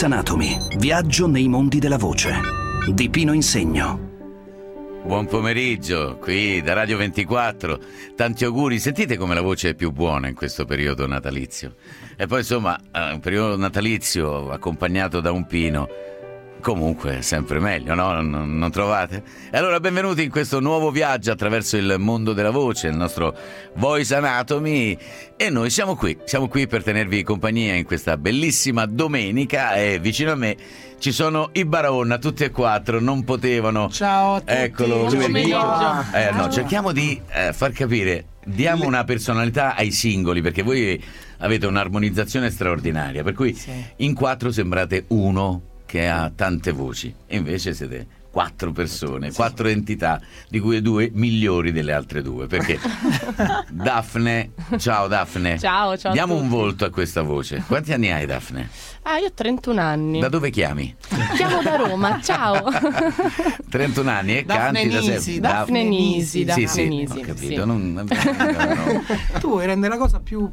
Voice Anatomy, viaggio nei mondi della voce, di Pino Insegno. Buon pomeriggio, qui da Radio 24, tanti auguri. Sentite come la voce è più buona in questo periodo natalizio. E poi insomma, un periodo natalizio accompagnato da un Pino, comunque è sempre meglio, no? Non trovate? E allora benvenuti in questo nuovo viaggio attraverso il mondo della voce, il nostro Voice Anatomy, e noi siamo qui per tenervi compagnia in questa bellissima domenica, e vicino a me ci sono i Barahona, tutti e quattro, non potevano. Ciao a tutti. Eccolo, Buon pomeriggio. No, cerchiamo di far capire, diamo una personalità ai singoli, perché voi avete un'armonizzazione straordinaria, per cui in quattro sembrate uno che ha tante voci, e invece siete quattro persone, quattro entità, di cui due migliori delle altre due, perché Daphne, ciao Daphne. Ciao. Diamo un volto a questa voce. Quanti anni hai, Daphne? Io ho 31 anni. Da dove chiami? Chiamo da Roma, ciao. 31 anni e Daphne canti da Nisi, sempre. Daphne Nisi. Daphne Nisi. Ho capito, Sì. no. Tu vuoi rendere la cosa più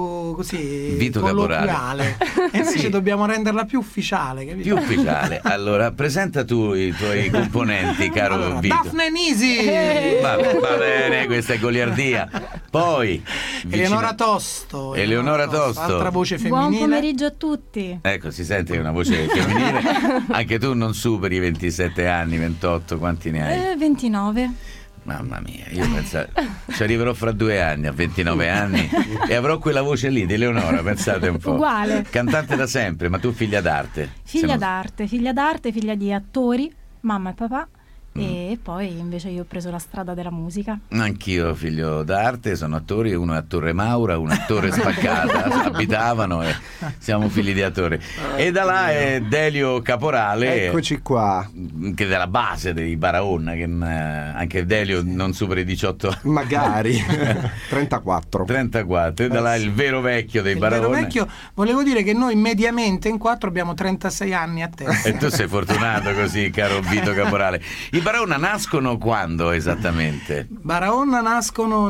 così Vito colloquiale, e invece dobbiamo renderla più ufficiale, capito? Più ufficiale. Allora, presenta tu i tuoi componenti, caro Allora, Vito. Daphne Nisi, Va bene, questa è goliardia. Poi Eleonora Tosto, altra voce femminile. Buon pomeriggio a tutti. Ecco, si sente una voce femminile. Anche tu non superi i 27 anni, 28, quanti ne hai? 29. Mamma mia, io penso ci arriverò fra 2 anni, a 29 anni, e avrò quella voce lì di Eleonora, pensate un po'. Uguale. Cantante da sempre, ma tu figlia d'arte. Figlia d'arte, figlia di attori, mamma e papà. E poi invece io ho preso la strada della musica. Anch'io figlio d'arte, sono attori, uno è a Torre Maura, un attore Spaccata, abitavano, e siamo figli di attori. E da là è Delio Caporale. Eccoci qua. Che è della base dei Barahona, che anche Delio non supera i 18 anni. Magari 34. E da là il vero vecchio dei Barahona. Il vero vecchio, volevo dire che noi mediamente in quattro abbiamo 36 anni a testa. E tu sei fortunato così, caro Vito Caporale. I Barahona nascono quando esattamente? Barahona nascono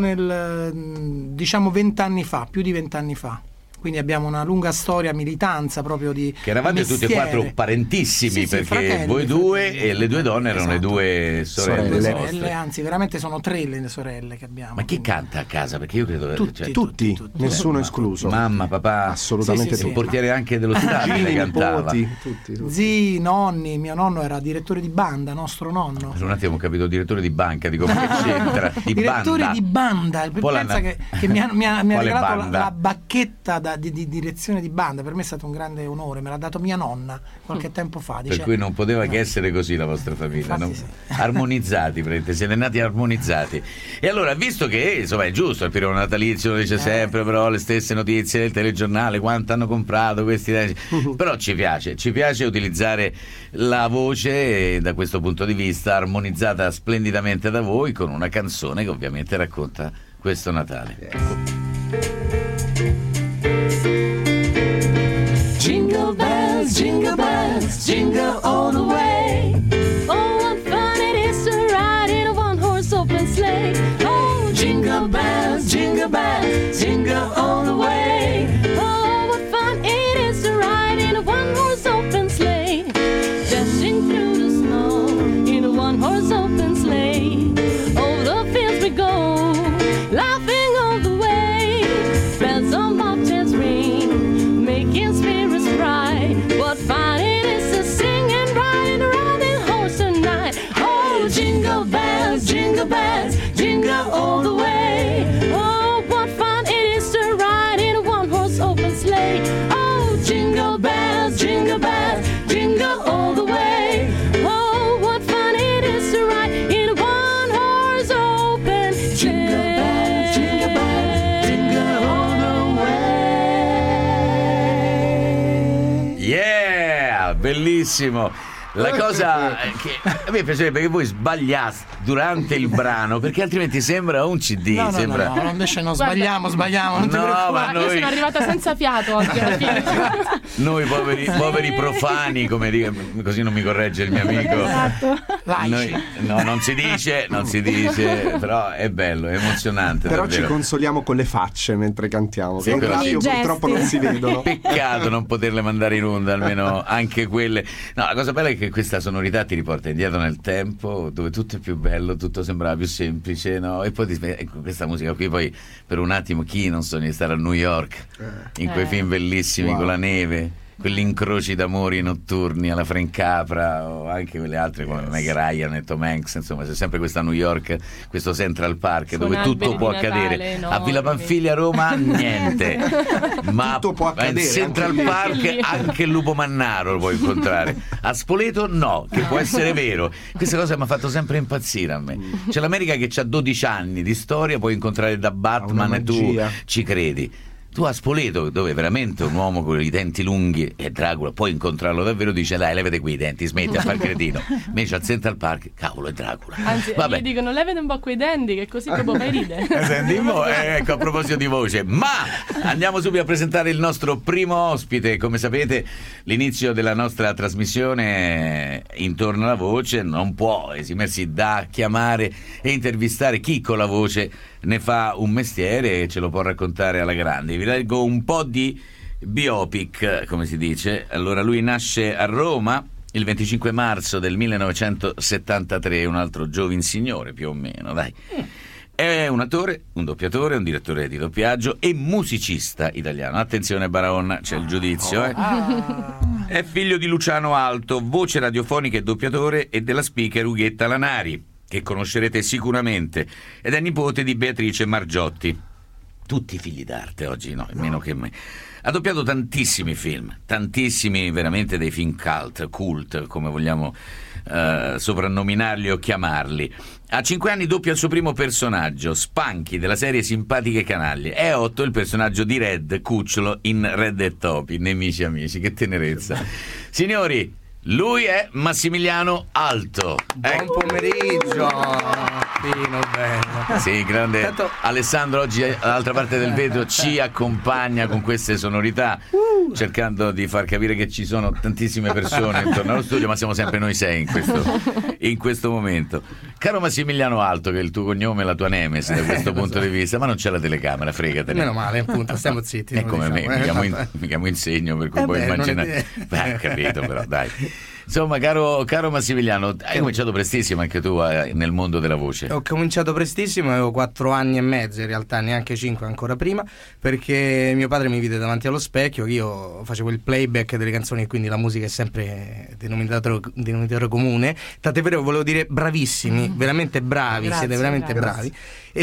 diciamo 20 anni fa, più di 20 anni fa. Quindi abbiamo una lunga storia, militanza proprio di che eravate tutti e quattro parentissimi, perché fratelli, voi due fratelli. e le due donne erano le due sorelle. Sorelle, anzi veramente sono 3 le sorelle che abbiamo. Ma chi canta a casa? Perché io credo Tutti, nessuno escluso. Mamma, papà, assolutamente il portiere anche dello stabile cantava. Tutti. Zii, nonni, mio nonno era direttore di banda, nostro nonno. Per un attimo ho capito direttore di banca, dico ma che c'entra? Direttore di banda. Pensa che mi ha regalato la bacchetta di direzione di banda. Per me è stato un grande onore, me l'ha dato mia nonna qualche tempo fa. Per cui non poteva che essere così la vostra famiglia, no? Armonizzati, siete nati armonizzati. E allora, visto che insomma è giusto, il periodo natalizio lo dice sempre, però le stesse notizie del telegiornale, quanto hanno comprato questi, però ci piace utilizzare la voce, da questo punto di vista armonizzata splendidamente da voi, con una canzone che ovviamente racconta questo Natale. Jingle bells, jingle all the way. Oh, what fun it is to ride in a one-horse open sleigh. Oh, jingle bells, jingle all the way. Oh, what fun it is to ride in a one-horse open sleigh. Dashing through the snow in a one-horse open sleigh. Over the fields we go, laughing all the way. Bells on bobtails ring, making spirits bright. What fun it is to sing and ride in a riding horse tonight. Oh, jingle bells, jingle all the way. Oh, what fun it is to ride in a one-horse open sleigh. Oh, jingle bells, jingle all the way. Oh, what fun it is to ride in a one-horse open sleigh. Jingle all the way. Yeah, bellissimo. La cosa che a me piacerebbe che voi sbagliaste durante il brano, perché altrimenti sembra un CD. No, invece non sbagliamo. Non ti ma Io sono arrivata senza fiato oggi alla fine. Noi poveri profani, come dire, così non mi corregge il mio amico. Esatto. Non si dice, però è bello, è emozionante. Però davvero. ci consoliamo con le facce mentre cantiamo, che in però radio sì. purtroppo non si vedono. Peccato non poterle mandare in onda, almeno anche quelle. No, la cosa bella è che questa sonorità ti riporta indietro nel tempo, dove tutto è più bello, tutto sembrava più semplice, no? E poi ecco, questa musica qui, poi per un attimo chi non sogna di stare a New York in quei film bellissimi con la neve, quegli incroci d'amori notturni alla Frank Capra, o anche quelle altre come Meg Ryan e Tom Hanks. Insomma, c'è sempre questa New York, questo Central Park dove tutto può accadere. A Villa Panfili a Roma niente, ma tutto può accadere, in Central Park anche il lupo mannaro lo puoi incontrare. A Spoleto no, che può essere vero. Questa cosa mi ha fatto sempre impazzire a me. C'è l'America che ha 12 anni di storia, puoi incontrare da Batman e tu ci credi. Tu a Spoleto, dove veramente un uomo con i denti lunghi e Dracula, puoi incontrarlo davvero, dice dai, levate quei denti, smetti a far cretino. Invece al Central Park, cavolo, è Dracula. Anzi, vabbè, gli dicono levate un po' quei denti, che così proprio fai ridere. Senti, ecco, a proposito di voce, ma andiamo subito a presentare il nostro primo ospite. Come sapete, l'inizio della nostra trasmissione intorno alla voce non può esimersi da chiamare e intervistare chi con la voce ne fa un mestiere e ce lo può raccontare alla grande. Vi leggo un po' di biopic, come si dice. Allora, lui nasce a Roma il 25 marzo del 1973, un altro giovansignore più o meno, dai. È un attore, un doppiatore, un direttore di doppiaggio e musicista italiano. Attenzione Baraonna, c'è il giudizio, È figlio di Luciano Alto, voce radiofonica e doppiatore, e della speaker Ughetta Lanari, che conoscerete sicuramente, ed è nipote di Beatrice Margiotti. Tutti figli d'arte oggi, no, meno che me. Ha doppiato tantissimi film, tantissimi veramente dei film cult, come vogliamo soprannominarli o chiamarli. A 5 anni doppia il suo primo personaggio, Spunky, della serie Simpatiche Canaglie, e a 8 il personaggio di Red, Cucciolo, in Red e Topi, Nemici Amici. Che tenerezza. Signori, lui è Massimiliano Alto. Buon pomeriggio, Pino, bello. Sì, grande. Tanto... Alessandro oggi dall'altra parte del vetro ci accompagna con queste sonorità, cercando di far capire che ci sono tantissime persone intorno allo studio, ma siamo sempre noi 6 in questo momento. Caro Massimiliano Alto, che è il tuo cognome e la tua nemesi da questo punto di vista, ma non c'è la telecamera, fregatene. Meno male, appunto, stiamo zitti. È come diciamo, me, mi chiamo Insegno, per cui puoi immaginare. Beh, ho capito, però dai. Insomma, caro Massimiliano, hai cominciato prestissimo anche tu nel mondo della voce. Ho cominciato prestissimo, avevo 4 anni e mezzo, in realtà neanche 5, ancora prima, perché mio padre mi vide davanti allo specchio, che io facevo il playback delle canzoni, quindi la musica è sempre denominatore comune. Tant'è vero, volevo dire bravissimi, veramente bravi. Grazie, siete veramente bravi.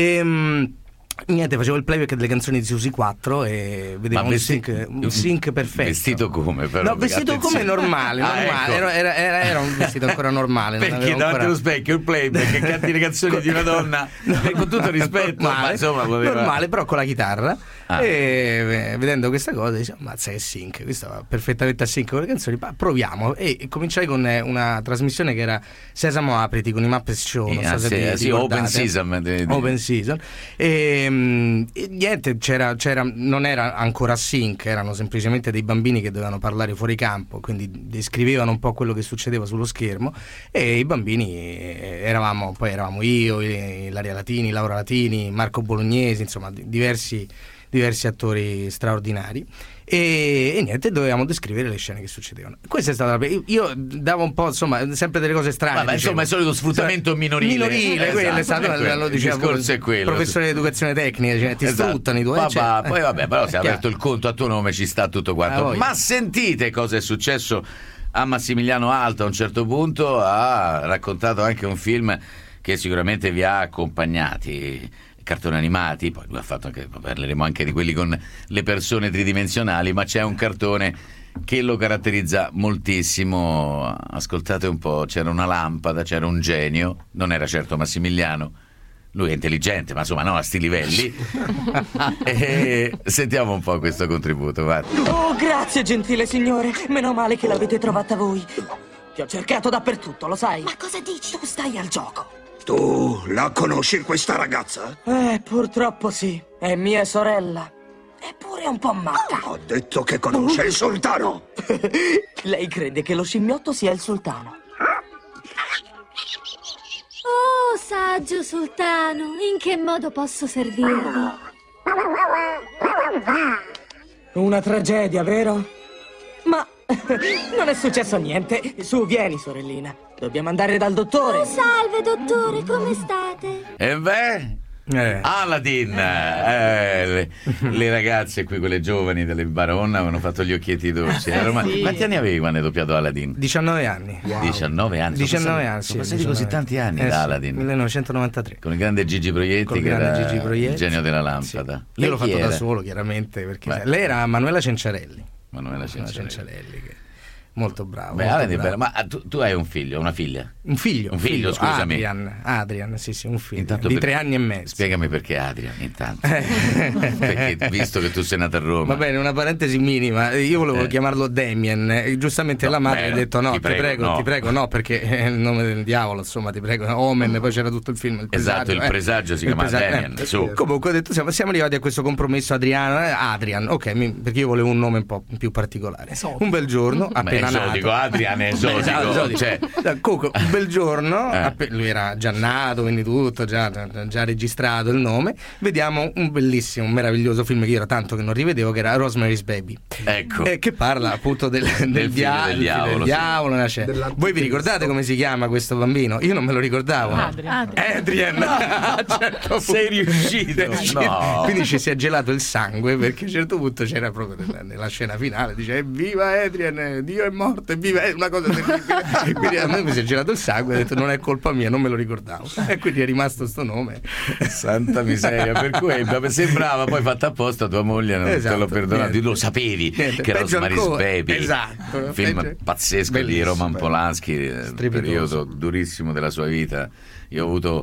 Niente, facevo il playback delle canzoni di Susi 4 e vedevo un sync perfetto. Vestito come però? No, vestito come normale. Ecco. Era un vestito ancora normale. Perché davanti allo specchio il playback e canti le canzoni di una donna con tutto rispetto, ma insomma normale, però con la chitarra. E vedendo questa cosa dicevo, mazza, è sync, questo va perfettamente a sync con le canzoni, proviamo. E cominciai con una trasmissione che era Sesamo Apriti con i Muppet Show, non so se sì, Open Season. E niente, non era ancora sync, erano semplicemente dei bambini che dovevano parlare fuori campo, quindi descrivevano un po' quello che succedeva sullo schermo, e i bambini eravamo io, Ilaria Latini, Laura Latini, Marco Bolognesi, insomma diversi attori straordinari, e niente, dovevamo descrivere le scene che succedevano. Questa è stata io davo un po', insomma, sempre delle cose strane. Vabbè, insomma, è solito sfruttamento minorile, quello è stato lo diceva il discorso, è quello. Professore di educazione tecnica, cioè, ti sfruttano i tuoi. Poi vabbè, però se hai aperto il conto a tuo nome ci sta tutto quanto. Ma sentite cosa è successo a Massimiliano Alto. A un certo punto ha raccontato anche un film che sicuramente vi ha accompagnati, cartoni animati, poi lui ha fatto anche, parleremo anche di quelli con le persone tridimensionali, ma c'è un cartone che lo caratterizza moltissimo. Ascoltate un po', c'era una lampada, c'era un genio, non era certo Massimiliano, lui è intelligente, ma insomma no a sti livelli. E sentiamo un po' questo contributo, va. Oh, grazie gentile signore, meno male che l'avete trovata voi. Ti ho cercato dappertutto, lo sai? Ma cosa dici? Tu stai al gioco. Tu la conosci questa ragazza? Purtroppo sì. È mia sorella. Eppure è un po' matta. Ho detto che conosce il sultano. Lei crede che lo scimmiotto sia il sultano. Oh, saggio sultano, in che modo posso servirvi? Una tragedia, vero? Ma non è successo niente. Su, vieni, sorellina. Dobbiamo andare dal dottore. Oh, salve, dottore, come state? E beh... Aladdin, le ragazze qui, quelle giovani delle Baronne, avevano fatto gli occhietti dolci. Quanti anni avevi quando hai doppiato Aladdin? 19 anni. Wow. 19 anni? 19 anni, sono passati così tanti anni da Aladdin. 1993. Con il grande Gigi Proietti, il genio della lampada. Sì. Io l'ho fatto da solo, chiaramente, perché lei era Manuela Cenciarelli. Manuela Cenciarelli, che... Molto bravo. Beh, molto bravo. Ma tu hai un figlio, una figlia? Un figlio, scusami. Adrian, sì, un figlio. Intanto di 3 anni e mezzo. Spiegami perché Adrian, intanto. Perché, visto che tu sei nato a Roma. Va bene, una parentesi minima. Io volevo chiamarlo Damien. Giustamente la madre ha detto no, ti prego, no, perché è il nome del diavolo, insomma, ti prego. Omen, poi c'era tutto il film. Esatto, il presagio si chiama Damien. Comunque ho detto, siamo arrivati a questo compromesso Adrian, ok, perché io volevo un nome un po' più particolare. Un bel giorno, appena esotico, Adrian è esotico. Cioè. Comunque, un bel giorno, lui era già nato, quindi tutto, già registrato il nome. Vediamo un bellissimo, un meraviglioso film che io era tanto che non rivedevo, che era Rosemary's Baby. Ecco. Che parla appunto del diavolo. Voi vi ricordate come si chiama questo bambino? Io non me lo ricordavo. Adrian. No, sei riuscito. No. Quindi ci si è gelato il sangue, perché a un certo punto c'era proprio nella scena finale, dice evviva Adrian, Dio è morto, evviva, è una cosa terribile. Quindi a me mi si è gelato il sangue, ho detto non è colpa mia, non me lo ricordavo, e quindi è rimasto sto nome. Santa miseria, per cui sembrava poi fatta apposta tua moglie, non te l'ho perdonato. Tu lo sapevi che era Rosemary's Baby, esatto, film pazzesco, bellissimo, di Roman Polanski, periodo durissimo della sua vita. Io ho avuto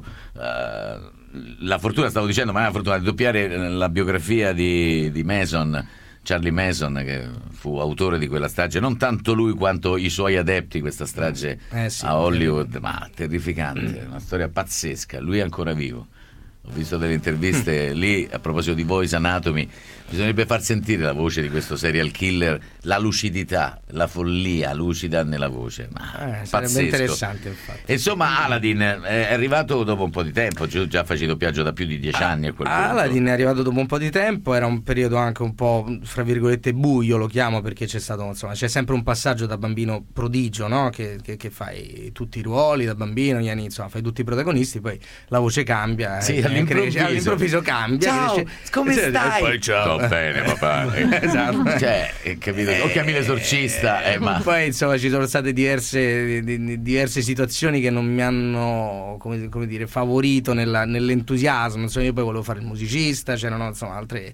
la fortuna, stavo dicendo, ma è la fortuna di doppiare la biografia di Mason, Charlie Mason, che fu autore di quella strage, non tanto lui quanto i suoi adepti, questa strage a Hollywood, ma terrificante, una storia pazzesca. Lui è ancora vivo. Ho visto delle interviste lì a proposito di Voice Anatomy. Bisognerebbe far sentire la voce di questo serial killer, la lucidità, la follia lucida nella voce. Sarebbe interessante, infatti. Insomma, Aladdin è arrivato dopo un po' di tempo, già facevi doppiaggio da più di 10 anni a quel punto. Aladdin è arrivato dopo un po' di tempo, era un periodo anche un po', fra virgolette, buio, lo chiamo, perché c'è stato, insomma, c'è sempre un passaggio da bambino prodigio, no? Che fai tutti i ruoli da bambino, insomma, fai tutti i protagonisti, poi la voce cambia, all'improvviso cambia. Ciao, come stai? Poi ciao. Bene papà. Esatto. Cioè, capito? O chiami l'esorcista, ma poi insomma ci sono state diverse situazioni che non mi hanno come dire favorito nell'entusiasmo. Insomma, io poi volevo fare il musicista, c'erano insomma altre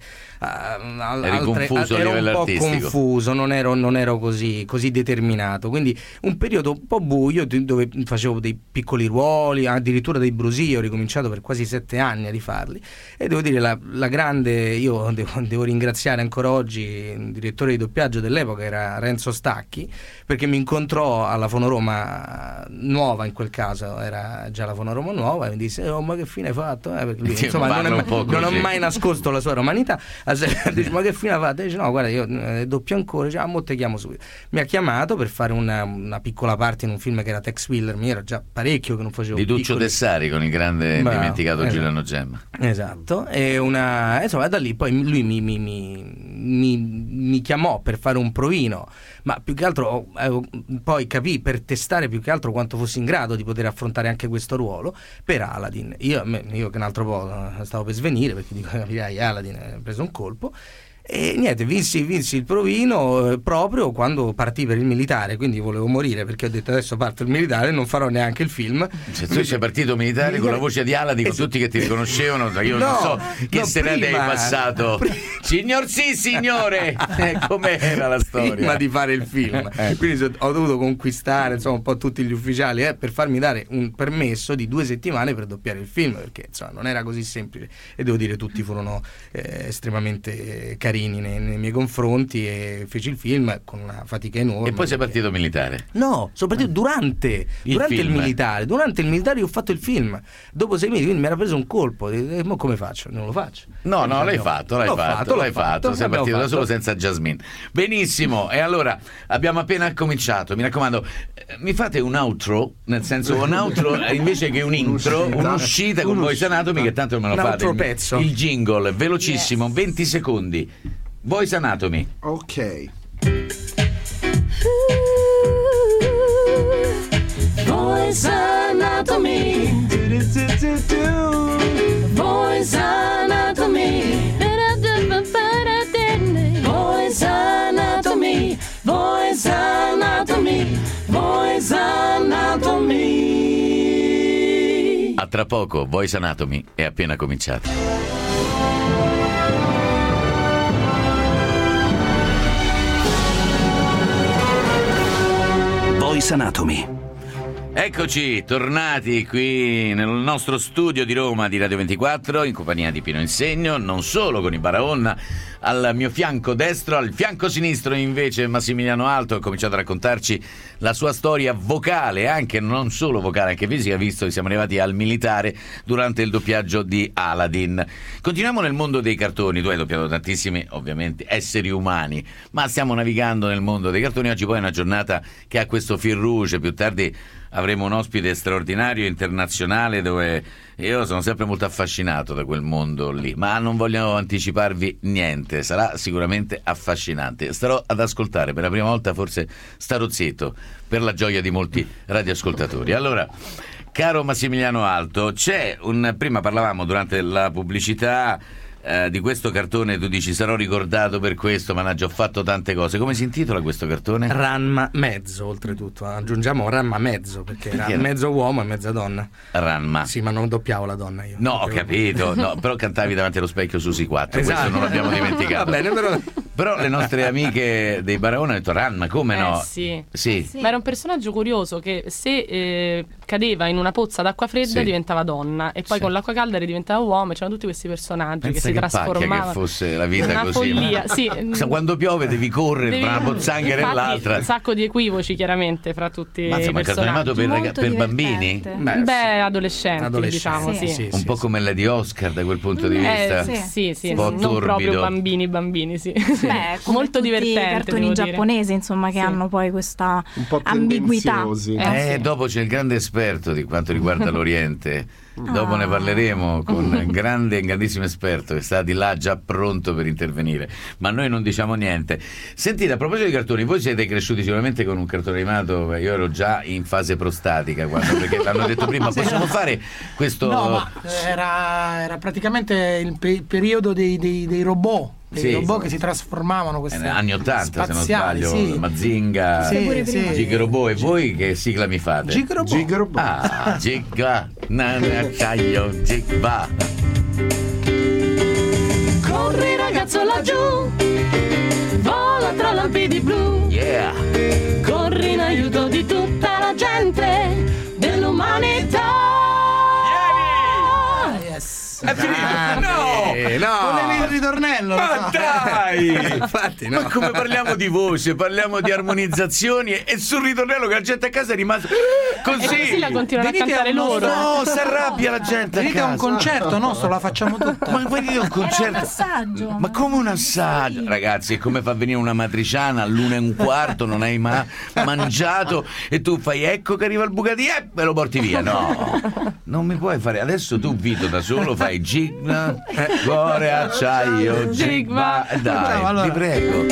confuso ero a livello un po' artistico. Confuso, non ero così determinato, quindi un periodo un po' buio dove facevo dei piccoli ruoli, addirittura dei brusii. Ho ricominciato per quasi 7 anni a rifarli, e devo dire la grande, io devo ringraziare ancora oggi il direttore di doppiaggio dell'epoca, era Renzo Stacchi, perché mi incontrò alla Fonoroma nuova, in quel caso era già la Fonoroma nuova, e mi disse ma che fine hai fatto? Perché lui, insomma, non ho mai nascosto la sua romanità. Dice ma che fine ha fatto? Dice no, guarda, io doppio ancora. Dice mo te chiamo subito. Mi ha chiamato per fare una piccola parte in un film che era Tex Willer, mi era già parecchio che non facevo di Duccio Dessari, con il grande dimenticato Giuliano Gemma. Esatto. E insomma, da lì poi lui mi chiamò per fare un provino, ma più che altro poi capì, per testare più che altro quanto fossi in grado di poter affrontare anche questo ruolo per Aladdin. Io che un altro po' stavo per svenire, perché dico Aladdin ha preso un colpo. E niente, vinsi il provino proprio quando partì per il militare, quindi volevo morire, perché ho detto adesso parto il militare e non farò neanche il film. Cioè, tu sei partito militare con la voce di Aladdin, con tutti che ti riconoscevano, io non so che serata hai passato. Signor sì signore, com'era la storia? Prima di fare il film, quindi ho dovuto conquistare insomma un po' tutti gli ufficiali per farmi dare un permesso di 2 settimane per doppiare il film, perché insomma non era così semplice, e devo dire tutti furono estremamente carini carini nei miei confronti, e feci il film con una fatica enorme. E poi sei partito militare? No, sono partito durante il militare. Durante il militare io ho fatto il film. Dopo 6 mesi, quindi mi era preso un colpo. E mo come faccio? Non lo faccio. No, l'hai fatto. Sei partito da solo senza Jasmine. Benissimo. E allora abbiamo appena cominciato. Mi raccomando, mi fate un outro, nel senso un outro invece che un intro, un'uscita con Boys Anatomy, che tanto me lo fate. Pezzo. Il jingle, velocissimo, 20 secondi. Boys Anatomy. Ok. Boys Anatomy. Boys Anatomy. Boys Anatomy. Boys Anatomy. Boys Anatomy. A tra poco, Boys Anatomy è appena cominciato. Boys Anatomy. Eccoci, tornati qui nel nostro studio di Roma di Radio 24 in compagnia di Pino Insegno, non solo con i Baraonna al mio fianco destro, al fianco sinistro invece Massimiliano Alto, ha cominciato a raccontarci la sua storia vocale, anche non solo vocale, anche fisica, visto che siamo arrivati al militare durante il doppiaggio di Aladdin. Continuiamo nel mondo dei cartoni. Tu hai doppiato tantissimi, ovviamente, esseri umani, ma stiamo navigando nel mondo dei cartoni. Oggi poi è una giornata che ha questo fil rouge. Più tardi avremo un ospite straordinario internazionale dove io sono sempre molto affascinato da quel mondo lì, ma non voglio anticiparvi niente, sarà sicuramente affascinante. Starò ad ascoltare per la prima volta, forse starò zitto per la gioia di molti radioascoltatori. Allora, caro Massimiliano Alto, prima parlavamo durante la pubblicità di questo cartone, tu dici sarò ricordato per questo, mannaggia, ho fatto tante cose. Come si intitola questo cartone? Ranma mezzo, oltretutto aggiungiamo Ranma mezzo, perché era mezzo uomo e mezza donna. Ranma. Sì, ma non doppiavo la donna io. No, ho capito, no, però cantavi davanti allo specchio su Sì 4, esatto. Questo non l'abbiamo dimenticato. Va bene, però le nostre amiche dei Baraona hanno detto Ranma, come no? Sì. Ma era un personaggio curioso che se cadeva in una pozza d'acqua fredda diventava donna, e poi con l'acqua calda ridiventava uomo. C'erano tutti questi personaggi che si trasformavano. Che fosse la vita una così, follia. Sì. Quando piove devi correre tra una pozzanghera e l'altra. Un sacco di equivoci chiaramente fra tutti i personaggi. Ma è cartone animato per bambini? Beh, adolescenti, diciamo, sì. Un po' come la di Oscar da quel punto di vista. Sì, un po' non torbido. Proprio bambini, sì. Beh, molto divertente. I cartoni giapponesi, insomma, che hanno poi questa ambiguità. Dopo c'è il grande esperto di quanto riguarda l'Oriente. Dopo ne parleremo con un grandissimo esperto che sta di là già pronto per intervenire, ma noi non diciamo niente. Sentite, a proposito di cartoni, voi siete cresciuti sicuramente con un cartone animato. Io ero già in fase prostatica perché l'hanno detto prima. Possiamo fare questo? No, ma era praticamente il periodo dei robot. Robot che si trasformavano, questi anni 80 spaziali, se non sbaglio, Mazinga, Gig Robot. E voi che sigla mi fate? Gig Robot. Ah, Giga, acciaio, Gigba. Corri ragazzo laggiù, vola tra lampidi blu. Yeah. Corri in aiuto di tutta la gente dell'umanità. È finito? No! Volevi il ritornello? Ma dai! Infatti, no. Ma come parliamo di voce, parliamo di armonizzazioni e sul ritornello che la gente a casa è rimasta così. E così la continuano a cantare loro. No, si arrabbia la gente venite a un concerto nostro, la facciamo tutta. Ma venite a un concerto. Era un assaggio. Ma come un assaggio? Sì. Ragazzi, è come fa venire una matriciana all'1:15, non hai mai mangiato e tu fai ecco che arriva il Bugatti e me lo porti via. No, non mi puoi fare. Adesso tu, Vito, da solo fai Gigna, cuore acciaio, Gigma. Dai, allora. Ti prego.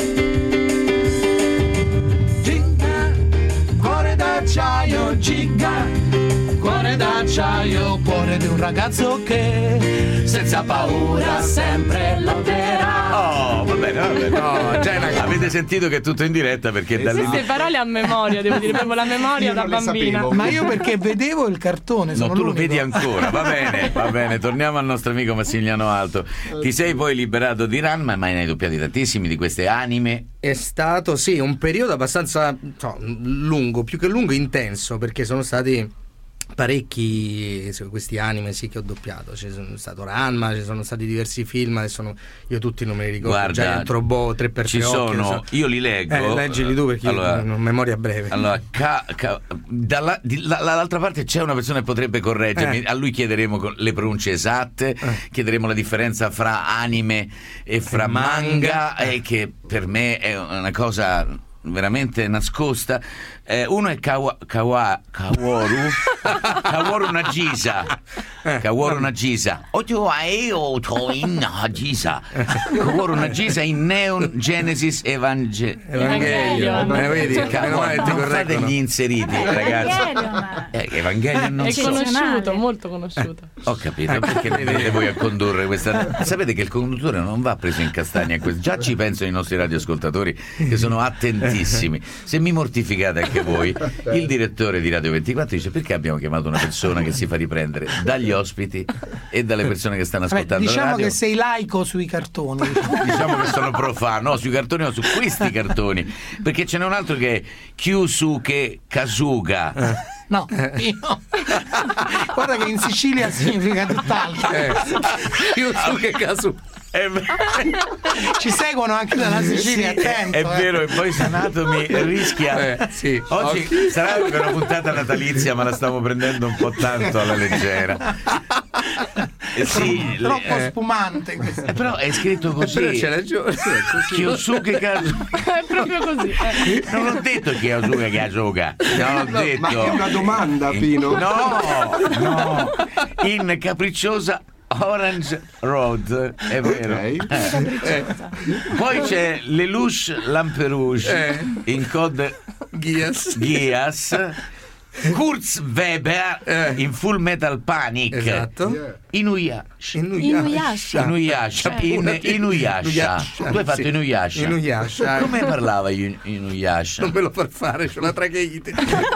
Gigna, cuore d'acciaio, Gigga, cuore d'acciaio, cuore di un ragazzo che senza paura sempre lotterà. Oh, va bene. No, avete sentito che è tutto in diretta perché queste parole a memoria, devo dire, proprio la memoria da bambina. Ma io perché vedevo il cartone. No, tu lo vedi ancora, va bene. Torniamo al nostro amico Massimiliano Alto. Ti sei poi liberato di Ranma, ma ne hai doppiati tantissimi di queste anime. È stato, un periodo abbastanza lungo, più che lungo, intenso, perché sono stati parecchi questi anime sì che ho doppiato. Ci sono stato Ranma, ci sono stati diversi film, adesso io tutti non me li ricordo. Guarda, Giant Robot, 3x3 ci sono, io li leggo, leggili tu perché io ho memoria breve. Allora dall'altra parte c'è una persona che potrebbe correggermi, a lui chiederemo le pronunce esatte, chiederemo la differenza fra anime e fra manga, che per me è una cosa veramente nascosta. Uno è Kaworu Nagisa. Kaworu Nagisa. Kaworu Nagisa in Neon Genesis Evangelion. Vedi, non fate gli inseriti, ragazzi. Evangelion non è so. conosciuto, molto conosciuto. Ho capito, perché vedete voi a condurre questa. Sapete che il conduttore non va preso in castagna. Già ci pensano i nostri radioascoltatori che sono attentissimi. Se mi mortificate anche voi, il direttore di Radio 24 dice: perché abbiamo chiamato una persona che si fa riprendere dagli ospiti e dalle persone che stanno ascoltando diciamo la radio? Che sei laico sui cartoni. Diciamo che sono profano, no, sui cartoni, no, su questi cartoni, perché ce n'è un altro che è Kyusuke Kasuga. No, guarda che in Sicilia significa tutt'altro. Kyusuke Kasuga. Ci seguono anche dalla Sicilia, attento. È vero, e poi Sanatomi rischia. Oggi sarà una puntata natalizia, ma la stiamo prendendo un po' tanto alla leggera. Troppo spumante questo. Però è scritto così. Però c'è ragione. Kyusuke Kasuga. È proprio così. Non ho detto Kyusuke Kasuga. Non ho detto. Ma è una domanda, Pino. No. In capricciosa Orange Road, è vero. Poi c'è Lelouch Lamperouge in Code Geass. Kurz Weber in Full Metal Panic. Esatto. Inuyasha. Inuyasha. Tu hai fatto Inuyasha. Come parlava Inuyasha? Non me lo far fare, c'ho la tracheite.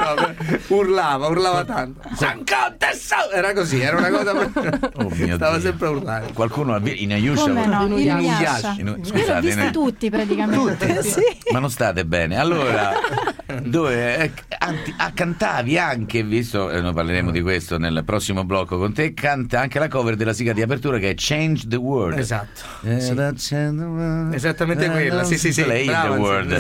Urlava tanto. Era così, era una cosa. Oh mio Stava Dio. sempre a urlare. Qualcuno ha Inuyasha? Come no? Inuyasha. Scusate, Visti tutti praticamente. Sì. ma non state bene. Allora, dove cantavi anche, visto, noi parleremo di questo nel prossimo blocco con te, canta anche la cover della sigla di apertura che è Change the World. Esatto. Esattamente quella. Sì. Play brava, the World.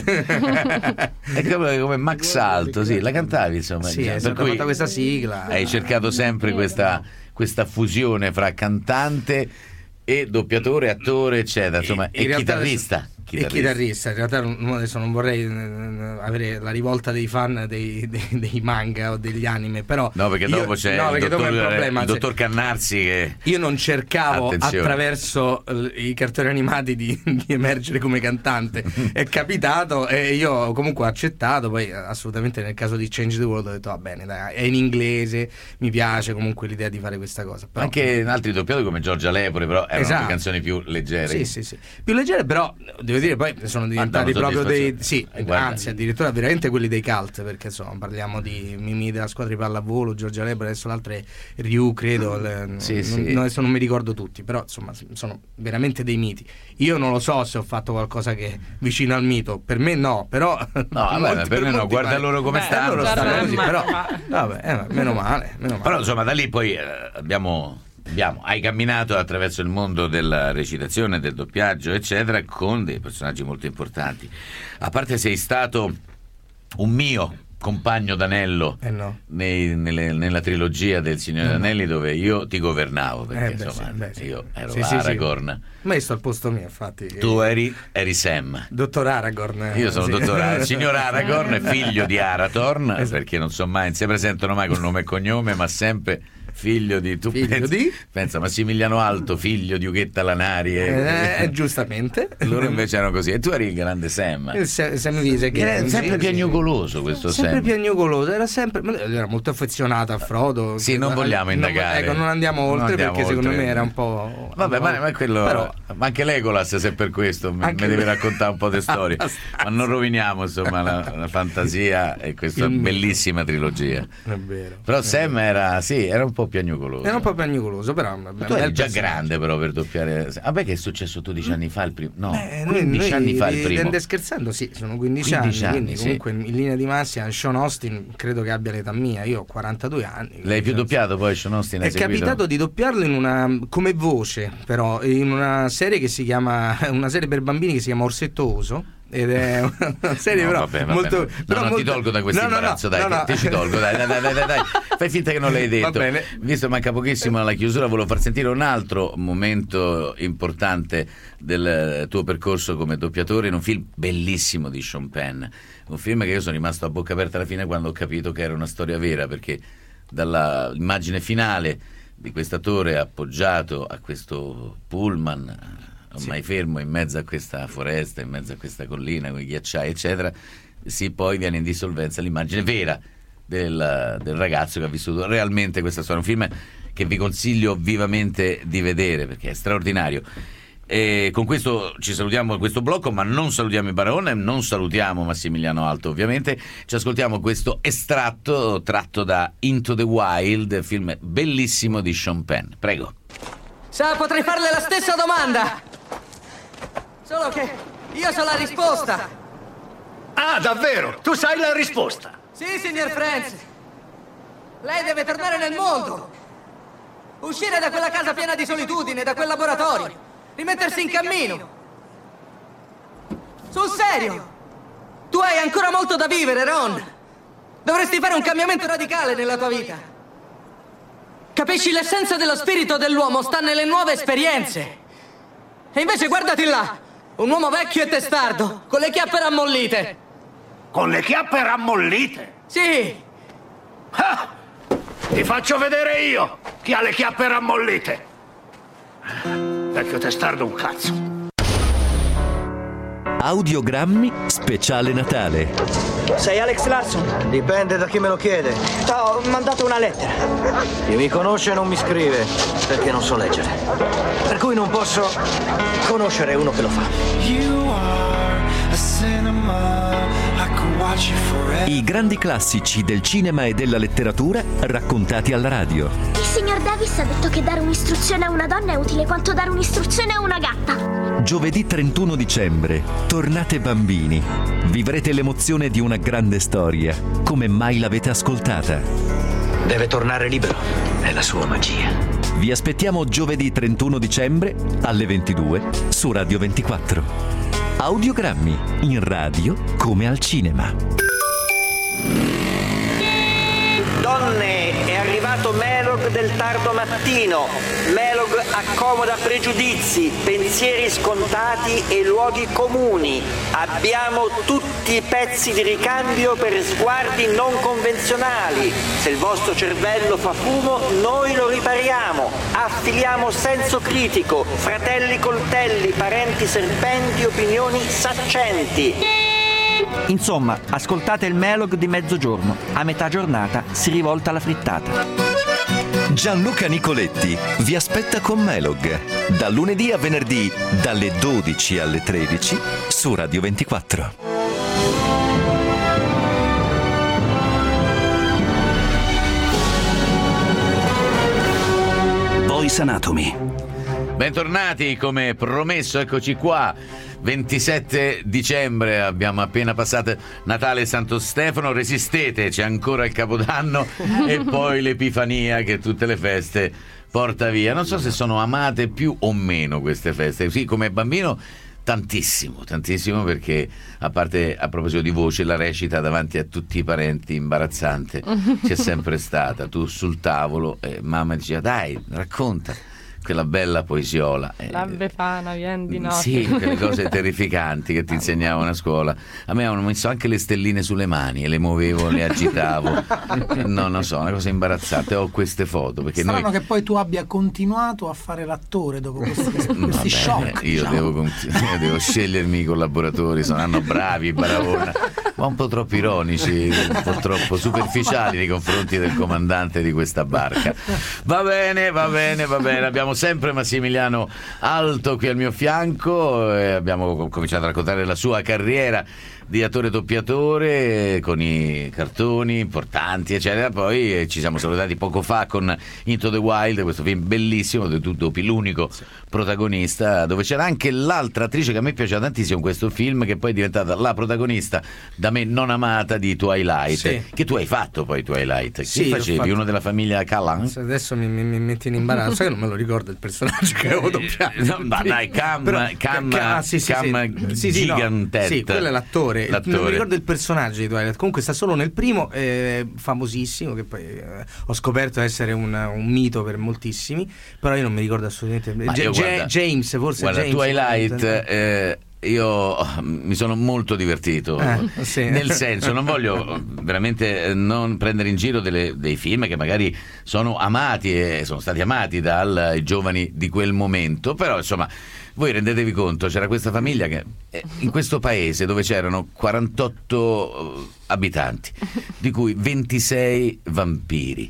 È come Max Alto, sì, la cantavi insomma. Sì, è per cui fatta questa sigla. hai cercato sempre questa fusione fra cantante e doppiatore, attore, eccetera, insomma, e chitarrista. E chitarrista, in realtà adesso non vorrei avere la rivolta dei fan dei manga o degli anime, però no, perché dopo c'è il dottor Cannarsi che io non cercavo attenzione. Attraverso i cartoni animati di emergere come cantante. È capitato e io comunque ho accettato. Poi assolutamente nel caso di Change the World ho detto va bene, dai, è in inglese, mi piace comunque l'idea di fare questa cosa, però, anche in altri doppiatori come Giorgia Lepore, però erano canzoni più leggere. Sì, più leggere, però devo dire poi sono diventati proprio dei anzi addirittura veramente quelli dei cult, perché insomma parliamo di Mimì della squadra di pallavolo, Giorgia Lepore, adesso l'altra è Ryu, credo. Adesso non mi ricordo tutti, però insomma sono veramente dei miti. Io non lo so se ho fatto qualcosa che è vicino al mito, per me no, però per me no, guarda loro come stanno, loro stanno così, però vabbè, meno male. Però insomma da lì poi hai camminato attraverso il mondo della recitazione, del doppiaggio, eccetera, con dei personaggi molto importanti. A parte sei stato un mio compagno d'anello nella trilogia del Signore Anelli, dove io ti governavo, perché io ero Aragorn. Ma io sto al posto mio, infatti. Tu eri Sam. Dottor Aragorn. Io sono dottor signor Aragorn, figlio di Arathorn, perché non si presentano mai con nome e cognome, ma sempre figlio di pensa Massimiliano Alto, figlio di Ughetta Lanari, giustamente. Loro invece erano così, e tu eri il grande Sam. Sam Wiese, che era sempre piagnucoloso, questo sempre Sam. Piagnucoloso, era molto affezionato a Frodo. Sì, non vogliamo indagare. Non andiamo oltre, perché secondo me era un po'. Vabbè, ma quello. Però, ma anche Legolas, se per questo mi deve raccontare un po' di storie. Ma non roviniamo insomma la fantasia e questa bellissima trilogia. È vero. Però Sam era un po' po' piagnucoloso. Era un po' piagnucoloso, però tu eri già grande però per doppiare. Vabbè, che è successo 12 anni fa il primo? No, 15 anni fa il primo. Scherzando, sì, sono 15 anni, quindi comunque in linea di massima Sean Austin credo che abbia l'età mia, io ho 42 anni. L'hai più doppiato poi Sean Austin? È capitato di doppiarlo in una, come voce, però in una serie che si chiama, una serie per bambini che si chiama Orsetto Oso. Ed è una serie molto. Non ti tolgo da questo imbarazzo, dai, ti ci tolgo, dai. Fai finta che non l'hai detto. Va bene. Visto manca pochissimo alla chiusura, volevo far sentire un altro momento importante del tuo percorso come doppiatore in un film bellissimo di Sean Penn. Un film che io sono rimasto a bocca aperta alla fine quando ho capito che era una storia vera, perché dalla immagine finale di quest'attore appoggiato a questo pullman ormai fermo in mezzo a questa foresta, in mezzo a questa collina con i ghiacciai eccetera, poi viene in dissolvenza l'immagine vera del ragazzo che ha vissuto realmente questa storia. Un film che vi consiglio vivamente di vedere perché è straordinario. E con questo ci salutiamo in questo blocco, ma non salutiamo i Barone, non salutiamo Massimiliano Alto ovviamente, ci ascoltiamo questo estratto tratto da Into the Wild, film bellissimo di Sean Penn. Prego. Potrei farle la stessa domanda, solo che io so la risposta. Ah, davvero? Tu sai la risposta? Sì, signor Franz. Lei deve tornare nel mondo, uscire da quella casa piena di solitudine, da quel laboratorio, rimettersi in cammino. Sul serio, tu hai ancora molto da vivere, Ron. Dovresti fare un cambiamento radicale nella tua vita. Capisci, l'essenza dello spirito dell'uomo sta nelle nuove esperienze. E invece guardati là, un uomo vecchio e testardo, con le chiappe rammollite. Con le chiappe rammollite? Sì. Ah, ti faccio vedere io chi ha le chiappe rammollite. Vecchio testardo un cazzo. Audiogrammi speciale Natale. Sei Alex Larson? Dipende da chi me lo chiede. T'ho mandato una lettera. Chi mi conosce non mi scrive, perché non so leggere. Per cui non posso conoscere uno che lo fa. I grandi classici del cinema e della letteratura raccontati alla radio. Il signor Davis ha detto che dare un'istruzione a una donna è utile quanto dare un'istruzione a una gatta. Giovedì 31 dicembre, tornate bambini. Vivrete l'emozione di una grande storia, come mai l'avete ascoltata. Deve tornare libero, è la sua magia. Vi aspettiamo giovedì 31 dicembre alle 22 su Radio 24. Audiogrammi, in radio come al cinema. Donne, è arrivato Melog del tardo mattino. Melog accomoda pregiudizi, pensieri scontati e luoghi comuni. Abbiamo tutti i pezzi di ricambio per sguardi non convenzionali. Se il vostro cervello fa fumo, noi lo ripariamo. Affiliamo senso critico, fratelli coltelli, parenti serpenti, opinioni saccenti. Insomma, ascoltate il Melog di mezzogiorno. A metà giornata si rivolta alla frittata. Gianluca Nicoletti vi aspetta con Melog, dal lunedì a venerdì, dalle 12 alle 13 su Radio 24. Voice Anatomy. Bentornati, come promesso, eccoci qua. 27 dicembre, abbiamo appena passato Natale e Santo Stefano, resistete, c'è ancora il Capodanno e poi l'Epifania che tutte le feste porta via. Non so se sono amate più o meno queste feste, sì, come bambino tantissimo, perché a parte, a proposito di voce, la recita davanti a tutti i parenti imbarazzante c'è sempre stata, tu sul tavolo mamma diceva dai racconta quella bella poesiola. La Befana viene di notte. Sì, quelle cose terrificanti che ti insegnavano a scuola. A me avevano messo anche le stelline sulle mani e le muovevo, le agitavo. No, non so, una cosa imbarazzante. Ho queste foto perché strano che poi tu abbia continuato a fare l'attore dopo questi shock. Io devo scegliermi i collaboratori, saranno bravi, Baravona, ma un po' troppo ironici, un po' troppo superficiali nei confronti del comandante di questa barca. Va bene, abbiamo sempre Massimiliano Alto qui al mio fianco e abbiamo cominciato a raccontare la sua carriera di attore doppiatore con i cartoni importanti eccetera. Poi ci siamo salutati poco fa con Into the Wild, questo film bellissimo dove tu doppi l'unico protagonista, dove c'era anche l'altra attrice che a me piaceva tantissimo in questo film, che poi è diventata la protagonista da me non amata di Twilight, che tu hai fatto poi Twilight. Chi facevi? Uno della famiglia Callan? Adesso mi metti in imbarazzo, io non me lo ricordo il personaggio che avevo doppiato. Ma dai, Cam Gigantet. Sì, quello è l'attore. Non mi ricordo il personaggio di Twilight. Comunque sta solo nel primo, famosissimo, che poi ho scoperto essere un mito per moltissimi, però io non mi ricordo assolutamente. James, forse. Guarda, James, Twilight, io mi sono molto divertito, nel senso, non voglio veramente non prendere in giro dei film che magari sono amati e sono stati amati dai giovani di quel momento, però insomma voi rendetevi conto, c'era questa famiglia che in questo paese dove c'erano 48 abitanti, di cui 26 vampiri,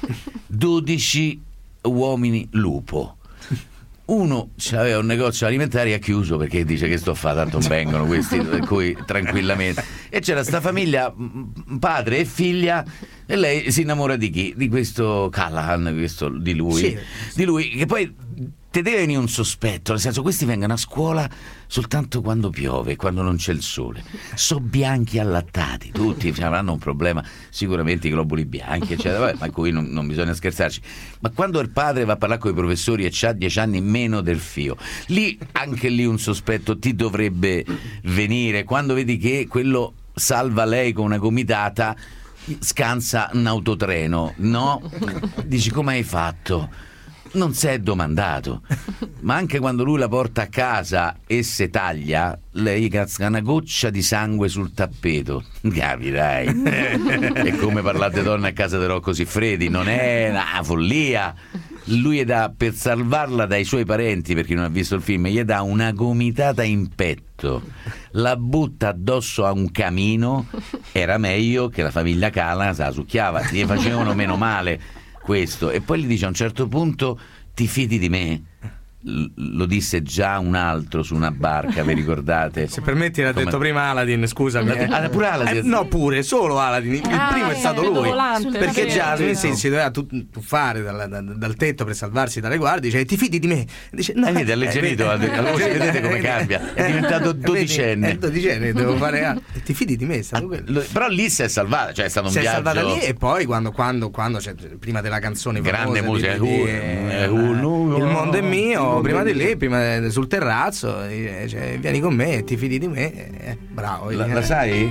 12 uomini lupo. Uno aveva un negozio alimentare e ha chiuso perché dice che sto a fare, tanto vengono questi, per cui tranquillamente. E c'era sta famiglia, padre e figlia, e lei si innamora di chi? Di questo Callahan, di lui, che poi te deve venire un sospetto, nel senso, questi vengono a scuola soltanto quando piove, quando non c'è il sole, so bianchi allattati, tutti avranno un problema, sicuramente i globuli bianchi eccetera, ma cui non bisogna scherzarci, ma quando il padre va a parlare con i professori e c'ha 10 anni meno del fio, lì anche lì un sospetto ti dovrebbe venire, quando vedi che quello salva lei con una gomitata, scansa un autotreno, no? Dici, come hai fatto? Non si è domandato, ma anche quando lui la porta a casa e se taglia, lei casca una goccia di sangue sul tappeto. Capirai? È come parlate donne a casa di Rocco Siffredi, non è una follia. Lui per salvarla dai suoi parenti, per chi non ha visto il film, gli dà una gomitata in petto, la butta addosso a un camino. Era meglio che la famiglia Cala se la succhiava, gli facevano meno male questo. E poi gli dice a un certo punto: ti fidi di me? Lo disse già un altro su una barca, vi ricordate? Se permetti, l'ha detto prima Aladdin, scusami. Pure Aladdin? No, pure, solo Aladdin. Il primo è stato lui. Perché già si doveva tuffare dal tetto per salvarsi dalle guardie. Dice: ti fidi di me? Dice: no. Vedi, alleggerito, vedete come cambia. È diventato dodicenne. È dodicenne, devo fare. Ti fidi di me? Però lì si è salvata, cioè è stato un viaggio. Si è salvata lì, e poi quando cioè, prima della canzone grande musica, il mondo è mio. Prima di lì, sul terrazzo, cioè, vieni con me, ti fidi di me, bravo. La sai?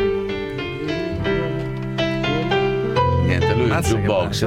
Niente, lui è un jukebox,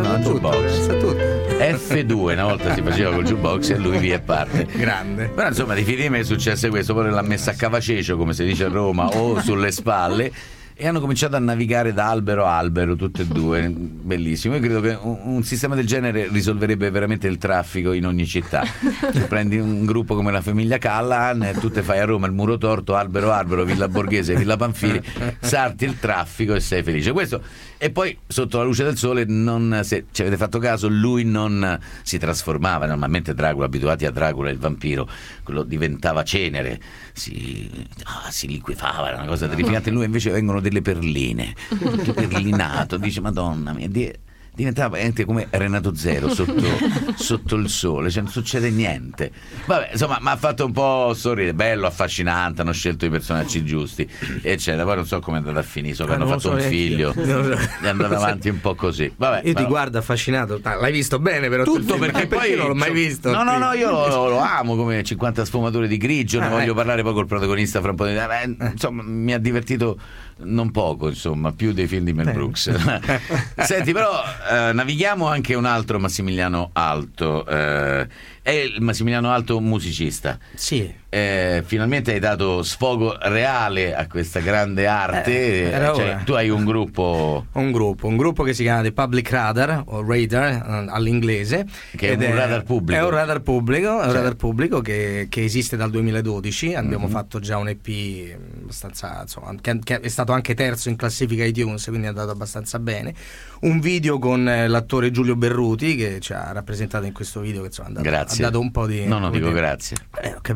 F2 una volta si faceva col jukebox e lui via e parte. Grande. Però insomma, ti fidi di me, è successo questo, poi l'ha messa a cavacecio, come si dice a Roma, o sulle spalle. E hanno cominciato a navigare da albero a albero, tutte e due, bellissimo. Io credo che un sistema del genere risolverebbe veramente il traffico in ogni città. Tu prendi un gruppo come la famiglia Callahan e tu te fai a Roma il muro torto, albero albero, Villa Borghese, Villa Panfili, sarti il traffico e sei felice. Questo, e poi sotto la luce del sole, se ci avete fatto caso, lui non si trasformava. Normalmente Dracula, abituati a Dracula, il vampiro, quello diventava cenere, si liquefava, era una cosa terrificante. Lui invece vengono delle perline, tutto perlinato, dice: Madonna mia, diventava come Renato Zero sotto il sole, cioè non succede niente. Vabbè, insomma, mi ha fatto un po' sorridere, bello, affascinante, hanno scelto i personaggi giusti eccetera. Poi non so come è andata a finire, so che hanno fatto un figlio, è andato avanti un po' così. Vabbè, io ti guardo affascinato, l'hai visto bene però tutto, perché poi io non l'ho mai visto. No, io lo amo come 50 sfumature di grigio, ne voglio parlare poi col protagonista fra un po' di insomma, mi ha divertito non poco, insomma, più dei film di Mel Brooks. Senti, però navighiamo anche un altro Massimiliano Alto, è il Massimiliano Alto musicista. Sì. Finalmente hai dato sfogo reale a questa grande arte. Cioè, tu hai un gruppo che si chiama The Public Radar, o Radar all'inglese, che è un radar pubblico. È un radar pubblico, radar pubblico che esiste dal 2012. Abbiamo fatto già un EP abbastanza, insomma, che è stato anche terzo in classifica iTunes, quindi è andato abbastanza bene. Un video con l'attore Giulio Berruti che ci ha rappresentato in questo video, che insomma ha dato un po' di... dico grazie. Ho capito, io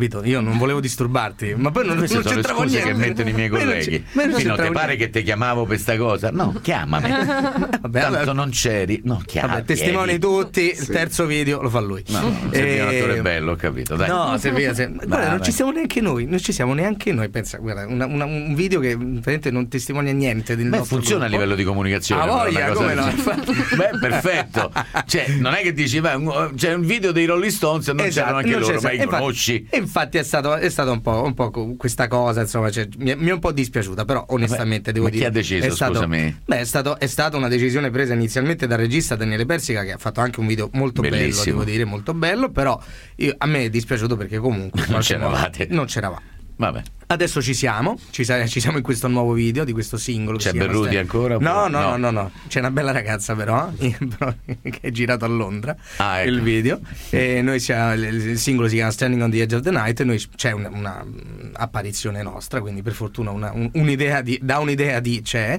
non volevo disturbarti, ma poi non Queste sono le c'entravo scuse niente. che mettono i miei colleghi. Fino ti pare che ti chiamavo per sta cosa? No, chiamami. Tanto non c'eri. No, chiamami. Vabbè, testimoni tutti, il terzo video lo fa lui. No, serviva un attore bello, ho capito. Dai. No, guarda, non ci siamo neanche noi, pensa, guarda, un video che veramente non testimonia niente del nostro funziona gruppo. a livello di comunicazione. Ah, voglia, come no? Beh, perfetto. Cioè, non è che dici, c'è un video dei Rolling Stones e non c'erano anche loro, ma li conosci. Infatti è stato un po' questa cosa, insomma, mi è un po' dispiaciuta, però onestamente devo dire. Ma chi ha deciso, scusami? Beh, è stata una decisione presa inizialmente dal regista Daniele Persica, che ha fatto anche un video molto bello, devo dire, molto bello, però a me è dispiaciuto perché comunque non c'eravamo. Vabbè. Adesso ci siamo in questo nuovo video di questo singolo. C'è Berruti ancora? No. C'è una bella ragazza però che è girato a Londra, ecco. Il video. E noi il singolo si chiama Standing on the Edge of the Night, e c'è una apparizione nostra, quindi per fortuna un'idea di c'è.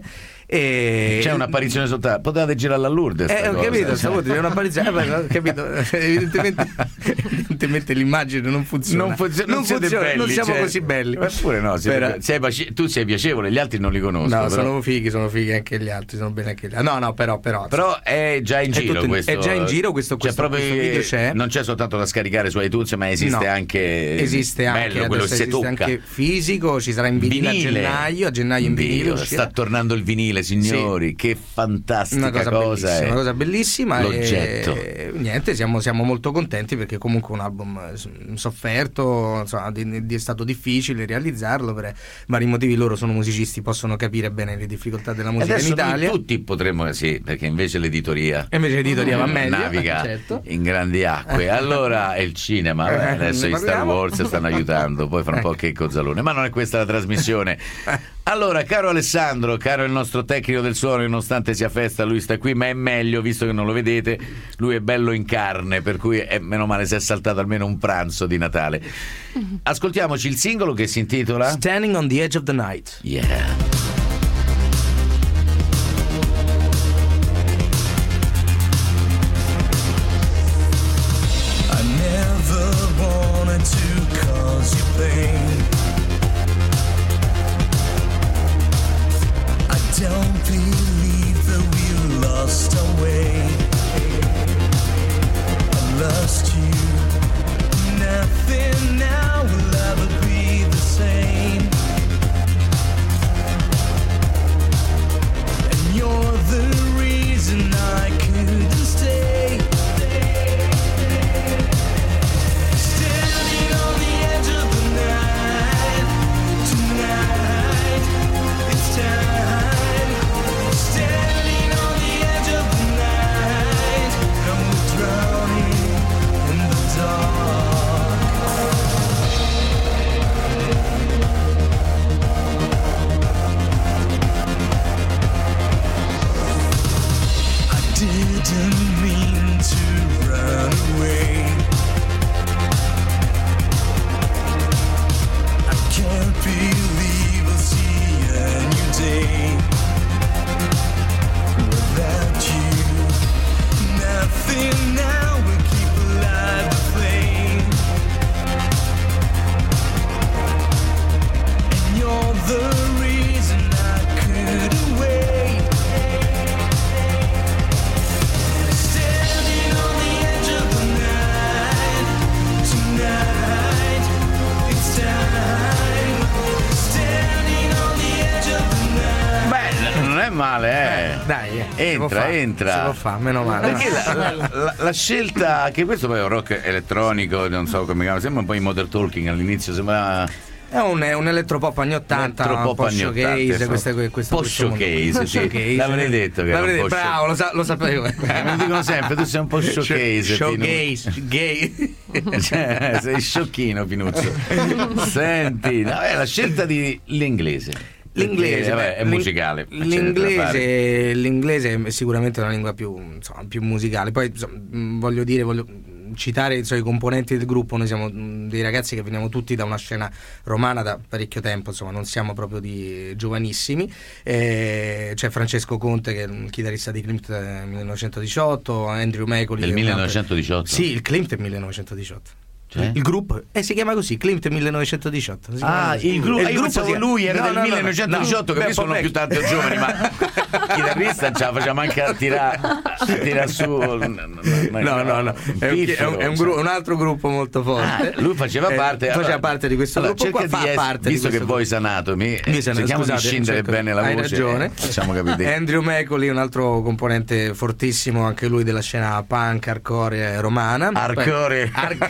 E c'è un'apparizione soltanto. Potevate girarla a Lourdes. Ho capito, c'è un'apparizione. Ho capito. Evidentemente l'immagine non funziona. Non siamo così belli. Eppure no, tu sei piacevole, gli altri non li conosco. No, sono fighi anche gli altri, sono bene anche gli altri. No, però è già in giro questo. È già in giro questo video c'è. Non c'è soltanto da scaricare su iTunes, ma esiste anche. Esiste anche bello, quello esiste tocca. Anche fisico, ci sarà in vinile a gennaio in vinile. Sta tornando il vinile, signori, che fantastica cosa è. Una cosa bellissima. L'oggetto. E niente, siamo molto contenti perché comunque un album sofferto, insomma, è stato difficile realizzarlo per vari motivi. Loro sono musicisti, possono capire bene le difficoltà della musica in Italia. Tutti potremmo, perché invece l'editoria va meglio, naviga certo. in grandi acque. Allora è il cinema, adesso gli Star Wars stanno aiutando, poi fra un po' che Cozzalone, ma non è questa la trasmissione. Allora, caro Alessandro, caro il nostro tecnico del suono, nonostante sia festa lui sta qui, ma è meglio, visto che non lo vedete, lui è bello in carne, per cui meno male si è saltato almeno un pranzo di Natale. Ascoltiamoci il singolo che si intitola Standing on the Edge of the Night. Yeah. Don't believe that we lost our way. I lost you. Nothing now will ever be the same. And you're the reason I couldn't stay. Standing on the edge of the night. Tonight, it's time. Standing on the edge of the night, and we're drowning in the dark. I didn't mean to run away. I can't believe I'll see a new day. Without you, nothing now will keep alive the flame. And you're the reason I couldn't wait. Standing on the edge of the night. Tonight, it's time. Standing on the edge of the night. Beh, non è male, Dai, entra. Si può fare, meno male. Perché la scelta, che questo poi è un rock elettronico, non so come chiama, sembra un po' in Modern Talking all'inizio, sembra. È un eletropop anni 80, un po' showcase, po' showcase, l'avrei detto che era un po' bravo, lo sapevo. Me lo dicono sempre, tu sei un po' showcase. Gay. Cioè, sei sciocchino, Pinuccio. Senti, la scelta di l'inglese. L'inglese è musicale. L'inglese è sicuramente una lingua più musicale. Poi voglio citare i componenti del gruppo. Noi siamo dei ragazzi che veniamo tutti da una scena romana da parecchio tempo, insomma non siamo proprio di giovanissimi. C'è Francesco Conte che è il chitarrista di Klimt 1918, Andrew Macoli del 1918. Sì, il Klimt è 1918. Il gruppo si chiama così, Klimt 1918. Il gruppo lui era del 1918, che sono più tanto giovani, ma chitarrista ce la facciamo anche a tirare su. No, è un altro gruppo molto forte. Lui faceva parte di questo gruppo qua, visto che Voice Anatomy, cerchiamo di scindere bene la voce. Hai ragione. Facciamo capire. Andrew Macoli, un altro componente fortissimo anche lui della scena punk hardcore romana. Hardcore.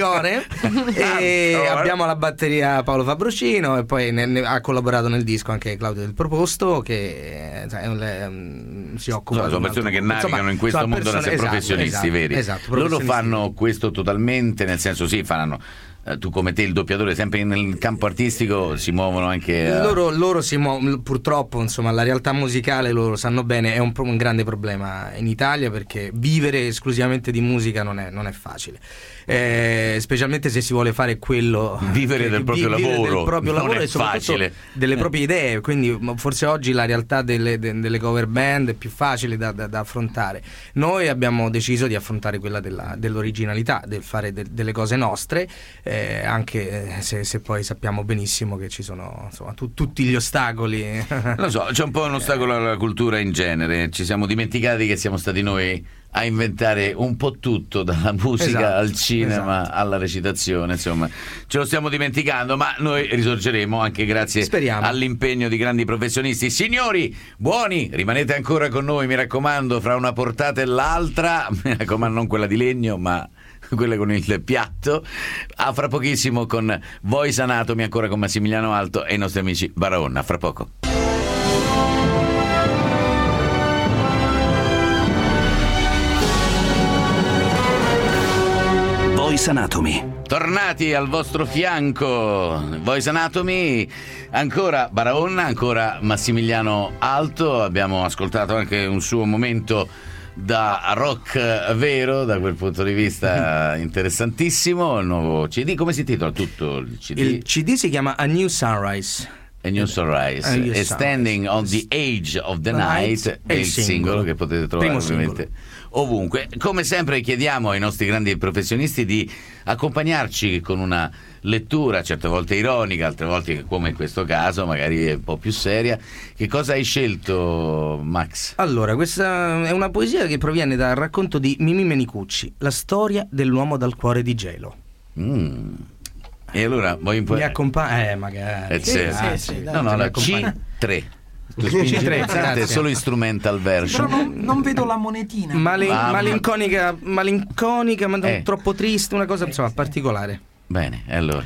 E abbiamo alla batteria Paolo Fabrocino, e poi ha collaborato nel disco anche Claudio Del Proposto, che si occupa. Sono persone che navigano in questo mondo da essere professionisti veri. Esatto, loro fanno questo totalmente, nel senso fanno. Tu come te, il doppiatore, sempre nel campo artistico, si muovono anche loro si muovono, purtroppo, insomma, la realtà musicale, loro sanno bene, è un grande problema in Italia, perché vivere esclusivamente di musica non è facile, specialmente se si vuole fare quello, vivere del proprio lavoro non è e facile, delle proprie idee. Quindi forse oggi la realtà delle cover band è più facile da affrontare. Noi abbiamo deciso di affrontare quella dell'originalità, del fare delle cose nostre, anche se poi sappiamo benissimo che ci sono, insomma, tutti gli ostacoli. Lo so, c'è un po' un ostacolo alla cultura in genere. Ci siamo dimenticati che siamo stati noi a inventare un po' tutto, dalla musica al cinema alla recitazione, insomma ce lo stiamo dimenticando, ma noi risorgeremo anche grazie all'impegno di grandi professionisti. Signori buoni, rimanete ancora con noi, mi raccomando, fra una portata e l'altra, mi raccomando, non quella di legno ma quelle con il piatto. A fra pochissimo con Voice Anatomy, ancora con Massimiliano Alto e i nostri amici Baraonna. Fra poco. Voice Anatomy. Tornati al vostro fianco, Voice Anatomy, ancora Baraonna, ancora Massimiliano Alto. Abbiamo ascoltato anche un suo momento da rock vero, da quel punto di vista interessantissimo. Il nuovo CD, come si intitola tutto il CD? Il CD si chiama A New Sunrise. A New Sunrise e Standing on the Edge of the Night è il singolo che potete trovare ovviamente ovunque. Come sempre chiediamo ai nostri grandi professionisti di accompagnarci con una lettura, certe volte ironica, altre volte, come in questo caso, magari un po' più seria. Che cosa hai scelto, Max? Allora, questa è una poesia che proviene dal racconto di Mimì Menicucci, La storia dell'uomo dal cuore di gelo. E allora vuoi mi accompagna? Magari. Sì, no, la C3. C3 è solo instrumental version. Però non vedo la monetina. Malinconica, ma non troppo triste, una cosa insomma particolare. Bene, allora.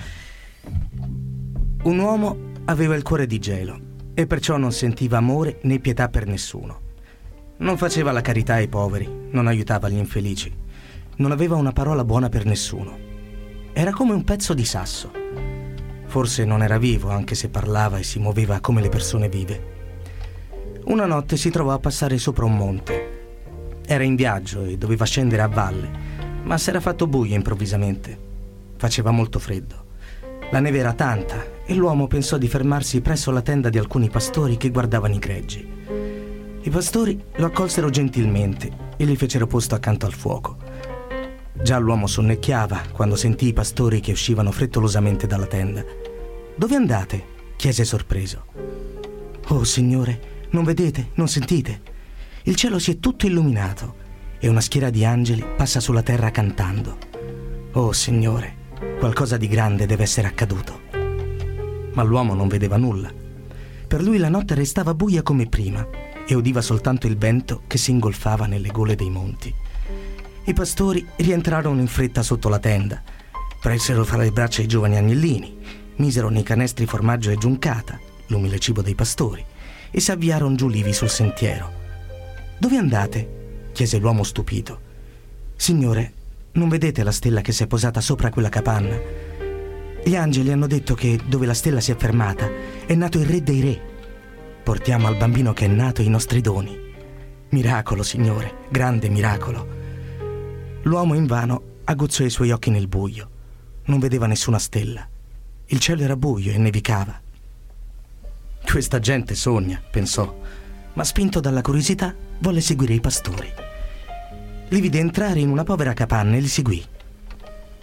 Un uomo aveva il cuore di gelo e perciò non sentiva amore né pietà per nessuno. Non faceva la carità ai poveri, non aiutava gli infelici, non aveva una parola buona per nessuno. Era come un pezzo di sasso. Forse non era vivo, anche se parlava e si muoveva come le persone vive. Una notte si trovò a passare sopra un monte. Era in viaggio e doveva scendere a valle, ma s'era fatto buio improvvisamente. Faceva molto freddo. La neve era tanta e l'uomo pensò di fermarsi presso la tenda di alcuni pastori che guardavano i greggi. I pastori lo accolsero gentilmente e gli fecero posto accanto al fuoco. Già l'uomo sonnecchiava quando sentì i pastori che uscivano frettolosamente dalla tenda. «Dove andate?» chiese sorpreso. «Oh, Signore, non vedete, non sentite? Il cielo si è tutto illuminato e una schiera di angeli passa sulla terra cantando. Oh, Signore, qualcosa di grande deve essere accaduto». Ma l'uomo non vedeva nulla. Per lui la notte restava buia come prima e udiva soltanto il vento che si ingolfava nelle gole dei monti. I pastori rientrarono in fretta sotto la tenda, presero fra le braccia i giovani agnellini, misero nei canestri formaggio e giuncata, l'umile cibo dei pastori, e si avviarono giù livi sul sentiero. «Dove andate?» chiese l'uomo stupito. «Signore, non vedete la stella che si è posata sopra quella capanna? Gli angeli hanno detto che dove la stella si è fermata è nato il re dei re. Portiamo al bambino che è nato i nostri doni. Miracolo, Signore, grande miracolo». L'uomo invano aguzzò i suoi occhi nel buio. Non vedeva nessuna stella. Il cielo era buio e nevicava. «Questa gente sogna», pensò, ma spinto dalla curiosità volle seguire i pastori. Li vide entrare in una povera capanna e li seguì.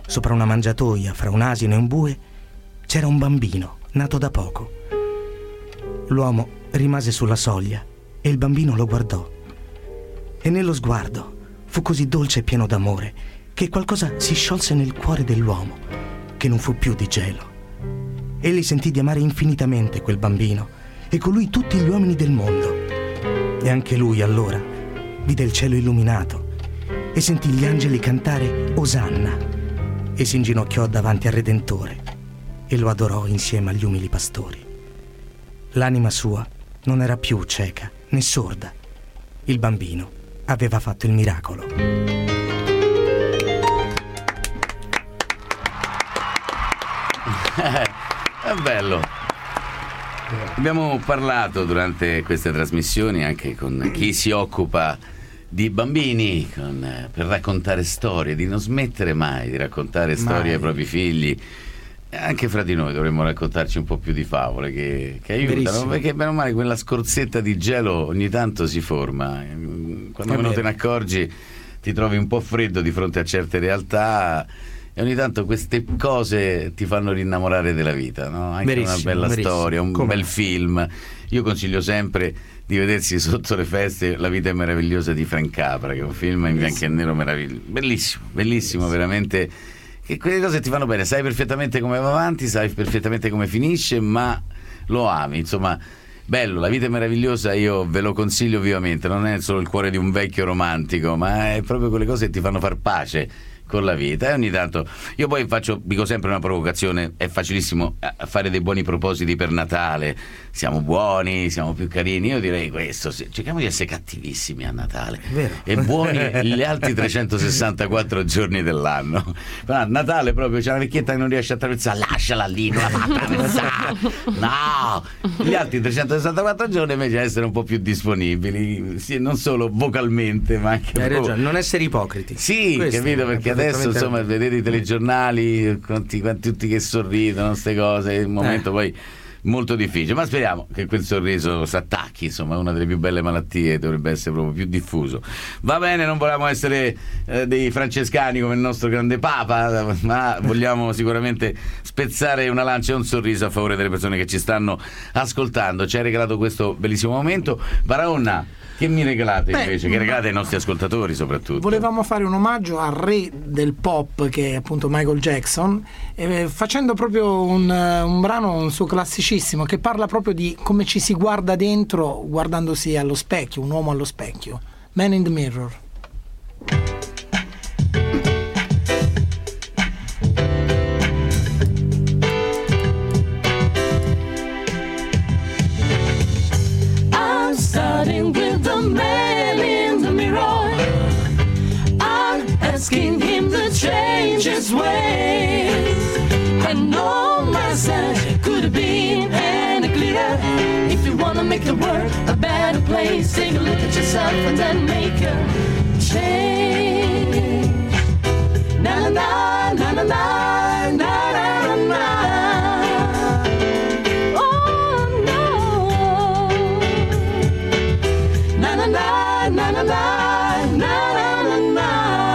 sopra una mangiatoia, fra un asino e un bue, c'era un bambino nato da poco. L'uomo rimase sulla soglia e il bambino lo guardò. E nello sguardo fu così dolce e pieno d'amore che qualcosa si sciolse nel cuore dell'uomo, che non fu più di gelo. Egli sentì di amare infinitamente quel bambino e con lui tutti gli uomini del mondo. E anche lui allora vide il cielo illuminato e sentì gli angeli cantare Osanna e si inginocchiò davanti al Redentore e lo adorò insieme agli umili pastori. L'anima sua non era più cieca né sorda. Il bambino aveva fatto il miracolo. È bello. Abbiamo parlato durante queste trasmissioni anche con chi si occupa di bambini per raccontare storie, di non smettere mai di raccontare storie ai propri figli. Anche fra di noi dovremmo raccontarci un po' più di favole che aiutano. Verissimo. Perché bene o male quella scorzetta di gelo ogni tanto si forma. Quando meno te ne accorgi ti trovi un po' freddo di fronte a certe realtà e ogni tanto queste cose ti fanno rinnamorare della vita, no? Anche una bella storia, un bel film. Io consiglio sempre di vedersi sotto le feste La vita è meravigliosa di Frank Capra, che è un film in bianco e nero meraviglioso, bellissimo, bellissimo, veramente, che quelle cose ti fanno bene, sai perfettamente come va avanti, sai perfettamente come finisce, ma lo ami, insomma. Bello, La vita è meravigliosa, io ve lo consiglio vivamente, non è solo il cuore di un vecchio romantico, ma è proprio quelle cose che ti fanno far pace con la vita. E ogni tanto io poi dico sempre una provocazione, è facilissimo fare dei buoni propositi per Natale, siamo buoni, siamo più carini. Io direi questo, cerchiamo di essere cattivissimi a Natale e buoni gli altri 364 giorni dell'anno. Ma a Natale proprio c'è una vecchietta che non riesce a attraversare, lasciala lì, non la fa attraversare, no, gli altri 364 giorni invece essere un po' più disponibili, sì, non solo vocalmente ma anche hai ragione, non essere ipocriti, sì, questo, capito, perché adesso insomma vedete i telegiornali quanti tutti che sorridono, queste cose, è un momento poi molto difficile, ma speriamo che quel sorriso si attacchi, insomma è una delle più belle malattie, dovrebbe essere proprio più diffuso. Va bene, non volevamo essere dei francescani come il nostro grande Papa, ma vogliamo sicuramente spezzare una lancia e un sorriso a favore delle persone che ci stanno ascoltando. Ci hai regalato questo bellissimo momento. Baraonna, che mi regalate invece? Che regalate ai nostri ascoltatori soprattutto? Volevamo fare un omaggio al re del pop, che è appunto Michael Jackson, facendo proprio un brano, un suo classicissimo, che parla proprio di come ci si guarda dentro guardandosi allo specchio, un uomo allo specchio. Man in the Mirror. Starting with the man in the mirror, I'm asking him to change his ways. And no message could have been any clearer. If you wanna make the world a better place, take a look at yourself and then make a change. Na na na na na na na na. Na na na na na na.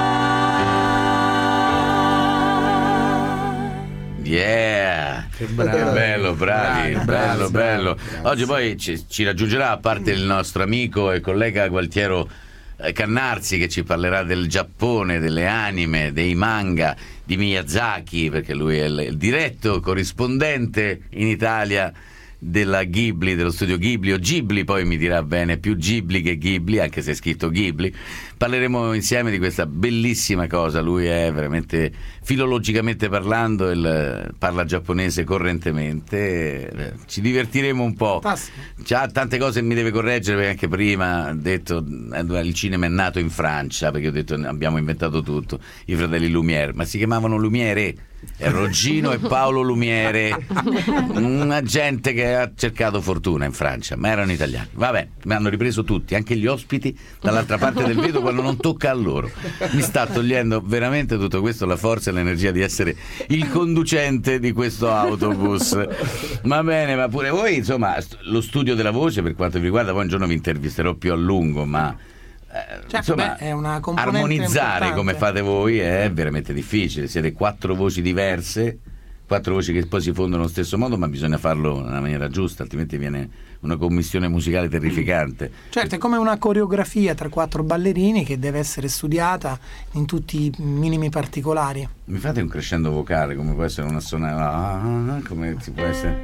Yeah, che bello, bravi, bello. Oggi poi ci raggiungerà, a parte il nostro amico e collega Gualtiero Cannarsi, che ci parlerà del Giappone, delle anime, dei manga, di Miyazaki, perché lui è il diretto corrispondente in Italia della Ghibli, dello studio Ghibli o Ghibli, poi mi dirà bene, più Ghibli che Ghibli, anche se è scritto Ghibli. Parleremo insieme di questa bellissima cosa. Lui è veramente, filologicamente parlando, parla giapponese correntemente, ci divertiremo un po'. C'ha tante cose, mi deve correggere, perché anche prima ha detto il cinema è nato in Francia, perché ho detto abbiamo inventato tutto, i fratelli Lumière, ma si chiamavano Lumière, Rogino e Paolo Lumière, una gente che ha cercato fortuna in Francia, ma erano italiani. Vabbè, mi hanno ripreso tutti, anche gli ospiti dall'altra parte del vetro, quando non tocca a loro. Mi sta togliendo veramente tutto questo, la forza e l'energia di essere il conducente di questo autobus. Va bene, ma pure voi, insomma, lo studio della voce, per quanto vi riguarda, poi un giorno vi intervisterò più a lungo, ma insomma, è una componente armonizzare importante. come fate voi è veramente difficile. Siete 4 voci diverse, 4 voci che poi si fondono allo stesso modo, ma bisogna farlo nella maniera giusta, altrimenti viene una commistione musicale terrificante. Certo, è come una coreografia tra 4 ballerini che deve essere studiata in tutti i minimi particolari. Mi fate un crescendo vocale, come può essere una sonata, come si può essere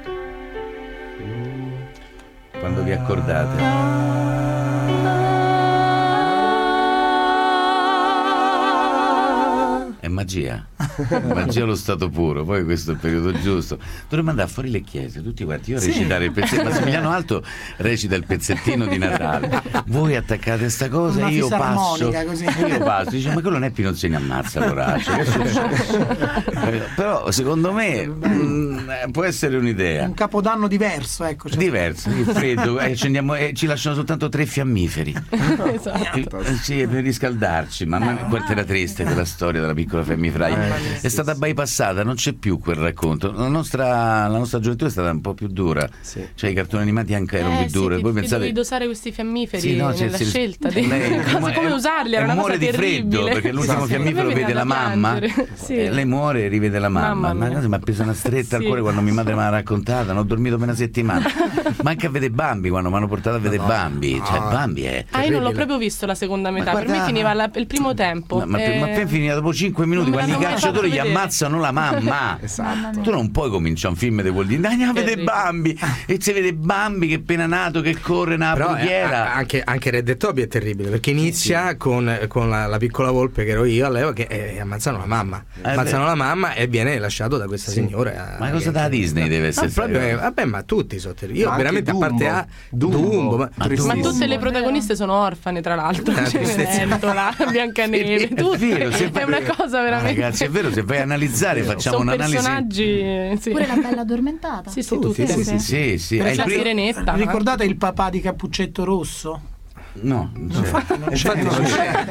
quando vi accordate. È magia, magia allo stato puro. Poi questo è il periodo giusto. Dovremmo andare fuori le chiese tutti quanti, io a recitare il pezzettino. Massimiliano Alto recita il pezzettino di Natale, voi attaccate sta cosa, Una io passo, fisarmonica, così. io passo, dice ma quello non è Pinozzini ammazza Coraggio, che è successo? Però secondo me può essere un'idea. Un capodanno diverso, ecco. Diverso, il freddo, accendiamo, ci lasciano soltanto 3 fiammiferi. Esatto. Sì, per riscaldarci, ma quanto era triste quella storia della piccola fiammiferaia. È stata bypassata, non c'è più quel racconto. La nostra gioventù è stata un po' più dura. Cioè i cartoni animati anche erano più duri. Voi pensate devi dosare questi fiammiferi Sì, no, nella sì, scelta lei- come usarli, era una cosa muore di terribile. freddo perché l'ultimo fiammifero Mi vede viene la da mamma piangere. Sì. e lei muore e rivede la mamma. Mamma mia. Ma mi ha preso una stretta al Sì. cuore quando mia madre me l'ha raccontata. Non ho dormito per una settimana. Ma anche a vedere Bambi, quando mi hanno portato a vedere Bambi. Cioè Bambi è Io non l'ho proprio visto la seconda metà, per me guarda- finiva il primo tempo. ma appena finita dopo 5 minuti Non me quando i l'hanno mai calciatori gli fatto vedere. ammazzano la mamma. Esatto. Tu non puoi cominciare un film di Walt Disney, andiamo a vedere Bambi e si vede Bambi che è appena nato che corre nella Però brughiera. anche Red Dead Toby è terribile perché inizia con la piccola volpe che ero io all'epoca che ammazzano la mamma. Ammazzano la mamma e viene lasciato da questa signora. Ma cosa da Disney deve essere? Vabbè, ma tutti sono terribili. Io Ma anche veramente a parte Dumbo. ma Ma tutte le protagoniste sono orfane, tra l'altro. Cenerentola, Biancaneve, tutto. È una cosa veramente. Ragazzi, è vero, se vai a analizzare, facciamo Sono un'analisi. personaggi. Sì. Pure la bella addormentata. Sì, tutte. Sì. Per È il esempio, Sirenetta. Ricordate il papà di Cappuccetto Rosso? No, non c'è. Infatti non c'è.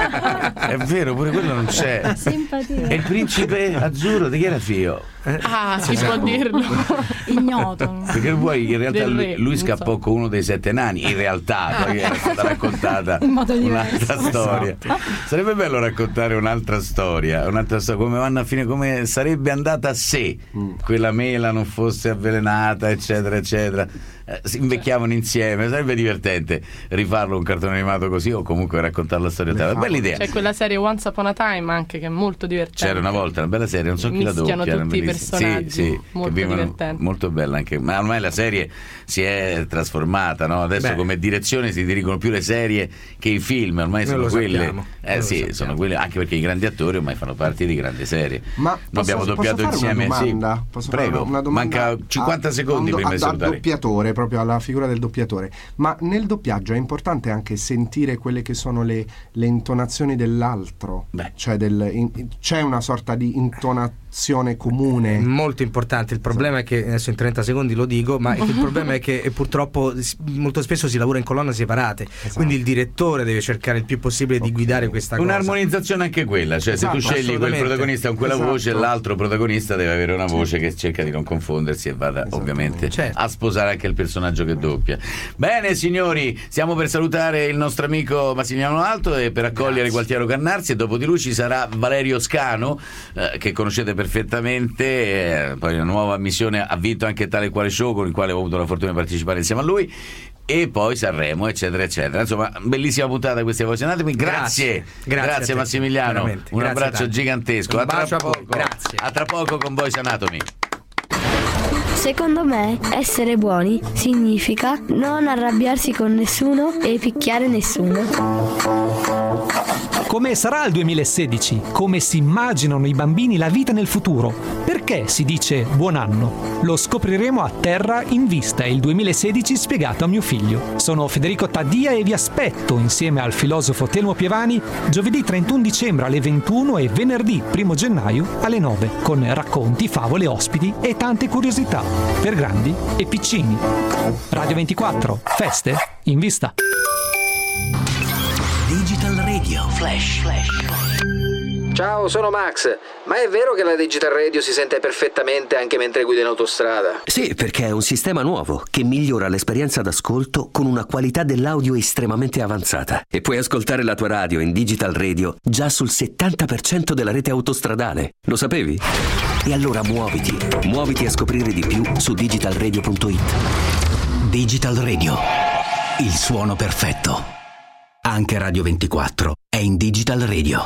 È vero, pure quello non c'è. Simpatia. E il principe azzurro di chi era figlio? Si può dirlo. Ignoto. Perché vuoi in realtà Del re, lui non scappò so. con uno dei 7 nani, in realtà poi era stata raccontata In modo un'altra diverso. storia. Sarebbe bello raccontare un'altra storia, come vanno a finire, come sarebbe andata se quella mela non fosse avvelenata, eccetera, eccetera. Si invecchiavano insieme, sarebbe divertente rifarlo un cartone animato così o comunque raccontare la storia. Bella idea. C'è quella serie Once Upon a Time anche che è molto divertente. C'era una volta una bella serie, non so chi la doppia. Mischiano era tutti i bellissima. personaggi, sì, molto che vivono- divertente. molto bella anche, ma ormai la serie si è trasformata, no? Adesso Beh. come direzione si dirigono più le serie che i film, ormai Noi sono lo quelle. sappiamo, noi lo Sì, sappiamo. sono quelle, anche perché i grandi attori ormai fanno parte di grandi serie. Ma Noi abbiamo doppiato posso fare insieme, una sì. domanda? Posso fare Prego, una domanda manca 50 secondi prima di al salutare. doppiatore, proprio alla figura del doppiatore. Ma nel doppiaggio è importante anche sentire quelle che sono le intonazioni dell'altro. Cioè c'è una sorta di intonazione comune. Molto importante. Il problema è che adesso in 30 secondi lo dico, ma il problema è che purtroppo molto spesso si lavora in colonne separate. Quindi il direttore deve cercare il più possibile di guidare questa cosa. Un'armonizzazione anche quella, cioè se tu Esatto, scegli quel assolutamente. protagonista con quella voce, Esatto. l'altro protagonista deve avere una voce che cerca di non confondersi e vada ovviamente a sposare anche il personaggio che doppia. Bene signori, stiamo per salutare il nostro amico Massimiliano Alto e per accogliere Gualtiero Cannarsi, e dopo di lui ci sarà Valerio Scano, che conoscete perfettamente, poi una nuova missione, ha vinto anche Tale Quale Show con il quale ho avuto la fortuna di partecipare insieme a lui, e poi Sanremo eccetera eccetera. Insomma, bellissima puntata queste Voci Anatomy. Grazie a te, Massimiliano, veramente. un Grazie abbraccio tanto. gigantesco. Un A tra bacio a poco. voi, grazie. A tra poco con Voice Anatomy. Secondo me, essere buoni significa non arrabbiarsi con nessuno e picchiare nessuno. Come sarà il 2016? Come si immaginano i bambini la vita nel futuro? Perché si dice buon anno? Lo scopriremo a Terra in Vista, il 2016 spiegato a mio figlio. Sono Federico Taddia e vi aspetto insieme al filosofo Telmo Pievani giovedì 31 dicembre alle 21 e venerdì 1 gennaio alle 9 con racconti, favole, ospiti e tante curiosità per grandi e piccini. Radio 24, feste in vista. Digital Radio Flash. Ciao, sono Max. Ma è vero che la Digital Radio si sente perfettamente anche mentre guidi in autostrada? Sì, perché è un sistema nuovo che migliora l'esperienza d'ascolto con una qualità dell'audio estremamente avanzata. E puoi ascoltare la tua radio in Digital Radio già sul 70% della rete autostradale. Lo sapevi? E allora muoviti a scoprire di più su digitalradio.it. Digital Radio, il suono perfetto. Anche Radio 24 è in Digital Radio.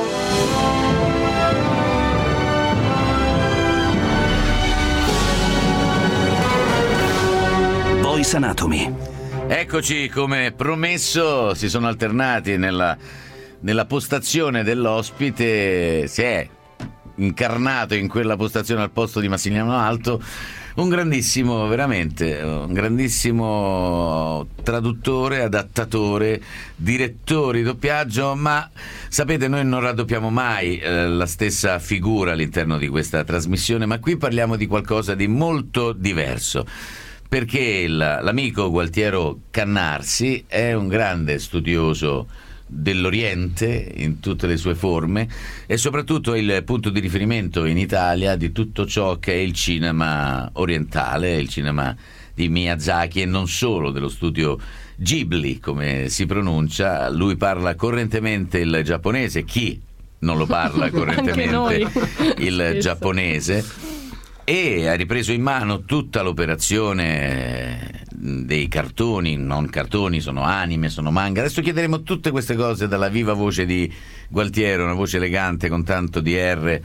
Voice Anatomy. Eccoci, come promesso, si sono alternati nella postazione dell'ospite. Si è incarnato in quella postazione al posto di Massimiliano Alto un grandissimo, veramente un grandissimo traduttore, adattatore, direttore di doppiaggio, ma sapete, noi non raddoppiamo mai la stessa figura all'interno di questa trasmissione, ma qui parliamo di qualcosa di molto diverso, perché l'amico Gualtiero Cannarsi è un grande studioso dell'Oriente in tutte le sue forme e soprattutto è il punto di riferimento in Italia di tutto ciò che è il cinema orientale, il cinema di Miyazaki e non solo, dello studio Ghibli come si pronuncia. Lui parla correntemente il giapponese, chi non lo parla correntemente il giapponese, e ha ripreso in mano tutta l'operazione dei cartoni, non cartoni, sono anime, sono manga. Adesso chiederemo tutte queste cose dalla viva voce di Gualtiero, una voce elegante con tanto di R,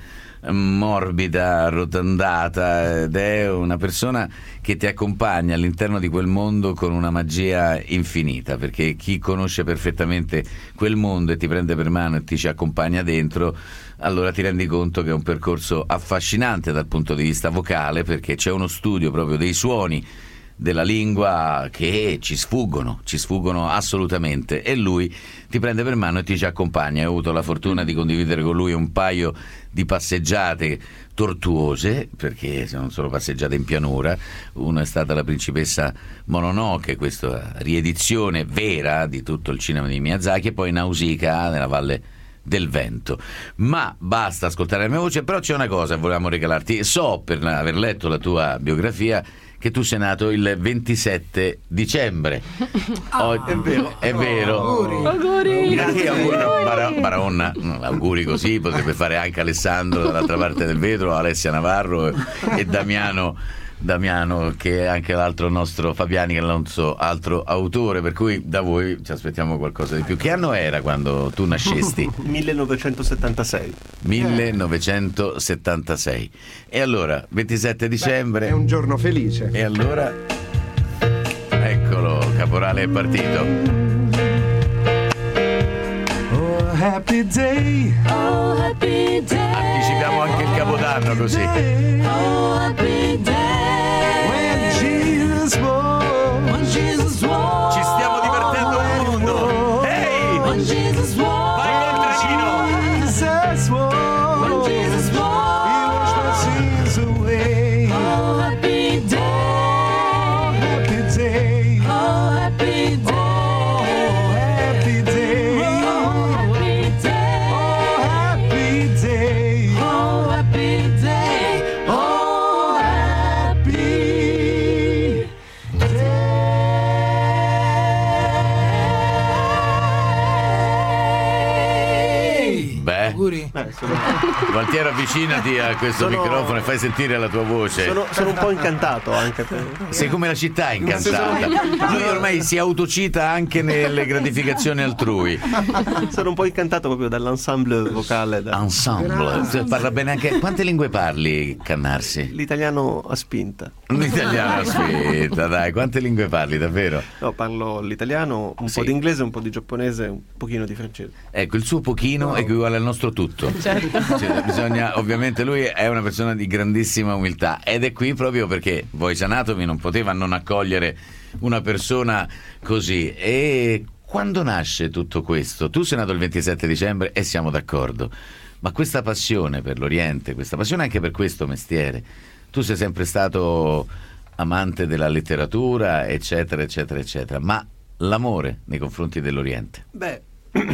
morbida, arrotondata, ed è una persona che ti accompagna all'interno di quel mondo con una magia infinita, perché chi conosce perfettamente quel mondo e ti prende per mano e ti ci accompagna dentro, allora ti rendi conto che è un percorso affascinante dal punto di vista vocale, perché c'è uno studio proprio dei suoni della lingua che ci sfuggono assolutamente, e lui ti prende per mano e ti ci accompagna. Ho avuto la fortuna di condividere con lui un paio di passeggiate tortuose, perché non sono passeggiate in pianura. Una è stata la Principessa Mononoke, questa riedizione vera di tutto il cinema di Miyazaki, e poi Nausicaa nella Valle del Vento. Ma basta ascoltare la mia voce, però c'è una cosa che volevamo regalarti. So, per aver letto la tua biografia, che tu sei nato il 27 dicembre. È vero. Auguri. Baraonna, auguri così, potrebbe fare anche Alessandro dall'altra parte del vetro, Alessia Navarro e Damiano, che è anche l'altro nostro Fabiani, che è il nostro altro autore, per cui da voi ci aspettiamo qualcosa di più. Che anno era quando tu nascesti? 1976. 1976. E allora, 27 dicembre. È un giorno felice. E allora, eccolo, Caporale è partito. Oh, happy day. Oh, happy day. Anticipiamo anche il Capodanno così. Oh, happy day. Ci stiamo divertendo al mondo. Ehi! Vai col tragino! Gualtiero, avvicinati a questo microfono e fai sentire la tua voce. Sono un po' incantato anche per... Sei come la città incantata. Lui ormai si autocita anche nelle gratificazioni altrui. Sono un po' incantato proprio dall'ensemble vocale. Ensemble. Parla bene anche. Quante lingue parli, Cannarsi? L'italiano a spinta. L'italiano a spinta, dai. Quante lingue parli davvero? No, parlo l'italiano, un po' di inglese, un po' di giapponese, un pochino di francese. Ecco, il suo pochino equivale al nostro tutto. Certo. Cioè, bisogna, ovviamente lui è una persona di grandissima umiltà ed è qui proprio perché Voice Anatomy non poteva non accogliere una persona così. E quando nasce tutto questo? Tu sei nato il 27 dicembre e siamo d'accordo, ma questa passione per l'Oriente, questa passione anche per questo mestiere, tu sei sempre stato amante della letteratura, eccetera eccetera eccetera, ma l'amore nei confronti dell'Oriente? Beh,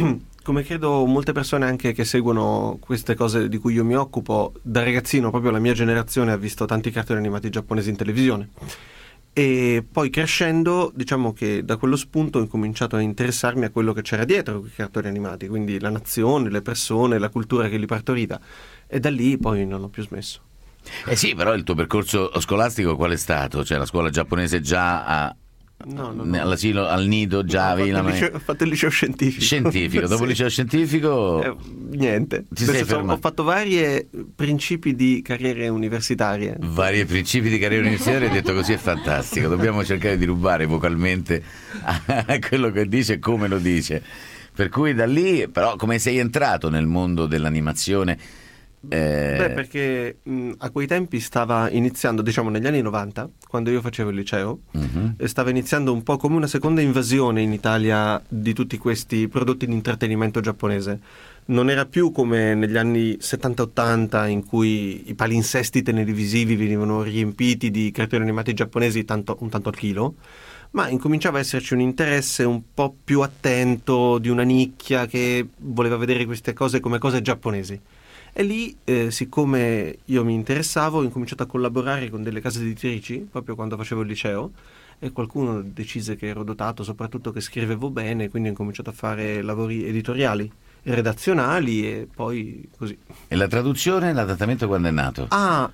come credo molte persone anche che seguono queste cose di cui io mi occupo, da ragazzino proprio la mia generazione ha visto tanti cartoni animati giapponesi in televisione. E poi crescendo, diciamo che da quello spunto ho incominciato a interessarmi a quello che c'era dietro quei cartoni animati, quindi la nazione, le persone, la cultura che li partoriva, e da lì poi non ho più smesso. Eh sì, però il tuo percorso scolastico qual è stato? Cioè la scuola giapponese già all'asilo, al nido già avevi ho fatto il liceo scientifico. Dopo il liceo scientifico niente. Ti sei fermato? Ho fatto vari principi di carriere universitarie. Vari principi di carriera universitaria, detto così è fantastico. Dobbiamo cercare di rubare vocalmente a quello che dice e come lo dice. Per cui da lì, però, come sei entrato nel mondo dell'animazione? Perché a quei tempi stava iniziando, diciamo negli anni 90, quando io facevo il liceo, e stava iniziando un po' come una seconda invasione in Italia di tutti questi prodotti di intrattenimento giapponese. Non era più come negli anni 70-80 in cui i palinsesti televisivi venivano riempiti di cartoni animati giapponesi un tanto al chilo, ma incominciava a esserci un interesse un po' più attento di una nicchia che voleva vedere queste cose come cose giapponesi. E lì, siccome io mi interessavo, ho incominciato a collaborare con delle case editrici, proprio quando facevo il liceo, e qualcuno decise che ero dotato, soprattutto che scrivevo bene, quindi ho incominciato a fare lavori editoriali, redazionali e poi così. E la traduzione, l'adattamento quando è nato?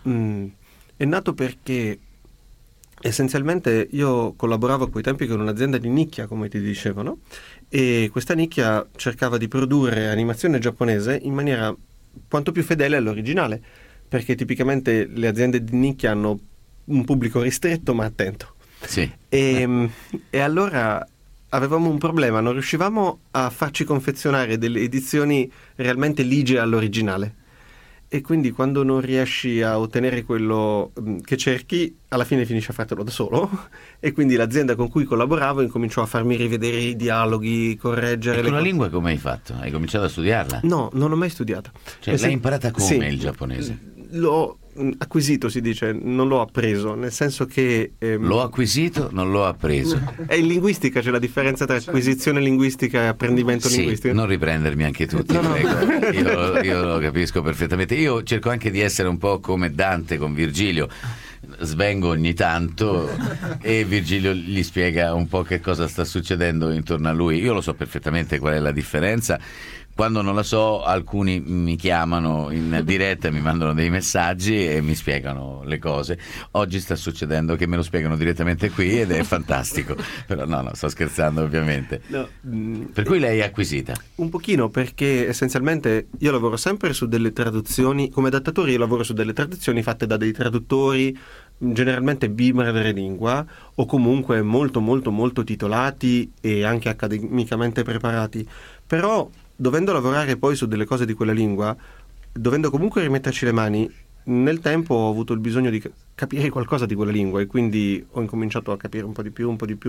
È nato perché essenzialmente io collaboravo a quei tempi con un'azienda di nicchia, come ti dicevo, no? E questa nicchia cercava di produrre animazione giapponese in maniera quanto più fedele all'originale, perché tipicamente le aziende di nicchia hanno un pubblico ristretto ma attento. Sì. E allora avevamo un problema, non riuscivamo a farci confezionare delle edizioni realmente ligie all'originale. E quindi quando non riesci a ottenere quello che cerchi, alla fine finisci a fartelo da solo. E quindi l'azienda con cui collaboravo incominciò a farmi rivedere i dialoghi, correggere E con la lingua come hai fatto? Hai cominciato a studiarla? No, non l'ho mai studiata. Cioè l'hai imparata come il giapponese? L'ho acquisito, si dice, non l'ho appreso, nel senso che l'ho acquisito, non l'ho appreso. E in linguistica c'è la differenza tra acquisizione linguistica e apprendimento linguistico. Non riprendermi anche tu, ti prego. Io lo capisco perfettamente. Io cerco anche di essere un po' come Dante con Virgilio, svengo ogni tanto e Virgilio gli spiega un po' che cosa sta succedendo intorno a lui. Io lo so perfettamente qual è la differenza. Quando non la so, alcuni mi chiamano in diretta, mi mandano dei messaggi e mi spiegano le cose. Oggi sta succedendo che me lo spiegano direttamente qui ed è fantastico. Però no, sto scherzando ovviamente. No, per cui lei è acquisita? Un pochino, perché essenzialmente io lavoro sempre su delle traduzioni, come adattatore io lavoro su delle traduzioni fatte da dei traduttori generalmente bimadrelingua o comunque molto molto molto titolati e anche accademicamente preparati. Però dovendo lavorare poi su delle cose di quella lingua, dovendo comunque rimetterci le mani, nel tempo ho avuto il bisogno di capire qualcosa di quella lingua e quindi ho incominciato a capire un po' di più,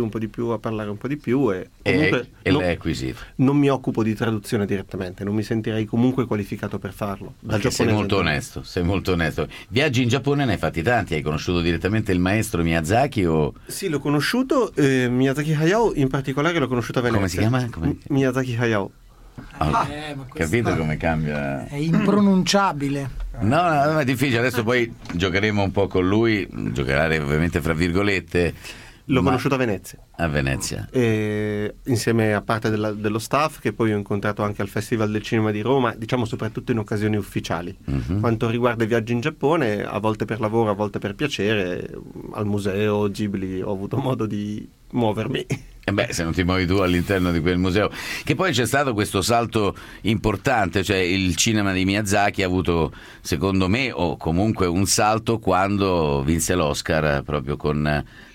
a parlare un po' di più e comunque l'hai acquisito. Non mi occupo di traduzione direttamente, non mi sentirei comunque qualificato per farlo. Sei molto onesto. Viaggi in Giappone ne hai fatti tanti, hai conosciuto direttamente il maestro Miyazaki o... Sì, l'ho conosciuto, Miyazaki Hayao in particolare l'ho conosciuto a Venezia. Come si chiama? Miyazaki Hayao. Capito come cambia? È impronunciabile. No, è difficile. Adesso poi giocheremo un po' con lui. Giocare ovviamente fra virgolette. L'ho conosciuto a Venezia. A Venezia. Insieme a parte dello staff che poi ho incontrato anche al Festival del Cinema di Roma, diciamo soprattutto in occasioni ufficiali. Quanto riguarda i viaggi in Giappone, a volte per lavoro, a volte per piacere, al museo Ghibli ho avuto modo di muovermi. Se non ti muovi tu all'interno di quel museo, che poi c'è stato questo salto importante, cioè il cinema di Miyazaki ha avuto, secondo me, o comunque un salto quando vinse l'Oscar proprio con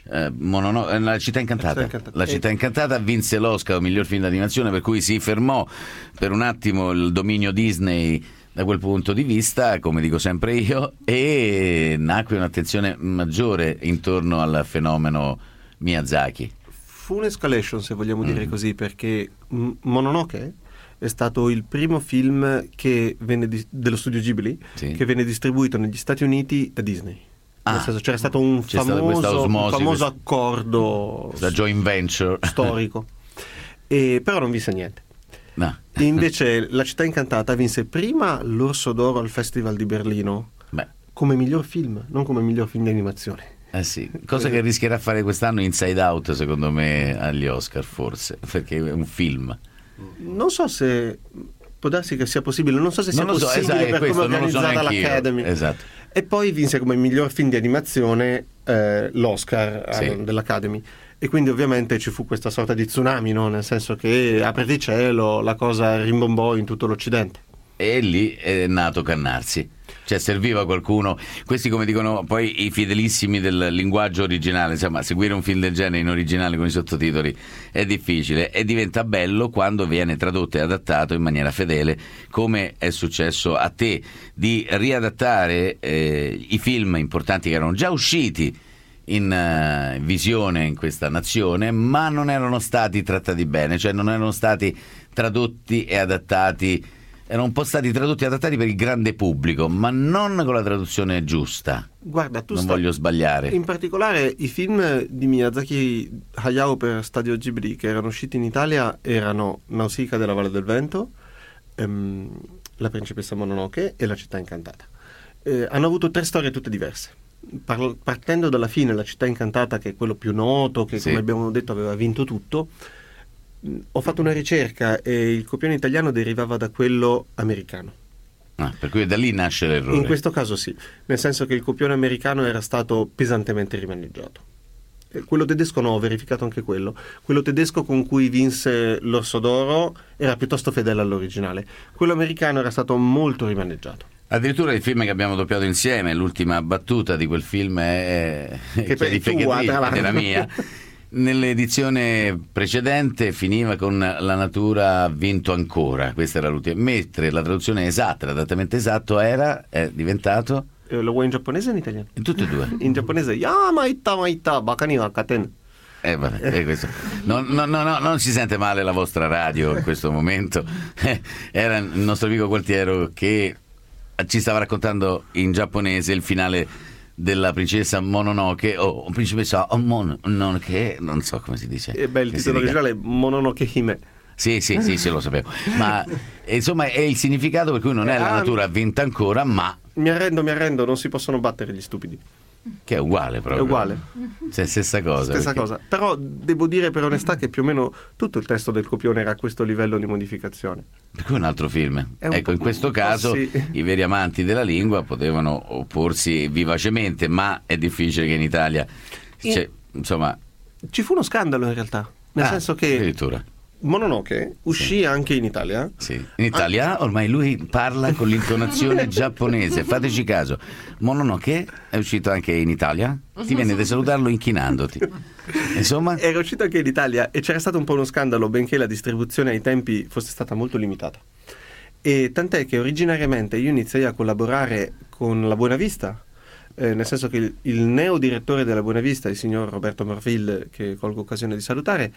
La città incantata. La città incantata vinse l'Oscar miglior film d'animazione, per cui si fermò per un attimo il dominio Disney da quel punto di vista, come dico sempre io, e nacque un'attenzione maggiore intorno al fenomeno Miyazaki. Fu un'escalation, se vogliamo dire così, perché Mononoke è stato il primo film che venne dello studio Ghibli, che venne distribuito negli Stati Uniti da Disney. Nel senso, c'era stato un famoso accordo da joint venture storico, però non visse niente. No. Invece La città incantata vinse prima l'Orso d'Oro al Festival di Berlino come miglior film, non come miglior film di animazione. Sì, cosa che rischierà fare quest'anno Inside Out, secondo me, agli Oscar, forse, perché è un film. Non so se può darsi che sia possibile, non so se sia possibile per come è organizzata l'Academy. Esatto. E poi vinse come miglior film di animazione l'Oscar dell'Academy. E quindi ovviamente ci fu questa sorta di tsunami, no? Nel senso che apriti il cielo, la cosa rimbombò in tutto l'Occidente. E lì è nato Cannarsi. Cioè serviva qualcuno, questi come dicono poi i fidelissimi del linguaggio originale, insomma seguire un film del genere in originale con i sottotitoli è difficile e diventa bello quando viene tradotto e adattato in maniera fedele, come è successo a te di riadattare i film importanti che erano già usciti in visione in questa nazione, ma non erano stati trattati bene, cioè non erano stati tradotti e adattati. Erano un po' stati tradotti e adattati per il grande pubblico, ma non con la traduzione giusta. Guarda, tu non voglio sbagliare. In particolare i film di Miyazaki Hayao per Studio Ghibli che erano usciti in Italia erano Nausicaa della Valle del Vento, La principessa Mononoke e La città incantata. Hanno avuto 3 storie tutte diverse. Partendo dalla fine, La città incantata, che è quello più noto, che come abbiamo detto aveva vinto tutto, ho fatto una ricerca e il copione italiano derivava da quello americano. Per cui da lì nasce l'errore. In questo caso sì, nel senso che il copione americano era stato pesantemente rimaneggiato. Quello tedesco no, ho verificato anche quello. Quello tedesco con cui vinse l'Orso d'Oro era piuttosto fedele all'originale. Quello americano era stato molto rimaneggiato. Addirittura il film che abbiamo doppiato insieme, l'ultima battuta di quel film è che per di Feghetri, era mia. Nell'edizione precedente finiva con La natura ha vinto ancora, questa era l'ultima, mentre la traduzione esatta, l'adattamento esatto è diventato lo vuoi in giapponese o in italiano? In tutte e due. In giapponese Yamaita bakani wa katen. Vabbè, questo. Non si sente male la vostra radio in questo momento. Era il nostro amico Gualtiero che ci stava raccontando in giapponese il finale della principessa Mononoke o principessa Mononoke, non so come si dice. Il titolo originale è Mononoke Hime. Sì, lo sapevo. Ma insomma è il significato per cui non è la natura ha vinto ancora, ma mi arrendo, non si possono battere gli stupidi. Che è uguale proprio. È uguale. Cioè, stessa cosa. Cosa. Però devo dire per onestà che più o meno tutto il testo del copione era a questo livello di modificazione. Per cui un altro film. Ecco, in questo caso i veri amanti della lingua potevano opporsi vivacemente, ma è difficile che in Italia insomma ci fu uno scandalo in realtà. Nel senso che addirittura Mononoke uscì anche in Italia. Sì. In Italia ormai lui parla con l'intonazione giapponese. Fateci caso. Mononoke è uscito anche in Italia. Ti viene da salutarlo inchinandoti. Insomma, era uscito anche in Italia e c'era stato un po' uno scandalo, benché la distribuzione ai tempi fosse stata molto limitata. E tant'è che originariamente io iniziai a collaborare con la Buena Vista. Nel senso che il neo direttore della Buena Vista, il signor Roberto Morville, che colgo occasione di salutare,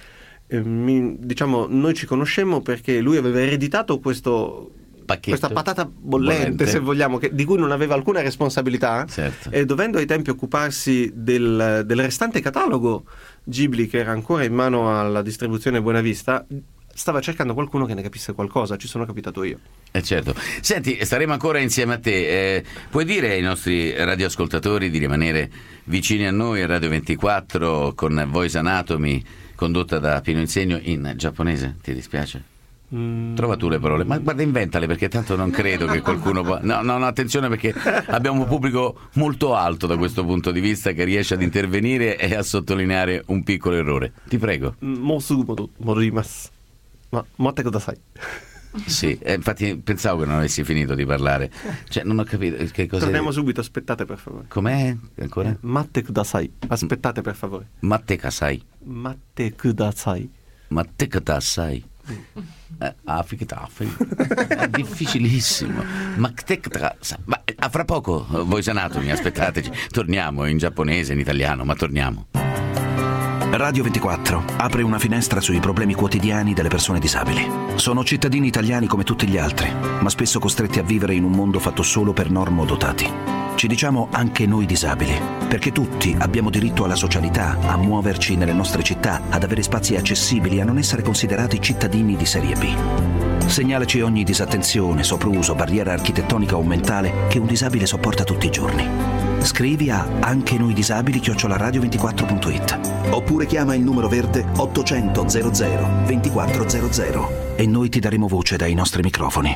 noi ci conoscemmo perché lui aveva ereditato questa patata bollente, se vogliamo, di cui non aveva alcuna responsabilità, e dovendo ai tempi occuparsi del restante catalogo Ghibli che era ancora in mano alla distribuzione Buena Vista, stava cercando qualcuno che ne capisse qualcosa. Ci sono capitato io. Certo. Senti, staremo ancora insieme a te. Puoi dire ai nostri radioascoltatori di rimanere vicini a noi a Radio 24 con Voice Anatomy condotta da Pino Insegno in giapponese? Ti dispiace? Trova tu le parole, ma guarda, inventale, perché tanto non credo che qualcuno può... No, attenzione, perché abbiamo un pubblico molto alto da questo punto di vista che riesce ad intervenire e a sottolineare un piccolo errore. Ti prego. Morimasu. Ma motte kudasai. Sì, infatti pensavo che non avessi finito di parlare. Cioè, non ho capito che cosa. Torniamo subito, aspettate per favore. Com'è ancora? Matte kudasai. Aspettate per favore. Matte kasai. Matte kudasai. Matte kudasai. È difficilissimo. Ma a fra poco Voice Anatomy, aspettateci. Torniamo in giapponese, in italiano, ma torniamo. Radio 24 apre una finestra sui problemi quotidiani delle persone disabili. Sono cittadini italiani come tutti gli altri, ma spesso costretti a vivere in un mondo fatto solo per normodotati. Ci diciamo anche noi disabili, perché tutti abbiamo diritto alla socialità, a muoverci nelle nostre città, ad avere spazi accessibili, a non essere considerati cittadini di serie B. Segnalaci ogni disattenzione, sopruso, barriera architettonica o mentale che un disabile sopporta tutti i giorni. Scrivi a anche noi disabili@radio24.it oppure chiama il numero verde 800 00 2400 e noi ti daremo voce dai nostri microfoni.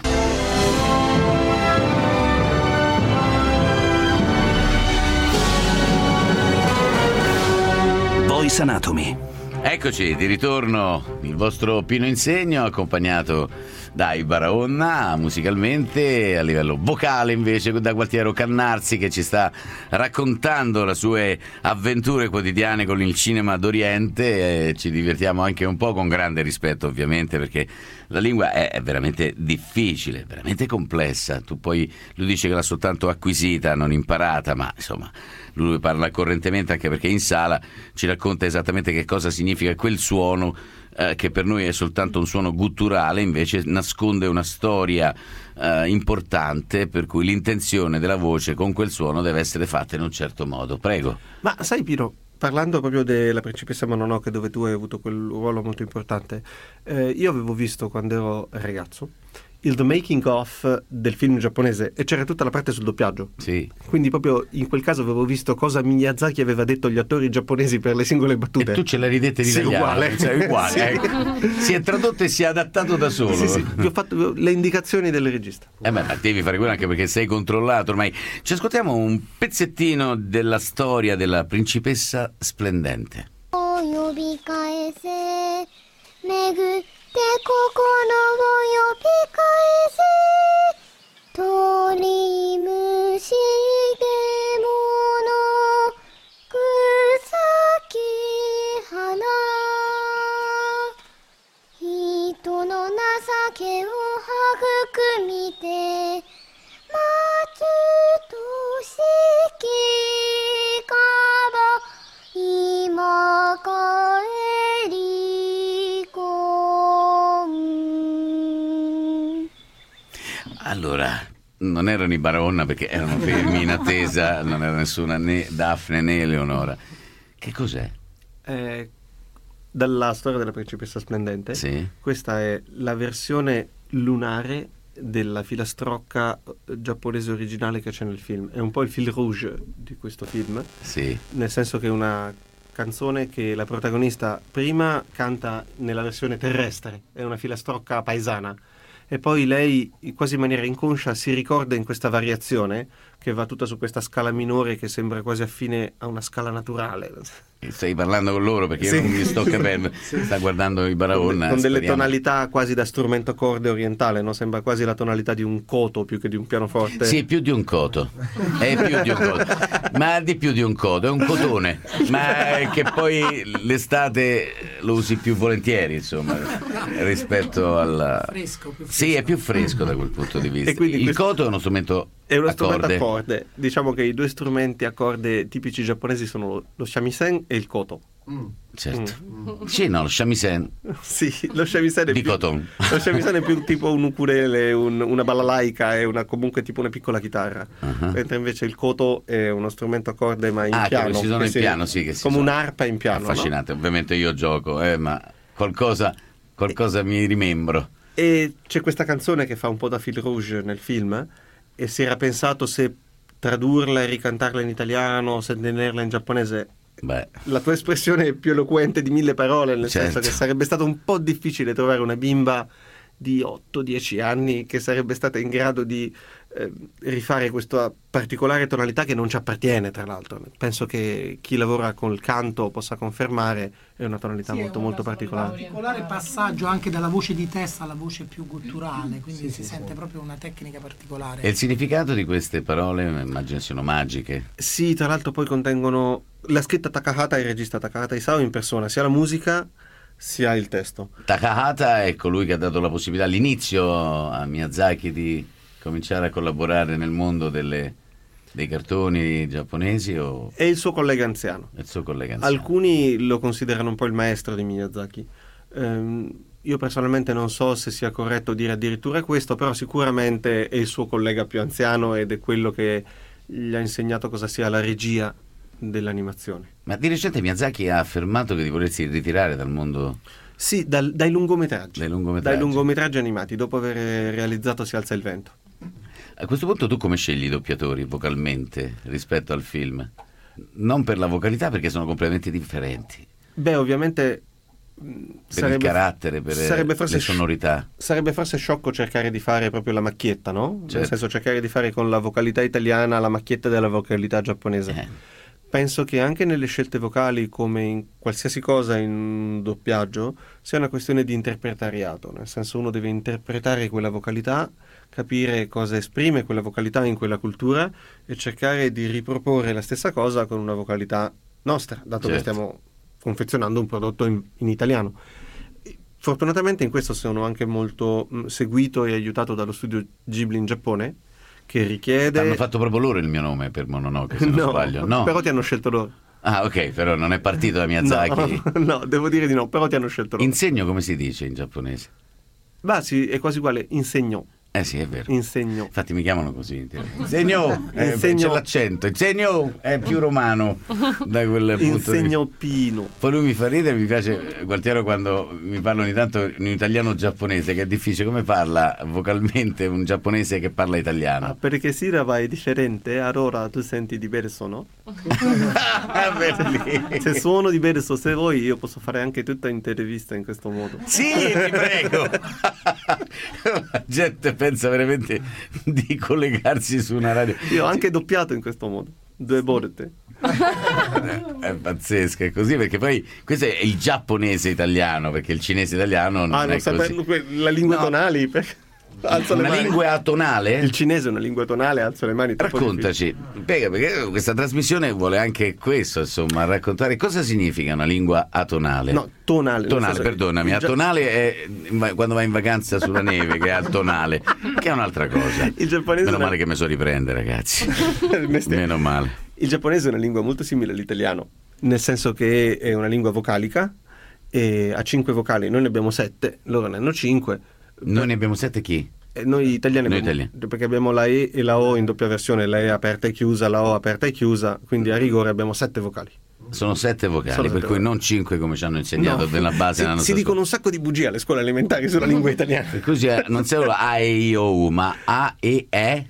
Voice Anatomy. Eccoci, di ritorno, il vostro Pino Insegno, accompagnato dai Barahona musicalmente, a livello vocale invece da Gualtiero Cannarsi, che ci sta raccontando le sue avventure quotidiane con il cinema d'Oriente. Ci divertiamo anche un po', con grande rispetto ovviamente, perché la lingua è veramente difficile, veramente complessa. Tu poi, lui dice che l'ha soltanto acquisita, non imparata, ma insomma lui parla correntemente, anche perché in sala ci racconta esattamente che cosa significa quel suono che per noi è soltanto un suono gutturale, invece nasconde una storia importante, per cui l'intenzione della voce con quel suono deve essere fatta in un certo modo. Prego. Ma sai Pino, parlando proprio della Principessa Mononoke, dove tu hai avuto quel ruolo molto importante, io avevo visto quando ero ragazzo il The Making of del film giapponese e c'era tutta la parte sul doppiaggio. Sì. Quindi proprio in quel caso avevo visto cosa Miyazaki aveva detto agli attori giapponesi per le singole battute. E tu ce l'hai ridette in italiano. Uguale. Cioè, uguale. Sì. Ecco. Si è tradotto e si è adattato da solo. Sì, sì. Vi ho fatto le indicazioni del regista. Ma devi fare quello anche perché sei controllato ormai. Ci ascoltiamo un pezzettino della storia della Principessa Splendente. 呼び返せ巡って心を呼び返せ鳥虫でもの草木花人の情けを育みて松と四季から今帰り込む Allora, non erano i Barahona perché erano fermi in attesa, non era nessuna né Daphne né Eleonora. Che cos'è? Dalla storia della Principessa Splendente. Sì. Questa è la versione lunare della filastrocca giapponese originale che c'è nel film. È un po' il fil rouge di questo film. Sì. Nel senso che è una canzone che la protagonista prima canta nella versione terrestre, è una filastrocca paesana, e poi lei quasi in maniera inconscia si ricorda in questa variazione che va tutta su questa scala minore che sembra quasi affine a una scala naturale. Stai parlando con loro perché Sì. io non mi sto capendo. Sta guardando i Barahona. Con delle speriamo. tonalità quasi da strumento a corde orientale, no? Sembra quasi la tonalità di un koto più che di un pianoforte. Sì, più di un coto. È più di un coto. Ma di più di un coto, è un cotone. Ma è che poi l'estate lo usi più volentieri, insomma, rispetto al Fresco, più fresco. Sì, è più fresco da quel punto di vista. E quindi Il coto è uno strumento È uno a strumento corde. a corde. Diciamo che i due strumenti a corde tipici giapponesi sono lo shamisen e il koto. Certo. Sì, no, lo shamisen. Sì, lo shamisen è Di più, coton. lo shamisen è più tipo un ukulele, una balalaika e comunque tipo una piccola chitarra. Mentre invece il koto è uno strumento a corde ma in Ah, piano. che ci sono che in piano, sì, che si come sono. un'arpa in piano. Affascinante. Ovviamente io gioco, ma qualcosa mi rimembro. E c'è questa canzone che fa un po' da fil rouge nel film e si era pensato se tradurla e ricantarla in italiano, se tenerla in giapponese. Beh. La tua espressione è più eloquente di 1000 parole, nel Certo. senso che sarebbe stato un po' difficile trovare una bimba di 8-10 anni che sarebbe stata in grado di rifare questa particolare tonalità che non ci appartiene, tra l'altro. Penso che chi lavora col canto possa confermare, è una tonalità Sì, è molto un molto particolare. particolare passaggio anche dalla voce di testa alla voce più gutturale, quindi si sente proprio una tecnica particolare. E il significato di queste parole immagino siano magiche. Sì, tra l'altro poi contengono la scritta Takahata e il regista Takahata Isao in persona, sia la musica sia il testo. Takahata è colui che ha dato la possibilità all'inizio a Miyazaki di cominciare a collaborare nel mondo dei cartoni giapponesi, o È il suo collega anziano. il suo collega anziano? Alcuni lo considerano un po' il maestro di Miyazaki. Io personalmente non so se sia corretto dire addirittura questo, però sicuramente è il suo collega più anziano ed è quello che gli ha insegnato cosa sia la regia dell'animazione. Ma di recente Miyazaki ha affermato che di volersi ritirare dal mondo Sì, dai lungometraggi. Dai lungometraggi animati, dopo aver realizzato Si alza il vento. A questo punto tu come scegli i doppiatori vocalmente rispetto al film? Non per la vocalità, perché sono completamente differenti. Beh, ovviamente Per il carattere, per le sonorità. Sarebbe forse sciocco cercare di fare proprio la macchietta, no? Certo. Nel senso, cercare di fare con la vocalità italiana la macchietta della vocalità giapponese. Penso che anche nelle scelte vocali, come in qualsiasi cosa in doppiaggio, sia una questione di interpretariato, nel senso uno deve interpretare quella vocalità, capire cosa esprime quella vocalità in quella cultura e cercare di riproporre la stessa cosa con una vocalità nostra, dato che stiamo confezionando un prodotto in italiano. Fortunatamente in questo sono anche molto seguito e aiutato dallo studio Ghibli in Giappone, che richiede... Hanno fatto proprio loro il mio nome per Mononoke, se non sbaglio. No, però ti hanno scelto loro. Ah, ok, però non è partito da Miyazaki. No, devo dire di no, però ti hanno scelto loro. Insegno come si dice in giapponese? Beh, sì, è quasi uguale, insegno. Sì, è vero. Insegno. Infatti mi chiamano così. Insegno, Insegno. c'è l'accento. Insegno è più romano da quel punto di Insegno vista. Pino. Poi lui mi fa ridere, mi piace Gualtiero quando mi parla ogni tanto in italiano giapponese, che è difficile. Come parla vocalmente un giapponese che parla italiano? Perché sillaba è differente, allora tu senti diverso, no? Se suono diverso, se vuoi, io posso fare anche tutta intervista in questo modo. Sì, ti prego. La gente pensa veramente di collegarsi su una radio. Io ho anche doppiato in questo modo, 2 volte. È pazzesco, è così, perché poi questo è il giapponese italiano, perché il cinese italiano non è così. La lingua tonali, perché... Alzo le una mani. lingua atonale? Il cinese è una lingua tonale, alzo le mani. Raccontaci, perché questa trasmissione vuole anche questo, insomma, raccontare cosa significa una lingua atonale. No, tonale. Tonale, perdonami, atonale è quando vai in vacanza sulla neve, che è atonale, che è un'altra cosa. Il giapponese Meno male che mi so riprende, ragazzi. Meno male. Il giapponese è una lingua molto simile all'italiano, nel senso che è una lingua vocalica e ha 5 vocali, noi ne abbiamo 7, loro ne hanno 5. Noi ne abbiamo 7 chi? Noi italiani, Noi abbiamo, italiani. perché abbiamo la E e la O in doppia versione, la E aperta e chiusa, la O aperta e chiusa, quindi a rigore abbiamo 7 vocali. Sono 7 vocali, Sono per 7 cui non 5 come ci hanno insegnato No. nella base. Si dicono un sacco di bugie alle scuole elementari sulla lingua italiana. Per cui non solo A, E, I, O, U, ma A, E,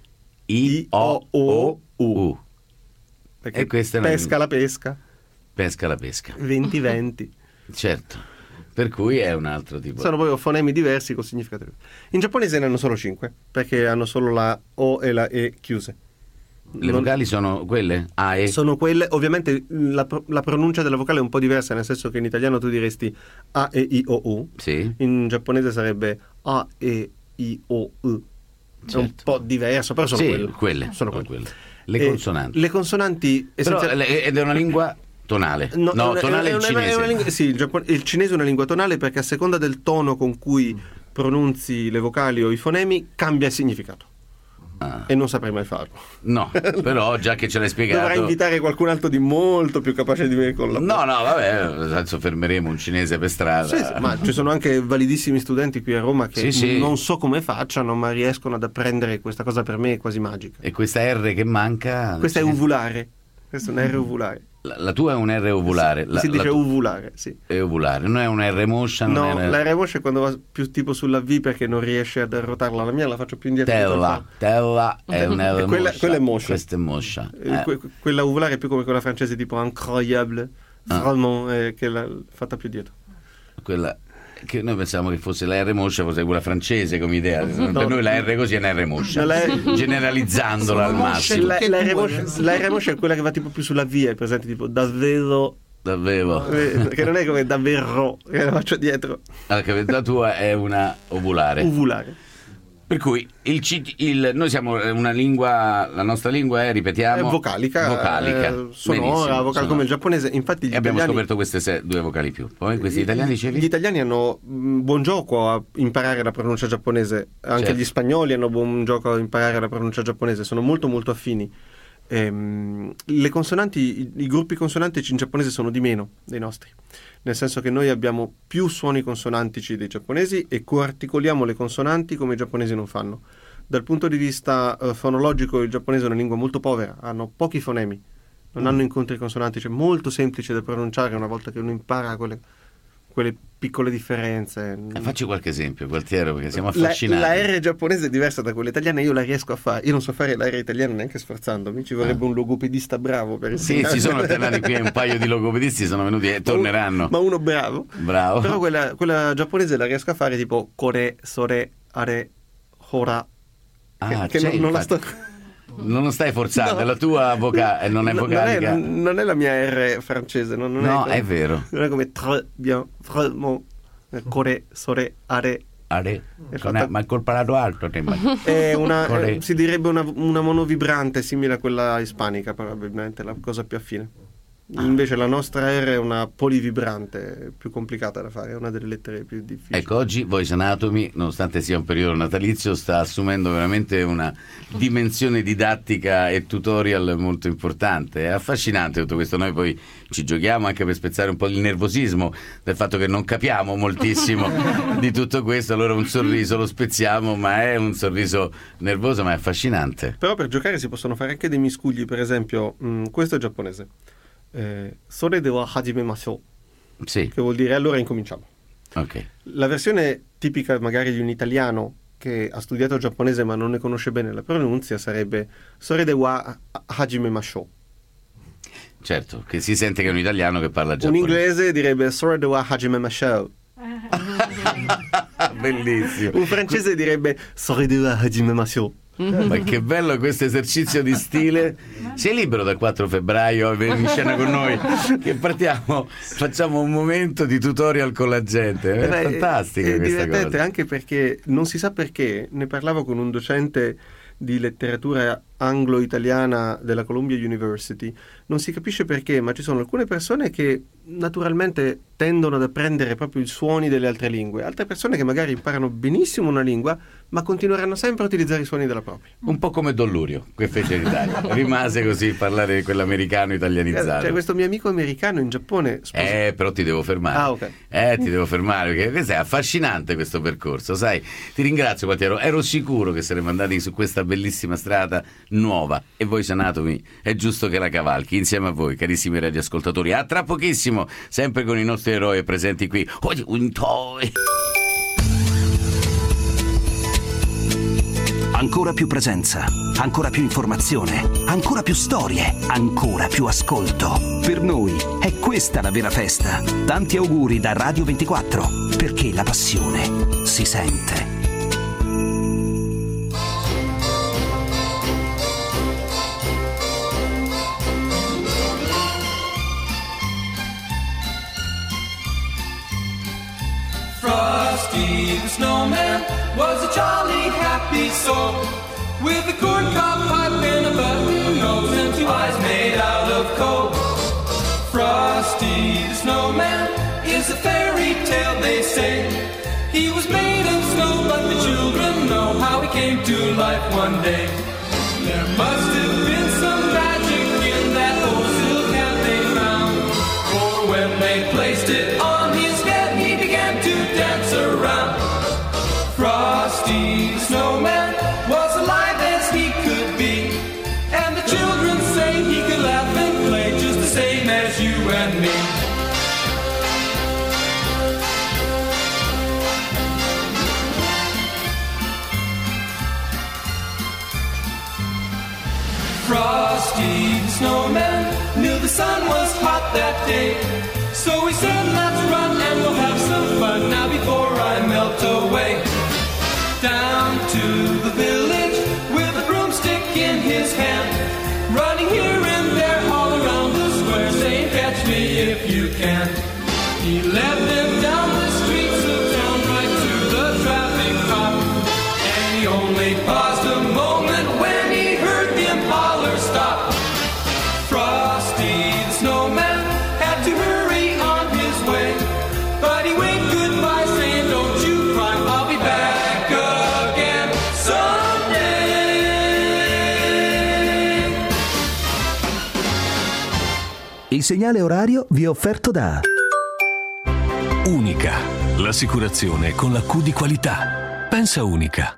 I, O, U. Perché E questa è pesca la pesca. Pesca la pesca. 20-20. Certo. Per cui è un altro tipo. Sono proprio fonemi diversi con significati diversi. In giapponese ne hanno solo 5, perché hanno solo la O e la E chiuse. Le vocali sono quelle? A, E? Sono quelle, ovviamente la pronuncia della vocale è un po' diversa, nel senso che in italiano tu diresti A, E, I, O, U. Sì. In giapponese sarebbe A, E, I, O, U. È un po' diverso, però sono Sì, quelle. Sono quelle. Le consonanti. Le consonanti Però, ed è una lingua tonale. No, tonale è il cinese. Sì, il cinese è una lingua tonale perché a seconda del tono con cui pronunzi le vocali o i fonemi cambia il significato. E non saprei mai farlo. No, però già che ce l'hai spiegato. Dovrei invitare qualcun altro di molto più capace di me con la... No, vabbè, adesso fermeremo un cinese per strada. Sì, ma ci sono anche validissimi studenti qui a Roma che Sì. non so come facciano, ma riescono ad apprendere questa cosa, per me è quasi magica. E questa R che manca? Questa è uvulare. Questa è un R uvulare. La tua è un R ovulare. Si dice uvulare, sì. È ovulare, non è un R moscia. No, è la R moscia è quando va più tipo sulla V perché non riesce ad arrotarla. La mia la faccio più indietro. Tella è un R quella è moscia. Questa è moscia. Quella uvulare è più come quella francese tipo incroyable, vraiment, che l'ha fatta più dietro. Quella che noi pensavamo che fosse la R moscia, fosse quella francese come idea. Per noi la R così è una R moscia, generalizzandola al massimo. La R moscia è quella che va tipo più sulla V, è presente tipo davvero. Che non è come davvero, che la faccio dietro. Allora, la tua è una ovulare. Uvulare. Per cui noi siamo una lingua, la nostra lingua è, ripetiamo, è vocalica, sonora, vocale come il giapponese. Infatti e abbiamo scoperto queste 2 vocali più. Poi questi italiani dicevi? Gli italiani hanno buon gioco a imparare la pronuncia giapponese, anche gli spagnoli hanno buon gioco a imparare la pronuncia giapponese, sono molto molto affini. Le consonanti, i gruppi consonantici in giapponese sono di meno dei nostri, nel senso che noi abbiamo più suoni consonantici dei giapponesi e coarticoliamo le consonanti come i giapponesi non fanno. Dal punto di vista fonologico il giapponese è una lingua molto povera, hanno pochi fonemi, non hanno incontri consonantici, è molto semplice da pronunciare una volta che uno impara quelle piccole differenze. Facci qualche esempio, Gualtiero, perché siamo La affascinati. R giapponese è diversa da quella italiana, io la riesco a fare. Io non so fare la R italiana neanche sforzandomi, ci vorrebbe un logopedista bravo per Sì, insegnare. ci sono alternati qui un paio di logopedisti, sono venuti e torneranno. Ma uno bravo. Bravo. Però quella giapponese la riesco a fare tipo kore, sore, are, hora. Che c'è, non la infatti. sto... Non lo stai forzando, No. è la tua vocale, non è vocalica. Non è la mia R francese, non No, è, è vero. Non è come très bien, vraiment, kore, sore, are. Ma col palato alto te immagini. È Kore. si direbbe una monovibrante simile a quella ispanica, probabilmente la cosa più affine. Invece la nostra R è una polivibrante, più complicata da fare, è una delle lettere più difficili. Ecco, oggi Voice Anatomy, nonostante sia un periodo natalizio, sta assumendo veramente una dimensione didattica e tutorial molto importante. È affascinante tutto questo. Noi poi ci giochiamo anche per spezzare un po' il nervosismo del fatto che non capiamo moltissimo di tutto questo, allora un sorriso lo spezziamo, ma è un sorriso nervoso, ma è affascinante. Però per giocare si possono fare anche dei miscugli, per esempio, questo è giapponese. Sore dewa hajimemashou. Sì. Che vuol dire allora incominciamo. Ok. La versione tipica magari di un italiano che ha studiato giapponese ma non ne conosce bene la pronuncia sarebbe Sore dewa hajimemashou. Certo, che si sente che è un italiano che parla Un giapponese. inglese direbbe Sore dewa hajimemashou. Bellissimo. Un francese direbbe Sore dewa hajimemashou. Ma che bello questo esercizio di stile. Sei libero dal 4 febbraio a venire in scena con noi, che partiamo, facciamo un momento di tutorial con la gente. È fantastica È questa divertente cosa. anche perché non si sa perché, ne parlavo con un docente di letteratura anglo-italiana della Columbia University, non si capisce perché, ma ci sono alcune persone che naturalmente tendono ad apprendere proprio i suoni delle altre lingue, altre persone che magari imparano benissimo una lingua ma continueranno sempre a utilizzare i suoni della propria. Un po' come Don Lurio, che fece in Italia. Rimase così parlare di quell'americano italianizzato. Cioè questo mio amico americano in Giappone Però ti devo fermare. Ah, ok. Ti devo fermare perché questo è affascinante, questo percorso, sai. Ti ringrazio, Gualtiero. Ero sicuro che saremmo andati su questa bellissima strada nuova e Voice Anatomy è giusto che la cavalchi insieme a voi, carissimi radioascoltatori. A tra pochissimo, sempre con i nostri eroi presenti qui. Ancora più presenza, ancora più informazione, ancora più storie, ancora più ascolto. Per noi è questa la vera festa. Tanti auguri da Radio 24, perché la passione si sente. Frosty the Snowman was a jolly happy soul with a corncob pipe and a button nose and two eyes made out of coal. Frosty the Snowman is a fairy tale, they say. He was made of snow, but the children know how he came to life one day. There must have been some magic in that old silk hat they found, for when they placed it on his head, he began to dance around. Frosty the Snowman was alive as he could be, and the children say he could laugh and play just the same as you and me. Frosty the Snowman knew the sun was hot that day, so he said, let's run and we'll have some fun now before I melt away. Down to the village with a broomstick in his hand, running here and there all around the square, saying, catch me if you can. He led them down the streets of town right to the traffic cop, and he only paused a moment when he heard the impaler stop. Frosty the Snowman had to hurry on his way, but he waved goodbye saying, don't you cry, I'll be back again someday. Il segnale orario vi è offerto da Unica, l'assicurazione con la Q di qualità. Pensa Unica.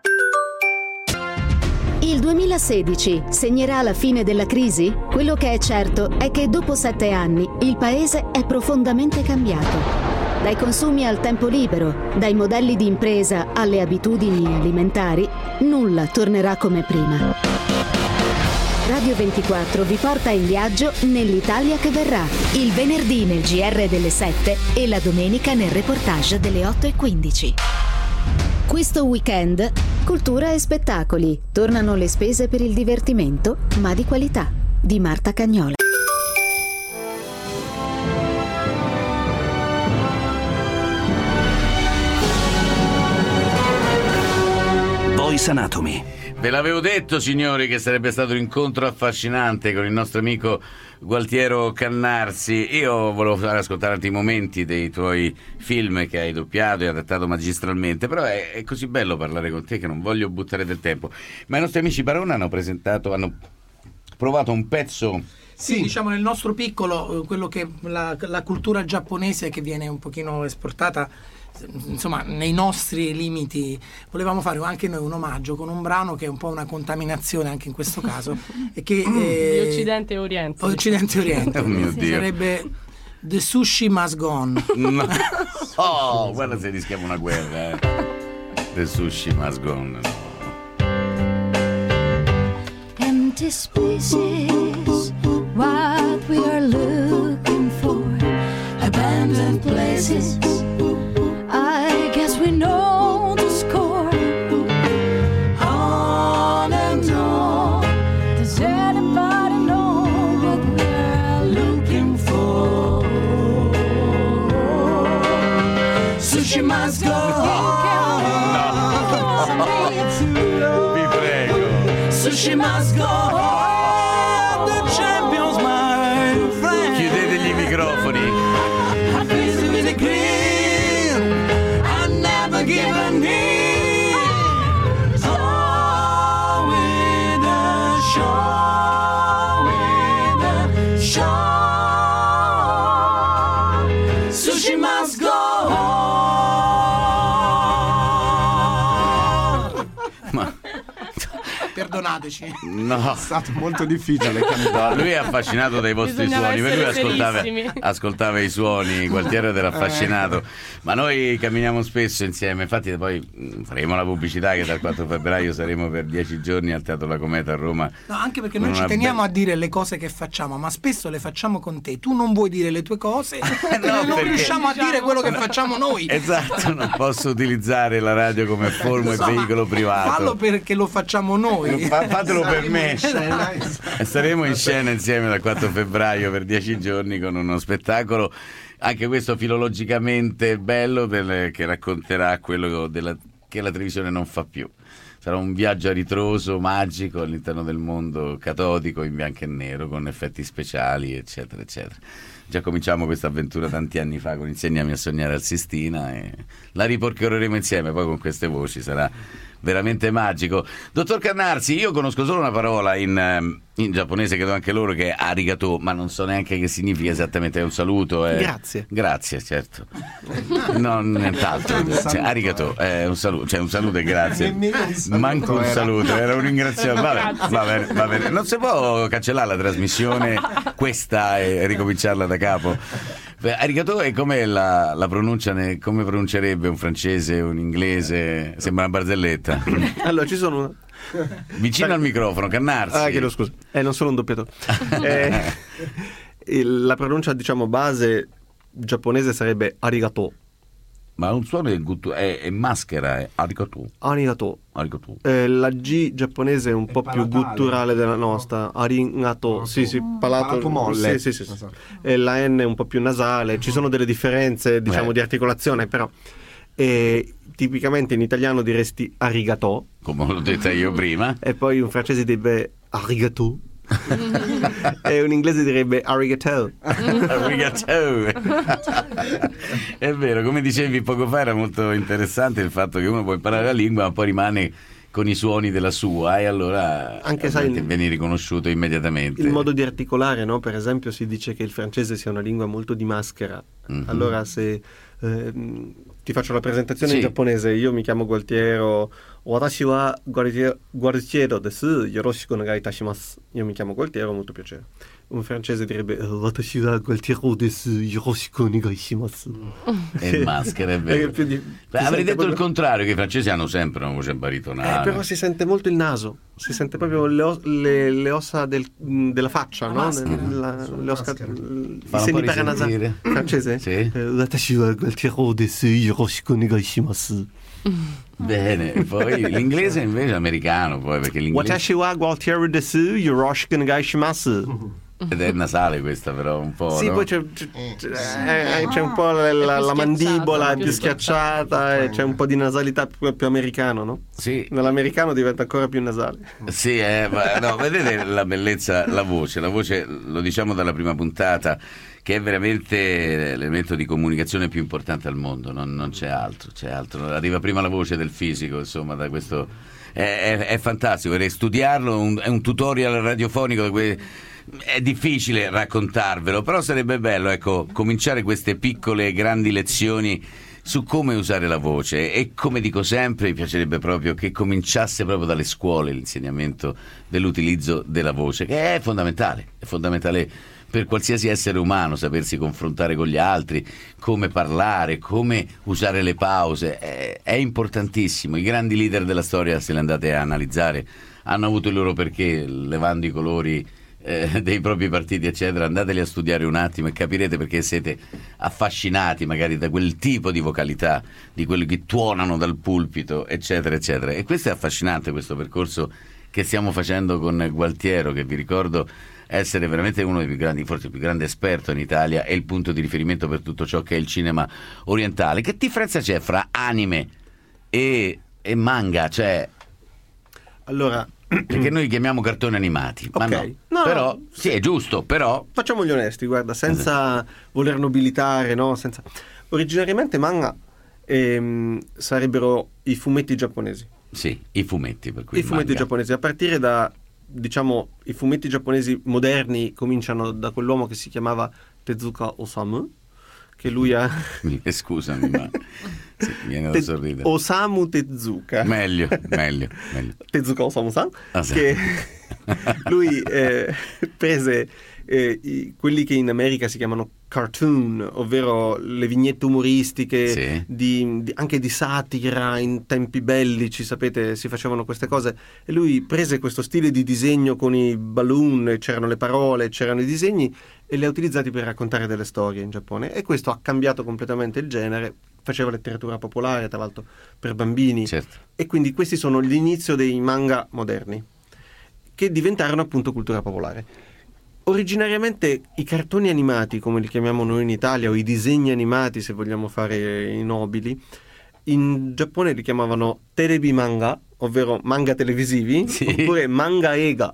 Il 2016 segnerà la fine della crisi? Quello che è certo è che dopo 7 anni il paese è profondamente cambiato. Dai consumi al tempo libero, dai modelli di impresa alle abitudini alimentari, nulla tornerà come prima. Radio 24 vi porta in viaggio nell'Italia che verrà, il venerdì nel GR delle 7 e la domenica nel reportage delle 8:15. Questo weekend, cultura e spettacoli. Tornano le spese per il divertimento, ma di qualità, di Marta Cagnola. Voice Anatomy. Ve l'avevo detto, signori, che sarebbe stato un incontro affascinante con il nostro amico Gualtiero Cannarsi. Io volevo fare ascoltare altri momenti dei tuoi film che hai doppiato e adattato magistralmente, però è così bello parlare con te che non voglio buttare del tempo. Ma i nostri amici Barona hanno provato un pezzo. Sì, diciamo nel nostro piccolo, quello che la cultura giapponese che viene un pochino esportata, insomma, nei nostri limiti, volevamo fare anche noi un omaggio con un brano che è un po' una contaminazione anche in questo caso, e che di Occidente e Oriente. Occidente e Oriente. Oh mio Dio. Sarebbe The Sushi Must Gone. No. Oh, guarda se rischiamo una guerra. The Sushi Must Gone. Empty spaces, what we are looking for, abandoned places. I guess we know the score. On and on. Does anybody know what we're looking for? Sushi must go. Vi prego. Sushi must go. The champions, my friend. Chiudete gli microfoni. Given me all with the show, sushi must go. Perdonateci. No, è stato molto difficile. No, lui è affascinato dai vostri Bisognava suoni, per lui essere ascoltava i suoni, Gualtiero era affascinato. Ma noi camminiamo spesso insieme, infatti poi faremo la pubblicità che dal 4 febbraio saremo per 10 giorni al Teatro La Cometa a Roma. No, anche perché noi ci teniamo a dire le cose che facciamo, ma spesso le facciamo con te. Tu non vuoi dire le tue cose, non riusciamo a dire quello che facciamo noi. Esatto, non posso utilizzare la radio come forma e veicolo privato. Fallo perché lo facciamo noi. Fatelo per me. Saremo in scena insieme dal 4 febbraio per 10 giorni con uno spettacolo, anche questo filologicamente bello, che racconterà quello che la televisione non fa più. Sarà un viaggio a ritroso magico all'interno del mondo catodico in bianco e nero con effetti speciali eccetera eccetera. Già cominciamo questa avventura tanti anni fa con Insegnami a sognare al Sistina e la ripercorreremo insieme, poi con queste voci sarà veramente magico. Dottor Cannarsi, io conosco solo una parola in giapponese, credo anche loro, che è arigato, ma non so neanche che significa esattamente. È un saluto. Grazie, certo. No, nient'altro. Arigato è un saluto, cioè un saluto e grazie. Manco un saluto, era un ringraziamento. Va bene. Non si può cancellare la trasmissione questa e ricominciarla da capo. Arigato è come la pronuncia, come pronuncerebbe un francese, un inglese? Sembra una barzelletta. Allora ci sono vicino al microfono, Cannarsi. Chiedo scusa, non sono un doppiatore. La pronuncia, diciamo, base giapponese sarebbe arigato. Ma un suono è maschera, è arigato. La G giapponese è un po' più gutturale della nostra. Arigato, sì, palato molle. Sì. E la N è un po' più nasale. Ci sono delle differenze, diciamo, di articolazione, però tipicamente in italiano diresti arigato, come l'ho detta io prima, e poi un francese direbbe arigato. E un inglese direbbe arigato. È vero, come dicevi poco fa, era molto interessante il fatto che uno può imparare la lingua ma poi rimane con i suoni della sua, e allora anche viene riconosciuto immediatamente. Il modo di articolare, no? Per esempio si dice che il francese sia una lingua molto di maschera. Allora se ti faccio la presentazione in giapponese, io mi chiamo Gualtiero, Watashi wa Gualtiero desu, yoroshiku onegai itashimasu. Io mi chiamo Gualtiero, molto piacere. Un francese direbbe Watashi wa Gualtiero desu, yoroshiku onegai shimasu. E maschera, è vero. Avrei detto il contrario, che i francesi hanno sempre una voce baritonale. Però si sente molto il naso, si sente proprio le ossa della faccia, no? Le ossa, i seni paranasali. Francese? Sì. Watashi wa Gualtiero desu, yoroshiku onegai shimasu. Bene, e poi l'inglese invece è americano, poi perché l'inglese... Watashi wa Gualtiero desu, yoroshiku onegai shimasu. Ed è nasale questa, però un po'. Sì, no? poi c'è un po' la mandibola più schiacciata e c'è un po' di nasalità più americano, no? Sì. Nell'americano diventa ancora più nasale. Sì, ma no, vedete la bellezza, la voce, lo diciamo dalla prima puntata, che è veramente l'elemento di comunicazione più importante al mondo, non c'è altro, arriva prima la voce del fisico, insomma, da questo è fantastico, vorrei studiarlo, è un tutorial radiofonico è difficile raccontarvelo, però sarebbe bello, ecco, cominciare queste piccole grandi lezioni su come usare la voce, e come dico sempre mi piacerebbe proprio che cominciasse proprio dalle scuole l'insegnamento dell'utilizzo della voce, che è fondamentale per qualsiasi essere umano, sapersi confrontare con gli altri, come parlare, come usare le pause, è importantissimo. I grandi leader della storia, se le andate a analizzare, hanno avuto il loro perché, levando i colori dei propri partiti eccetera. Andateli a studiare un attimo e capirete perché siete affascinati magari da quel tipo di vocalità, di quelli che tuonano dal pulpito eccetera eccetera. E questo è affascinante, questo percorso che stiamo facendo con Gualtiero, che vi ricordo essere veramente uno dei più grandi, forse il più grande esperto in Italia, e il punto di riferimento per tutto ciò che è il cinema orientale. Che differenza c'è fra anime e manga? Cioè, allora, perché noi li chiamiamo cartoni animati, ma okay. no, però sì, è giusto, però facciamoli onesti, guarda, senza voler nobilitare, no? Originariamente manga sarebbero i fumetti giapponesi. Sì, i fumetti, per cui i fumetti giapponesi, a partire da, diciamo, i fumetti giapponesi moderni cominciano da quell'uomo che si chiamava Tezuka Osamu, che lui ha... Scusami, ma sì, viene da sorridere. Osamu Tezuka. Meglio. Tezuka Osamu-san, sì. Che lui prese quelli che in America si chiamano cartoon, ovvero le vignette umoristiche, sì. Anche di satira in tempi bellici, sapete, si facevano queste cose, e lui prese questo stile di disegno con i balloon, c'erano le parole, c'erano i disegni, e li ha utilizzati per raccontare delle storie in Giappone, e questo ha cambiato completamente il genere. Faceva letteratura popolare, tra l'altro, per bambini, certo. E quindi questi sono l'inizio dei manga moderni, che diventarono appunto cultura popolare. Originariamente i cartoni animati, come li chiamiamo noi in Italia, o i disegni animati, se vogliamo fare i nobili, in Giappone li chiamavano terebi manga, ovvero manga televisivi, sì. Oppure manga eiga,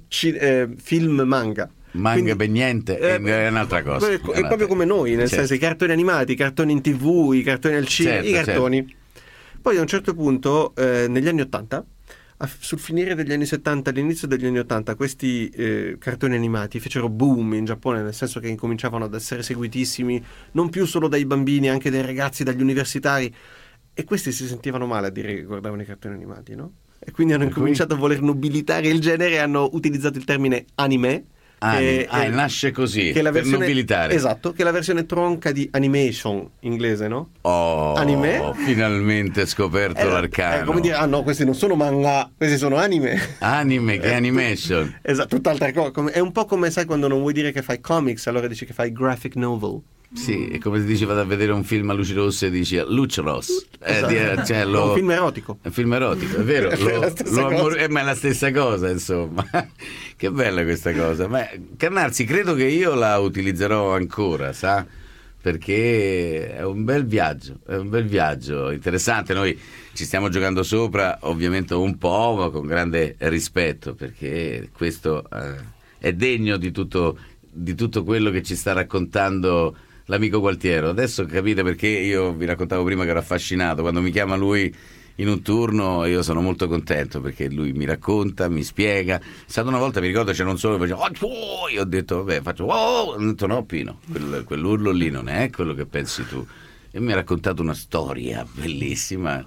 film manga. Manga per niente, è un'altra cosa. È proprio come noi, nel senso, i cartoni animati, i cartoni in TV, i cartoni al cinema, certo, i cartoni. Certo. Poi a un certo punto, negli anni 80, sul finire degli anni 70, all'inizio degli anni 80, questi cartoni animati fecero boom in Giappone, nel senso che incominciavano ad essere seguitissimi non più solo dai bambini, anche dai ragazzi, dagli universitari, e questi si sentivano male a dire che guardavano i cartoni animati, no? E quindi hanno incominciato a voler nobilitare il genere e hanno utilizzato il termine anime. Nasce così, che è la versione, per nobilitare. Esatto, che è la versione tronca di animation inglese, no? Oh, anime. Finalmente scoperto l'arcano. Come dire, no, questi non sono manga, questi sono anime. Anime, che animation. Esatto, tutt'altra cosa. È un po' come, sai, quando non vuoi dire che fai comics, allora dici che fai graphic novel. Sì, è come se dici vado a vedere un film a luci rosse e dici luce rossa. Cioè, un film erotico. È un film erotico, è vero. Ma è la stessa cosa, insomma. Che bella questa cosa. Ma Cannarsi, credo che io la utilizzerò ancora, sa? Perché è un bel viaggio, interessante. Noi ci stiamo giocando sopra, ovviamente un po', ma con grande rispetto, perché questo è degno di tutto quello che ci sta raccontando l'amico Gualtiero. Adesso capite perché io vi raccontavo prima che ero affascinato. Quando mi chiama lui in un turno io sono molto contento, perché lui mi racconta, mi spiega. È stata una volta, mi ricordo, c'era un solo che faceva io ho detto vabbè, faccio ho detto no Pino, quell'urlo lì non è quello che pensi tu, e mi ha raccontato una storia bellissima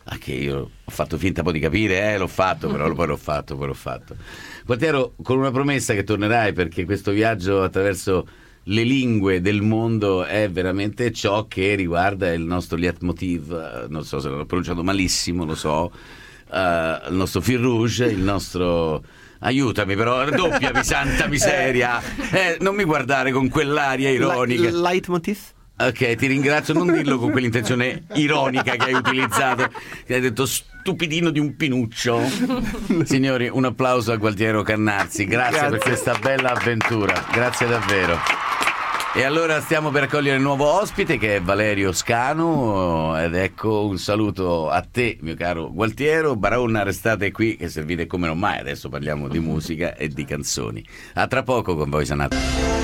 Che io ho fatto finta poi di capire, l'ho fatto, però poi l'ho fatto. Gualtiero, con una promessa che tornerai, perché questo viaggio attraverso le lingue del mondo è veramente ciò che riguarda il nostro leitmotiv, non so se l'ho pronunciato malissimo, lo so, il nostro fil rouge, il nostro... Aiutami però, raddoppiami, santa miseria, non mi guardare con quell'aria ironica. Leitmotiv? Ok, ti ringrazio, non dirlo con quell'intenzione ironica che hai utilizzato, che hai detto stupidino di un pinuccio. Signori, un applauso a Gualtiero Cannarzi, grazie per questa bella avventura, grazie davvero. E allora stiamo per accogliere il nuovo ospite, che è Valerio Scanu, ed ecco un saluto a te, mio caro Gualtiero. Baronna, restate qui che servite come non mai, adesso parliamo di musica e di canzoni. A tra poco con Voice Anatomy.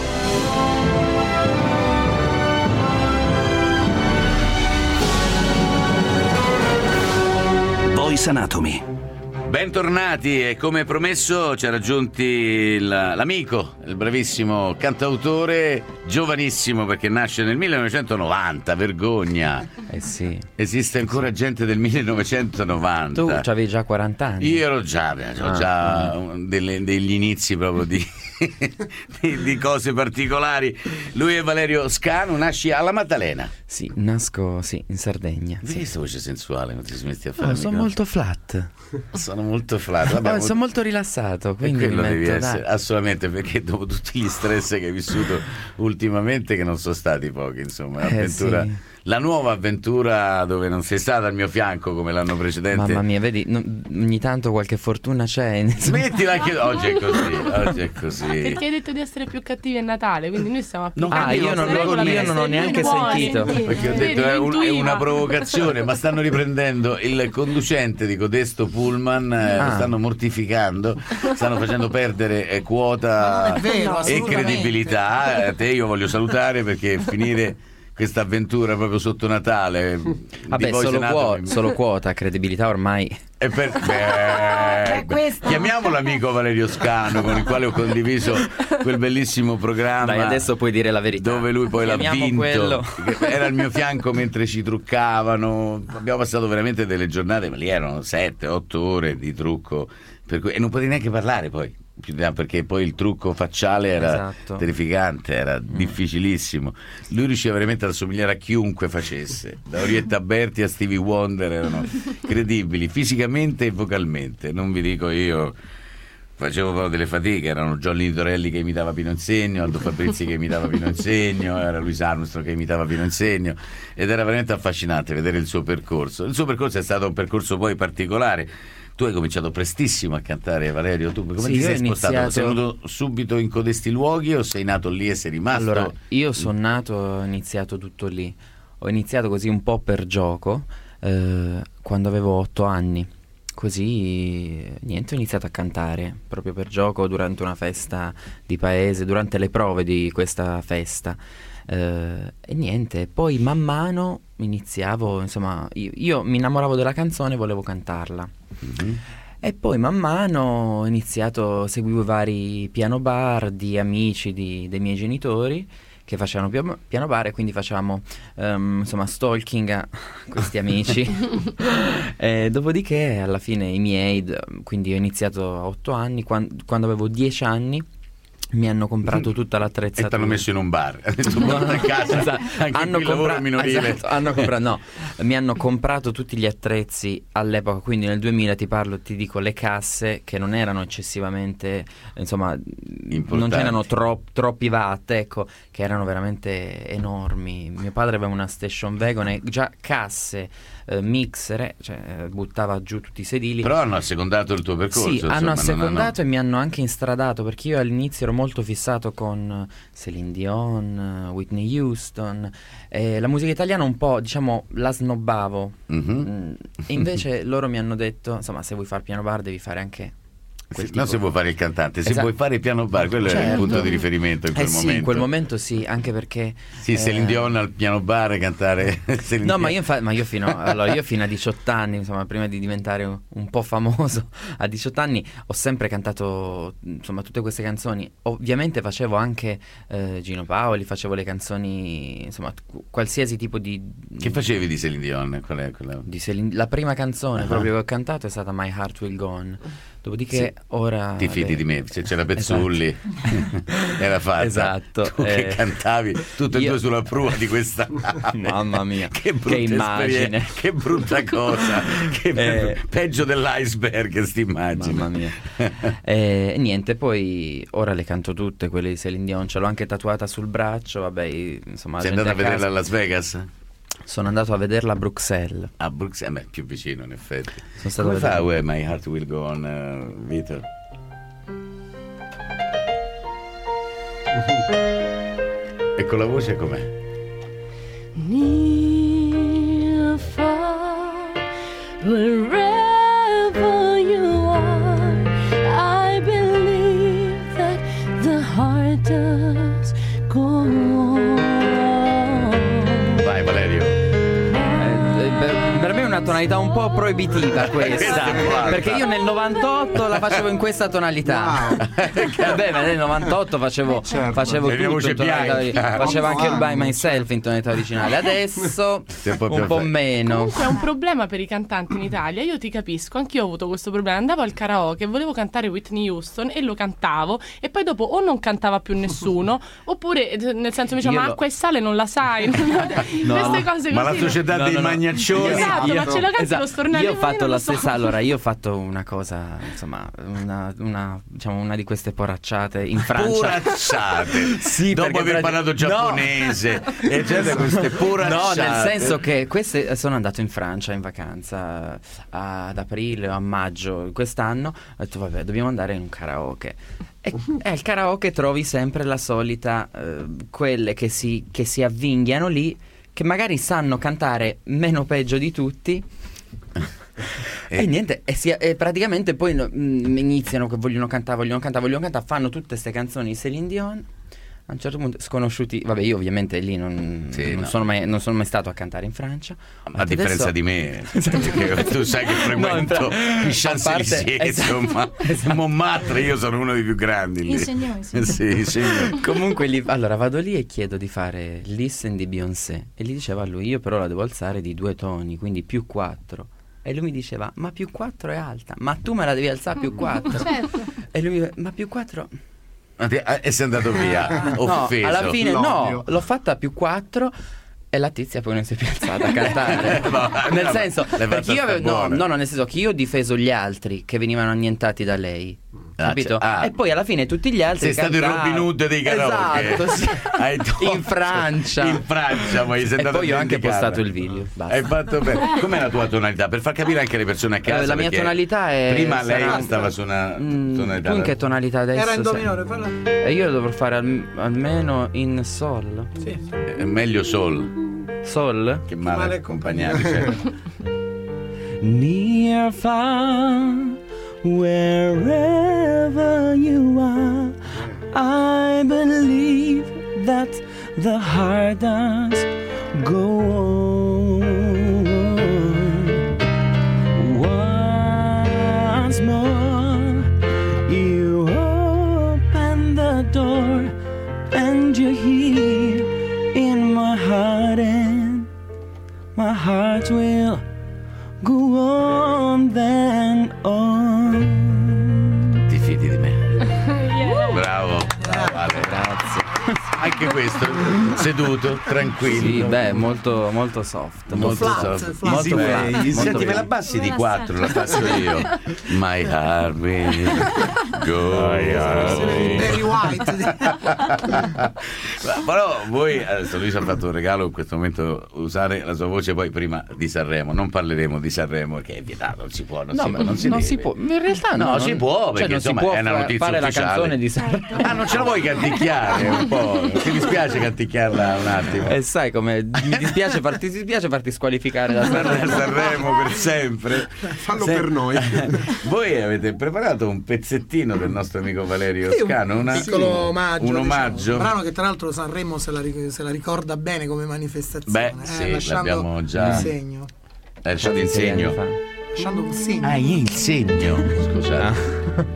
Voice Anatomy. Bentornati, e come promesso ci ha raggiunti l'amico, il bravissimo cantautore, giovanissimo perché nasce nel 1990, vergogna. Sì. Esiste ancora gente del 1990. Tu avevi già 40 anni. Io ero già degli inizi proprio di cose particolari. Lui è Valerio Scanu, nasci alla Maddalena. Sì, nasco in Sardegna. Vedi questa voce sensuale, non ti smetti a fare. Sono molto flat. Sono molto flat. Vabbè, sono molto rilassato, quindi quello devi metto, essere, assolutamente, perché dopo tutti gli stress che hai vissuto ultimamente, che non sono stati pochi, insomma, l'avventura, sì. La nuova avventura dove non sei stata al mio fianco come l'anno precedente. Mamma mia, vedi, ogni tanto qualche fortuna c'è. Smettila anche oggi è così. Perché hai detto di essere più cattivi a Natale, quindi noi stiamo io non ho neanche sentito. Perché ho detto è una provocazione, ma stanno riprendendo il conducente di codesto pullman, lo stanno mortificando, stanno facendo perdere quota e credibilità. A te io voglio salutare, perché finire questa avventura proprio sotto Natale, vabbè, solo quota, credibilità ormai. Chiamiamo l'amico Valerio Scanu, con il quale ho condiviso quel bellissimo programma. Dai, adesso puoi dire la verità. Dove lui poi l'ha vinto. Quello. Era al mio fianco mentre ci truccavano. Abbiamo passato veramente delle giornate, ma lì erano 7-8 ore di trucco, e non potevi neanche parlare poi, perché poi il trucco facciale era terrificante, era difficilissimo. Lui riusciva veramente ad assomigliare a chiunque facesse, da Orietta Berti a Stevie Wonder, erano credibili fisicamente e vocalmente, non vi dico io. Facevo proprio delle fatiche, erano Johnny Torelli che imitava Pino Insegno, Aldo Fabrizi che imitava Pino Insegno, era Louis Armstrong che imitava Pino Insegno, ed era veramente affascinante vedere il suo percorso. Il suo percorso è stato un percorso poi particolare. Tu hai cominciato prestissimo a cantare, Valerio. Tu come ti sei spostato? Sei venuto subito in codesti luoghi o sei nato lì e sei rimasto? Allora, io sono nato, ho iniziato tutto lì. Ho iniziato così un po' per gioco, quando avevo 8 anni. Così, niente, ho iniziato a cantare proprio per gioco durante una festa di paese, durante le prove di questa festa. E niente, poi man mano iniziavo, insomma, io mi innamoravo della canzone e volevo cantarla. E poi man mano ho iniziato, seguivo vari piano bar di amici dei miei genitori che facevano piano bar, e quindi facevamo insomma stalking a questi amici. E dopodiché alla fine i miei, quindi ho iniziato a 8 anni, quando avevo 10 anni mi hanno comprato tutta l'attrezzatura. E ti hanno messo in un bar. A casa, mi hanno comprato tutti gli attrezzi all'epoca, quindi nel 2000 ti dico, le casse che non erano eccessivamente, insomma, importanti. Non c'erano troppi watt, ecco, che erano veramente enormi. Mio padre aveva una station wagon e già casse, mixer, cioè buttava giù tutti i sedili. Però hanno assecondato il tuo percorso. Sì, hanno assecondato e mi hanno anche instradato, perché io all'inizio ero molto fissato con Celine Dion, Whitney Houston, la musica italiana un po', diciamo, la snobbavo. E invece loro mi hanno detto, insomma, se vuoi fare piano bar devi fare anche Non si può fare il cantante, si può fare il piano bar, quello è il punto di riferimento in quel momento. Sì, in quel momento sì, anche perché Celine Dion al piano bar cantare Celine No, Dion. ma io fino a 18 anni, insomma, prima di diventare un po' famoso, a 18 anni ho sempre cantato, insomma, tutte queste canzoni. Ovviamente facevo anche Gino Paoli, facevo le canzoni, insomma, qualsiasi tipo di... Che facevi di Celine Dion? Qual è quella? La prima canzone proprio che ho cantato è stata My Heart Will Go On. Dopodiché ora... Ti fidi di me, se c'era Pezzulli, era fatta. Esatto. Tu che cantavi tutte e due sulla prua di questa Mamma mia, che brutta immagine, esperienza, che brutta cosa, peggio dell'iceberg st'immagine. Mamma mia. Niente, poi ora le canto tutte, quelle di Celine Dion, ce l'ho anche tatuata sul braccio, vabbè, insomma. Sei andato a vederla a Las Vegas? Sono andato a vederla a Bruxelles. A Bruxelles, più vicino in effetti. Sono stato Come fa My Heart Will Go On, Vito? E con la voce com'è? Near, far, wherever you are, I believe that the heart does go on. Vai Valerio. Per me è una tonalità un po' proibitiva questa, perché io nel 98 la facevo in questa tonalità. Vabbè, nel 98 facevo tutto in tonalità, facevo anche il By Myself in tonalità originale. Adesso un po' meno. Comunque è un problema per i cantanti in Italia. Io ti capisco, anch'io ho avuto questo problema. Andavo al karaoke e volevo cantare Whitney Houston e lo cantavo, e poi dopo o non cantava più nessuno, oppure nel senso mi diceva: ma acqua e sale non la sai. Queste cose così. Ma la società dei magnaccioni. Esatto, ma ce lo canti lo stornello. Io ho fatto la stessa. Allora, io ho fatto una cosa, insomma, una di queste poracciate in Francia. Poracciate? Sì, dopo aver parlato giapponese, e c'è queste poracciate. No, nel senso che queste sono andato in Francia in vacanza ad aprile o a maggio quest'anno. Ho detto vabbè, dobbiamo andare in un karaoke. E al karaoke trovi sempre la solita, quelle che si avvinghiano lì, che magari sanno cantare meno peggio di tutti. E niente, e praticamente poi iniziano che vogliono cantare, fanno tutte queste canzoni di Celine Dion. A un certo punto sconosciuti, vabbè, io ovviamente lì non sono mai stato a cantare in Francia. A differenza di me, perché tu sai che frequento i Champs-Élysées, insomma, Montmartre, io sono uno dei più grandi lì. Insegniamo. Sì. Comunque allora vado lì e chiedo di fare Listen di Beyoncé, e gli diceva a lui: io però la devo alzare di 2 toni, quindi più 4. E lui mi diceva: ma più 4 è alta, ma tu me la devi alzare più 4. Certo. E lui mi diceva: ma più 4... E sei andato via, offeso. No, alla fine no, l'ho fatta più 4 e la tizia poi non si è più alzata a cantare. Nel senso, perché io avevo, nel senso che io ho difeso gli altri che venivano annientati da lei. Capito? E poi alla fine tutti gli altri sei stato il Robin Hood dei karaoke. Esatto, sì. In Francia poi sei andato, e poi ho anche postato il video. Basta. Hai fatto bene. Com'è la tua tonalità? Per far capire anche alle persone a casa. La mia tonalità è... Prima lei stava su una tonalità. Tu in che tonalità adesso? Era in do minore, parla. E io dovrò fare almeno in sol. Sì. È meglio sol. Sol? Che male accompagnati, certo. Near, far, wherever you are, I believe that the heart does go on. Once more, you open the door, and you're here in my heart, and my heart will go on then on. Ti fidi di me? Yeah. Bravo. Grazie. Anche questo seduto, tranquillo. Sì, molto soft. Molto flat. Molto flat. Senti, me la bello. bassi di 4, la faccio io. My heart will go. Barry White. Però voi, adesso lui ci ha fatto un regalo in questo momento, usare la sua voce poi prima di Sanremo. Non parleremo di Sanremo perché è vietato, non si può, non si può. In realtà no, si può, perché non insomma si può è una notizia fare ufficiale. la canzone di Sanremo. Non ce la vuoi canticchiare un po'? Ti dispiace canticchiarla un attimo? Sai come mi dispiace farti squalificare da Sanremo per sempre. Fallo per noi. Voi avete preparato un pezzettino del nostro amico Valerio Scano, un piccolo omaggio, un omaggio. Diciamo. Un brano che tra l'altro Sanremo se la ricorda bene come manifestazione. Sì, l'abbiamo già lasciando in segno. Lasciando un segno. Il segno. Scusate.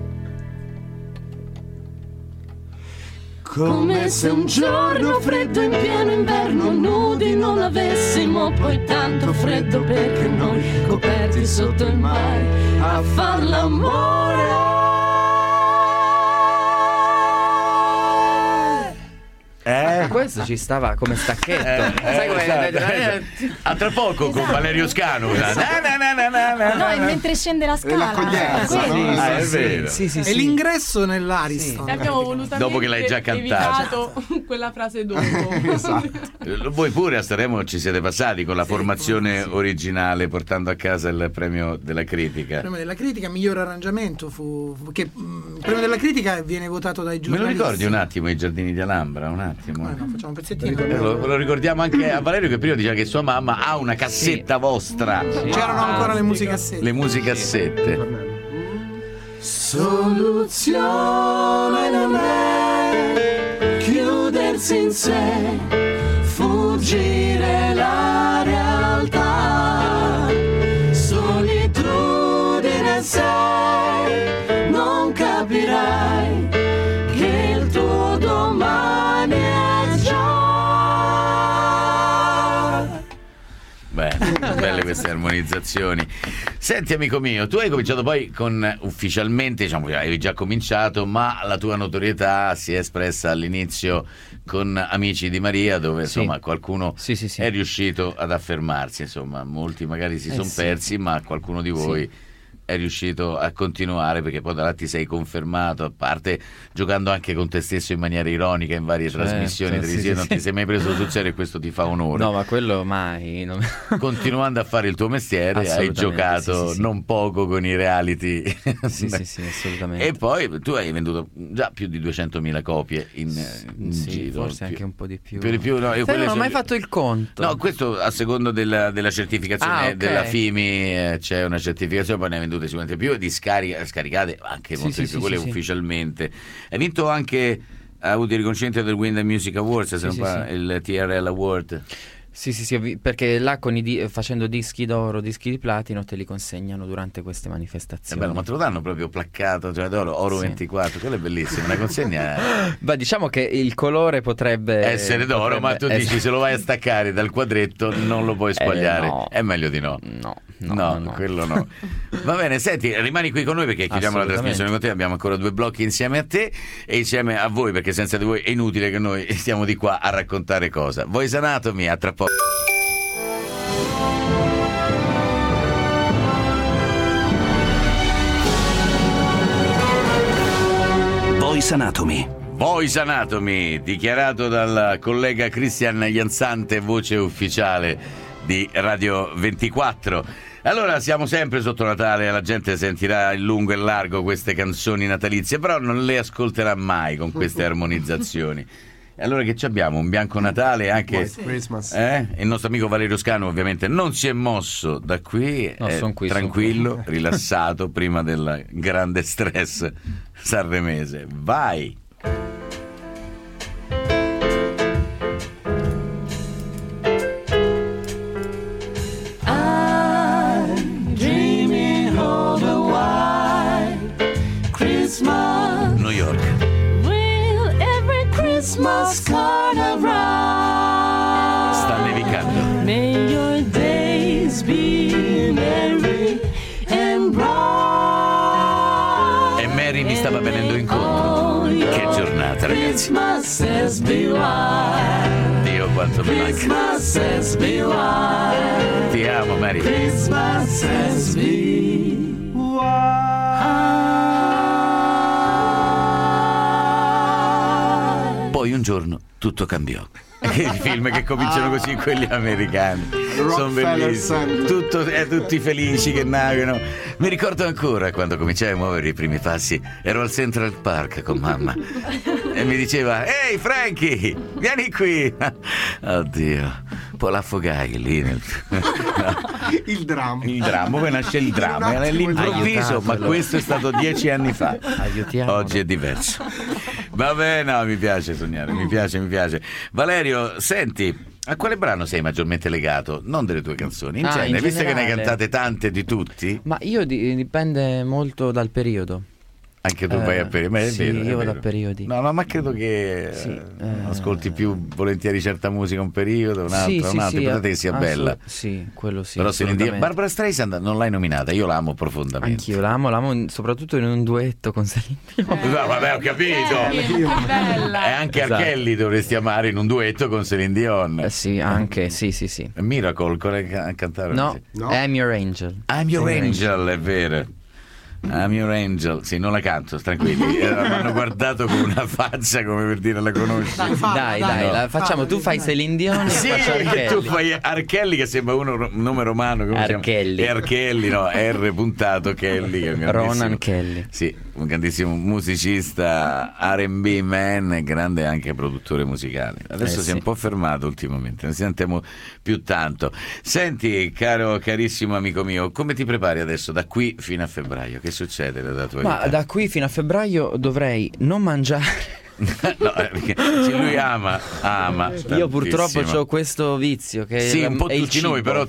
Come se un giorno freddo in pieno inverno nudi non avessimo poi tanto freddo perché noi coperti sotto il mare a far l'amore. Questo ci stava come stacchetto. Sai come a tra poco con Valerio Scano. No, mentre scende la scala. L'accoglienza, no? È vero. Sì. È l'ingresso nell'Ariston. E abbiamo volutamente Dopo che l'hai già cantato quella frase dopo. Esatto. Voi pure a Sanremo ci siete passati con la formazione originale, portando a casa il premio della critica. Il premio della critica, miglior arrangiamento che il premio della critica viene votato dai giornalisti. Me lo ricordi un attimo i Giardini di Alhambra? Un attimo. No, facciamo un pezzettino. Lo ricordiamo anche a Valerio, che prima diceva che sua mamma ha una cassetta vostra. C'erano ancora le musicassette. Le musicassette. Soluzione non è chiudersi in sé, fuggire la realtà, solitudine sei, non capirai che il tuo domani è già. Belle queste armonizzazioni. Senti amico mio, tu hai cominciato poi con ufficialmente, diciamo che avevi già cominciato, ma la tua notorietà si è espressa all'inizio con Amici di Maria, dove insomma qualcuno è riuscito ad affermarsi, insomma molti magari si sono persi, ma qualcuno di voi è riuscito a continuare, perché poi da là ti sei confermato, a parte giocando anche con te stesso in maniera ironica in varie trasmissioni televisive, non ti sei mai preso sul serio e questo ti fa onore. No, ma quello mai. Continuando a fare il tuo mestiere, hai giocato non poco con i reality. Sì, assolutamente. E poi tu hai venduto già più di 200.000 copie in giro. Forse anche un po' di più. No, io non ho mai fatto il conto. No, questo a secondo della certificazione della FIMI, c'è una certificazione, poi ne hai vendute sicuramente più, e di scaricate anche molto di più, quelle ufficialmente. Hai vinto anche, ha avuto il riconoscimento del Wind Music Awards, il TRL Award. Sì, perché là facendo dischi d'oro, dischi di platino, te li consegnano durante queste manifestazioni. È bello, ma te lo danno proprio placcato, cioè d'oro, oro 24, quello è bellissimo, una consegna. Beh, diciamo che il colore potrebbe essere d'oro, ma tu dici se lo vai a staccare dal quadretto non lo puoi squagliare. No. È meglio di no. No, quello no. Va bene, senti, rimani qui con noi perché chiudiamo la trasmissione con te, abbiamo ancora 2 blocchi insieme a te e insieme a voi, perché senza di voi è inutile che noi stiamo di qua a raccontare cosa. Voice Anatomy, a tra poco. Voice Anatomy, dichiarato dal collega Christian Jansante, voce ufficiale di Radio 24. Allora, siamo sempre sotto Natale, la gente sentirà in lungo e largo queste canzoni natalizie, però non le ascolterà mai con queste armonizzazioni. E allora che ci abbiamo? Un bianco Natale anche. Christmas. Il nostro amico Valerio Scano ovviamente non si è mosso da qui, è tranquillo, rilassato prima del grande stress sanremese. Vai! New York. Will every Christmas card arrive? Sta nevicando. May your days be merry and bright. E Mary mi stava venendo incontro. Che giornata, ragazzi. Christmases be wild. Dio quanto mi manca. Christmases be wild. Ti amo, Mary. Christmases be wild. Poi un giorno tutto cambiò. I film che cominciano così, quelli americani, sono bellissimi. Tutti felici che navigano. Mi ricordo ancora quando cominciai a muovere i primi passi, ero al Central Park con mamma e mi diceva: ehi Frankie, vieni qui. Oddio, poi l'affogai lì il dramma. Poi nasce il dramma all'improvviso, ma questo è stato 10 anni fa. Aiutiamo. Oggi è diverso. Vabbè, no, mi piace sognare, mi piace. Valerio, senti, a quale brano sei maggiormente legato? Non delle tue canzoni, in genere, visto che ne hai cantate tante di tutti. Ma io dipende molto dal periodo. Anche tu vai a periodi, ma è sì, vero, io vado a periodi. No, ma credo che ascolti più volentieri certa musica un periodo, un'altra, importante che sia bella. Sì, quello sì. Però Barbara Streisand non l'hai nominata, io l'amo profondamente. Anch'io l'amo soprattotto in un duetto con Celine Dion. No, vabbè, ho capito. E anche Archelli dovresti amare in un duetto con Celine Dion. Sì, anche, sì. Miracle, quale cantare? No, I'm Your Angel. I'm Your Angel, è vero. I'm Your Angel, sì, non la canto, tranquilli. Mi hanno guardato con una faccia come per dire la conosci. Dai, la facciamo. Tu fai Celine Dion, sì, e tu fai Archelli, che sembra un nome romano. Come Archelli. E Archelli, no, R puntato Kelly, che è Ronan Kelly. Sì, un grandissimo musicista, R&B man e grande anche produttore musicale. Adesso si è un po' fermato ultimamente, non sentiamo più tanto. Senti, carissimo amico mio, come ti prepari adesso da qui fino a febbraio? Che succede dalla tua vita? Ma da qui fino a febbraio dovrei non mangiare. No, perché lui ama io purtroppo ho questo vizio che sì, un po' tutti noi, però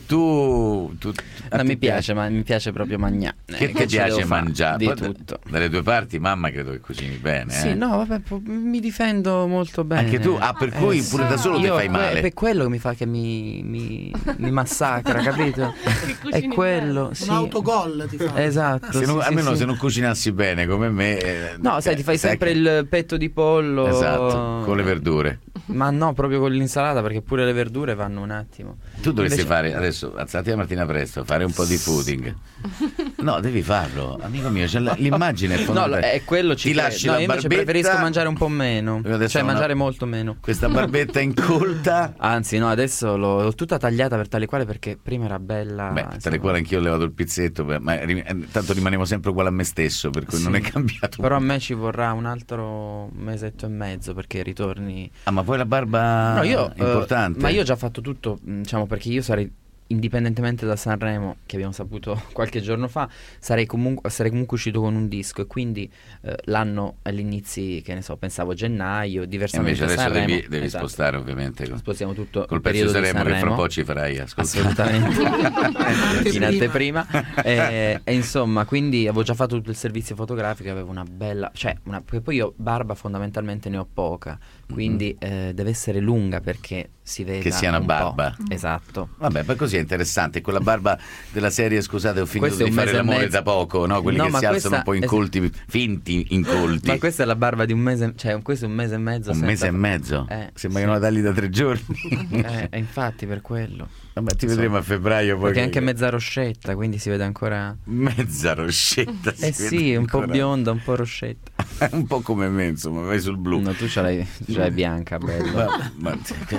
tu non mi piace, ma mi piace proprio mangiare. Che ti piace mangiare? Di tutto. Dalle tue parti mamma credo che cucini bene. Sì, no, vabbè, mi difendo molto bene. Anche tu? Ah, per cui pure da solo ti fai male? È per quello che mi fa che mi massacra, capito? È quello, sì. Un autogol ti fa. Esatto. Almeno se non cucinassi bene come me. No, sai, ti fai sempre il petto di pollo. Esatto, con le verdure. Ma no, proprio con l'insalata, perché pure le verdure vanno un attimo. Tu dovresti fare adesso, alzati la mattina presto, fare un po' di fooding. No, devi farlo, amico mio, cioè, l'immagine è fondamentale. No, è quello ti lasci la io invece barbetta, preferisco mangiare un po' meno, cioè mangiare molto meno. Questa barbetta incolta. Anzi, no, adesso l'ho tutta tagliata per tale quale, perché prima era bella. Beh, tale quale anch'io ho levato il pizzetto, ma tanto rimanevo sempre uguale a me stesso, per cui non è cambiato. Però a me ci vorrà un altro mesetto e mezzo perché ritorni. Ah, ma poi la barba importante. Ma io ho già fatto tutto, diciamo, perché io sarei, indipendentemente da Sanremo, che abbiamo saputo qualche giorno fa, sarei comunque uscito con un disco, e quindi l'anno all'inizio, che ne so, pensavo gennaio, diversamente. E invece adesso Sanremo, devi spostare, ovviamente. Spostiamo tutto col pezzo di Sanremo, che fra un po' ci farai ascoltare. Assolutamente. In anteprima. E insomma, quindi avevo già fatto tutto il servizio fotografico, avevo una bella, perché poi io barba fondamentalmente ne ho poca, quindi deve essere lunga perché si vede che sia una barba. Esatto. Vabbè, ma così è interessante. Quella barba della serie, scusate, ho finito di fare l'amore da poco, no? Quelli che si alzano un po' incolti, finti incolti. Ma questa è la barba di un mese, cioè questo è un mese e mezzo. Un mese e mezzo? Sembra che non la tagli da 3 giorni. Infatti, per quello. Vabbè, ti vedremo a febbraio. Poi perché anche mezza roscetta, quindi si vede ancora. Mezza roscetta? Sì, un po' bionda, un po' roscetta. Un po' come me, insomma, vai sul blu. No, tu ce l'hai bianca, bella. Ma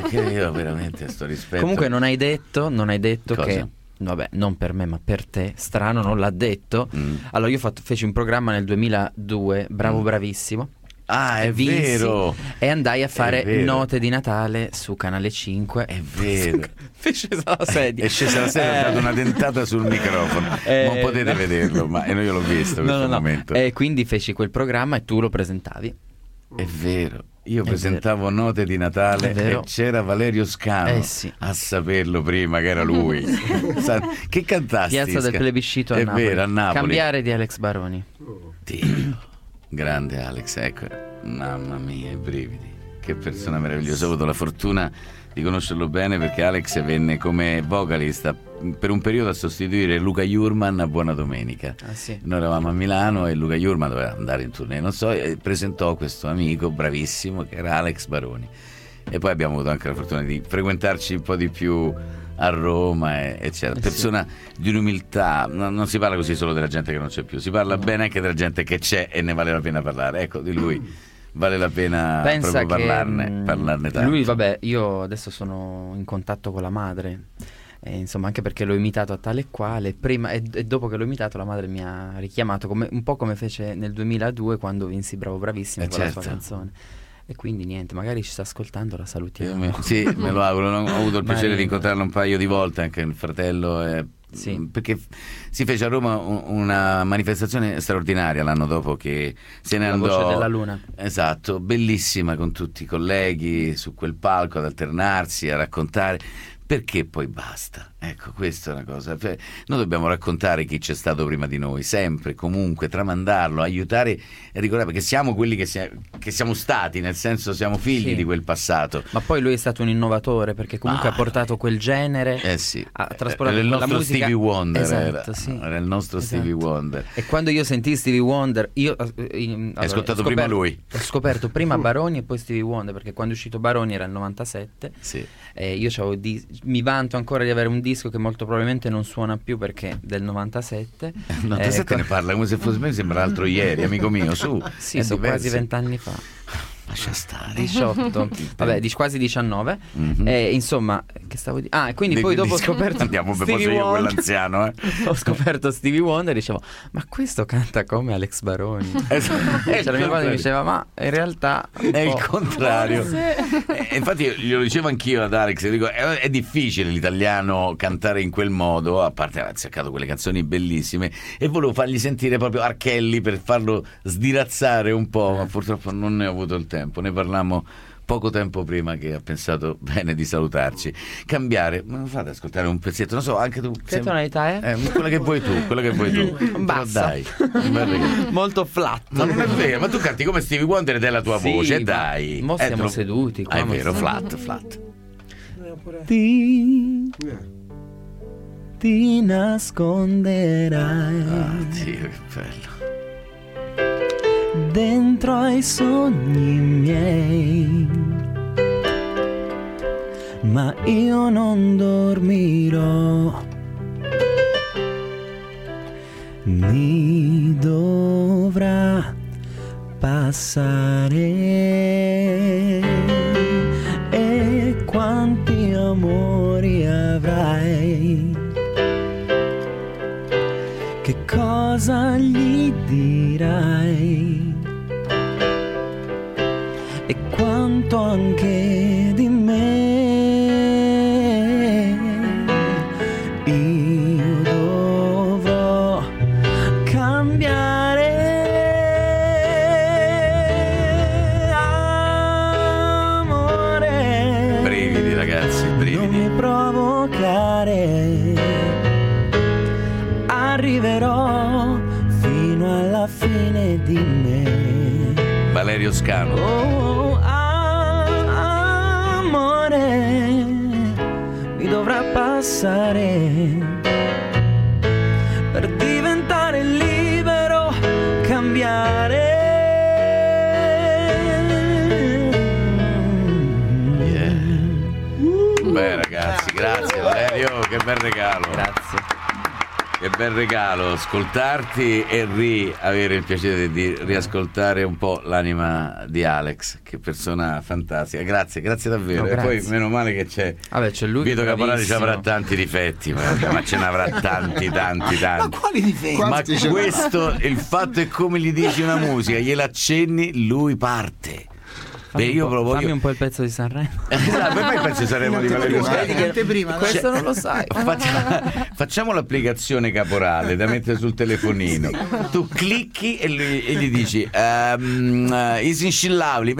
io veramente sto rispetto. Comunque non hai detto cosa? Che vabbè, non per me ma per te, strano, non l'ha detto. Allora io feci un programma nel 2002, Bravo Bravissimo. Ah, è vero. E andai a fare Note di Natale su Canale 5. È vero. È scesa la sedia. È scesa la sedia, ha dato una dentata sul microfono. Non potete vederlo, ma io l'ho visto questo momento. E quindi feci quel programma e tu lo presentavi. È vero. Io presentavo Note di Natale e c'era Valerio Scano, a saperlo prima che era lui. Che cantasti? Piazza del Plebiscito a Napoli. È vero, a Napoli. Cambiare di Alex Baroni. Dio. Grande Alex, ecco, mamma mia, i brividi. Che persona meravigliosa. Ho avuto la fortuna di conoscerlo bene, perché Alex venne come vocalista per un periodo a sostituire Luca Jurman a Buona Domenica. Noi eravamo a Milano e Luca Jurman doveva andare in tournée, non so, e presentò questo amico bravissimo che era Alex Baroni. E poi abbiamo avuto anche la fortuna di frequentarci un po' di più a Roma, eccetera. Persona di un'umiltà. Non si parla così solo della gente che non c'è più, si parla bene anche della gente che c'è e ne vale la pena parlare. Ecco, di lui vale la pena proprio parlarne tanto. Lui, vabbè, io adesso sono in contatto con la madre insomma, anche perché l'ho imitato a tale e quale. Prima e dopo che l'ho imitato, la madre mi ha richiamato, un po' come fece nel 2002 quando vinsi Bravo Bravissimo con la sua canzone. E quindi niente, magari ci sta ascoltando, la salutiamo. Sì, me lo auguro. Ho avuto il piacere di incontrarlo un paio di volte, anche il fratello. Perché si fece a Roma una manifestazione straordinaria l'anno dopo che se ne andò. La Voce della Luna. Esatto, bellissima, con tutti i colleghi su quel palco ad alternarsi, a raccontare. Perché poi basta? Ecco, questa è una cosa. Noi dobbiamo raccontare chi c'è stato prima di noi, sempre, comunque, tramandarlo, aiutare e ricordare, perché siamo quelli che siamo stati, nel senso siamo figli di quel passato. Ma poi lui è stato un innovatore, perché comunque ha portato quel genere, ha trasportato era il nostro la musica. Stevie Wonder, esatto, era il nostro Stevie Wonder. E quando io sentii Stevie Wonder, hai ascoltato prima lui? Ho scoperto prima Baroni e poi Stevie Wonder, perché quando è uscito Baroni era il 97. Io mi vanto ancora di avere un disco che molto probabilmente non suona più perché del 97. 97 ne parla come se fosse, me sembra l'altro ieri, amico mio, su. Sì, sono quasi 20 anni fa. Lascia stare. 18. Vabbè, quasi 19. Insomma, che stavo dicendo? E quindi poi dopo ho scoperto andiamo per posso io quell'anziano, Ho scoperto Stevie Wonder e dicevo, ma questo canta come Alex Baroni. La mia madre mi diceva, ma in realtà è il contrario. Infatti glielo dicevo anch'io ad Alex, dico, è difficile l'italiano cantare in quel modo, a parte aver cercato quelle canzoni bellissime, e volevo fargli sentire proprio Archelli per farlo sdirazzare un po', ma purtroppo non ne ho avuto il tempo. Ne parlammo poco tempo prima che ha pensato bene di salutarci. Cambiare, ma fate ascoltare un pezzetto, non so, anche tu. Che tonalità è? Quella che vuoi tu, Bassa. Dai. Molto flat. Ma non è vero, ma tu canti come Stevie Wonder ed è la tua voce, dai. Mo siamo seduti. È vero, flat. Ti nasconderai. Dio, che bello. Dentro ai sogni miei, ma io non dormirò. Mi dovrà passare. E quanti amori avrai? Che cosa gli dirai? E quanto anche di me io dovrò cambiare. Amore, brividi ragazzi, brividi. Non mi provocare, arriverò fino alla fine di me. Valerio Scano. Amore, mi dovrà passare per diventare libero, cambiare. Beh ragazzi, grazie Valerio, che bel regalo. Grazie. Che bel regalo, ascoltarti e avere il piacere di riascoltare un po' l'anima di Alex, che persona fantastica. Grazie davvero. No, grazie. E poi meno male che c'è. C'è lui. Vito Caporale ci avrà tanti difetti, ma ce ne avrà tanti. Ma quali difetti? Ma questo, il fatto è come gli dici una musica, gliela accenni, lui parte. Fammi un po' il pezzo di Sanremo. Esatto, poi il pezzo di Sanremo di Valerio Scano. Questo non lo sai. Facciamo l'applicazione Caporale da mettere sul telefonino. Tu clicchi e gli dici Isinscillavli,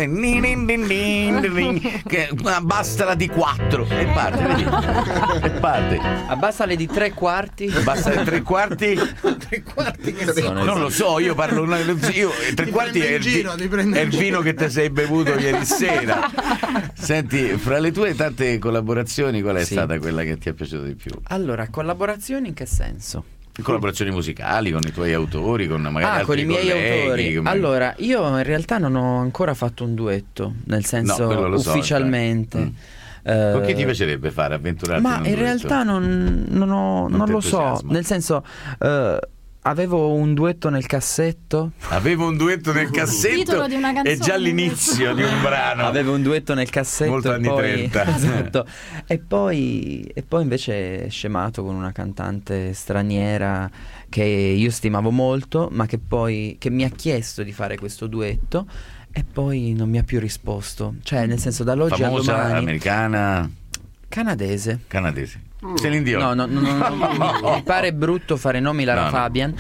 abbassala di 4 e parte, vedi? E parte. Abbassale di 3/4. Basta di 3/4. 3/4 che sono? Non lo so, io parlo. Io 3/4 è il vino che ti sei bevuto ieri sera. Senti, fra le tue tante collaborazioni, qual è stata quella che ti è piaciuta di più? Allora, collaborazioni in che senso? Collaborazioni musicali con i tuoi autori, con magari altri con i miei colleghi, autori. Allora, io in realtà non ho ancora fatto un duetto, nel senso ufficialmente. Con chi ti piacerebbe fare, avventurarti? Ma in realtà non lo so, nel senso Avevo un duetto nel cassetto. Avevo un duetto nel cassetto. Titolo di una canzone. È già l'inizio di un brano. Avevo un duetto nel cassetto. Molto anni 30. Esatto. E poi invece è scemato con una cantante straniera che io stimavo molto, ma che mi ha chiesto di fare questo duetto e poi non mi ha più risposto. Cioè, nel senso, dall'oggi al famosa, domani. americana? Canadese. Celine Dion. No, mi pare brutto fare nomi Lara Fabian.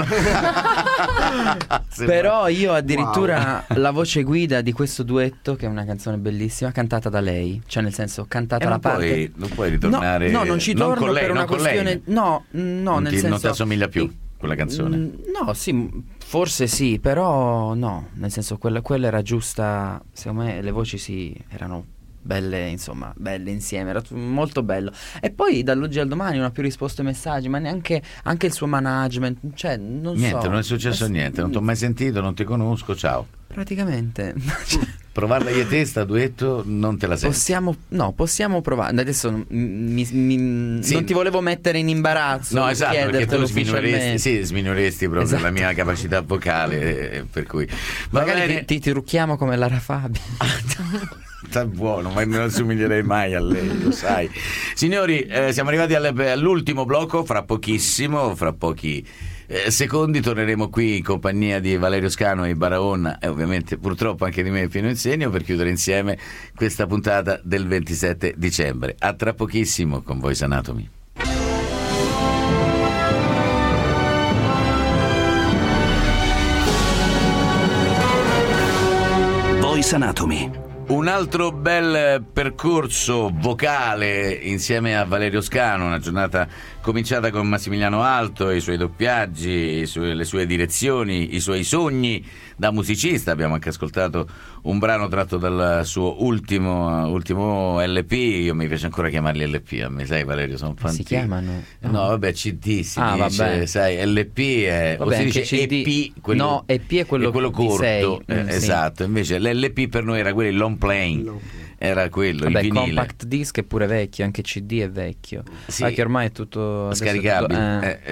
Però io addirittura la voce guida di questo duetto, che è una canzone bellissima, cantata da lei, cioè nel senso cantata la parte. Non puoi ritornare. No, non ci torno con lei, per una questione. No, non nel senso. Non ti assomiglia più quella canzone? No, sì, forse sì, però no, nel senso quella era giusta. Secondo me le voci sì erano belle, insomma, belle insieme, era molto bello. E poi dall'oggi al domani non ha più risposto ai messaggi, ma neanche anche il suo management, cioè niente, non è successo niente, non ti ho mai sentito, non ti conosco, ciao. Praticamente. Provarla io e te sta duetto non te la senti? Possiamo provare. Adesso non ti volevo mettere in imbarazzo. No, esatto, perché tu ufficialmente. sminuiresti proprio Esatto. la mia capacità vocale, per cui magari ti trucchiamo come Lara Fabian. Sta buono, ma non assomiglierei mai a lei, lo sai. Signori, siamo arrivati all'ultimo blocco, fra pochi secondi torneremo qui in compagnia di Valerio Scano e Baraon e ovviamente purtroppo anche di me Pino Insegno per chiudere insieme questa puntata del 27 dicembre. A tra pochissimo con Voice Anatomy. Voice Anatomy. Un altro bel percorso vocale insieme a Valerio Scano, una giornata cominciata con Massimiliano Alto, i suoi doppiaggi, le sue direzioni, i suoi sogni da musicista. Abbiamo anche ascoltato un brano tratto dal suo ultimo LP, io mi piace ancora chiamarli LP, a me sai Valerio, sono fantastici. Si chiamano? No, vabbè, CD si dice, vabbè. sai, LP è, vabbè, o si dice CD, EP, quello, no, EP è quello corto, sì. esatto, invece l'LP per noi era quello, il long playing. Era quello, vabbè, il vinile. Compact disc è pure vecchio, anche CD è vecchio. Sì. Che ormai è tutto scaricabile.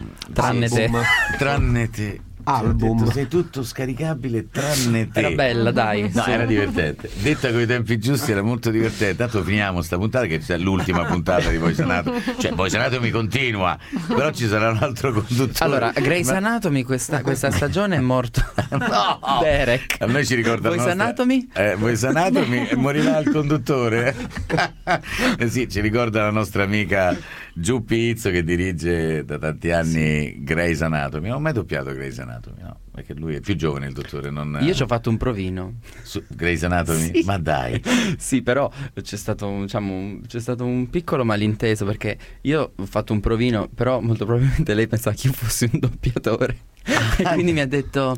Tranne te. Album. Sei tutto scaricabile tranne te. Era bella, dai. No, era divertente. Detta con i tempi giusti era molto divertente. Tanto finiamo sta puntata che è l'ultima puntata di Voice Anatomy. Cioè Voice Anatomy continua, però ci sarà un altro conduttore. Allora, Grey's Anatomy questa stagione è morto. No! Derek. A noi ci ricorda Voice Anatomy? Voice Anatomy morirà il conduttore. Sì, ci ricorda la nostra amica Giù Pizzo che dirige da tanti anni Grey's Anatomy. Non ho mai doppiato Grey's Anatomy, no? Perché lui è più giovane il dottore. Io ci ho fatto un provino su Grey's Anatomy, sì. Ma dai. Sì, però c'è stato un piccolo malinteso, perché io ho fatto un provino, però molto probabilmente lei pensava che io fossi un doppiatore e quindi mi ha detto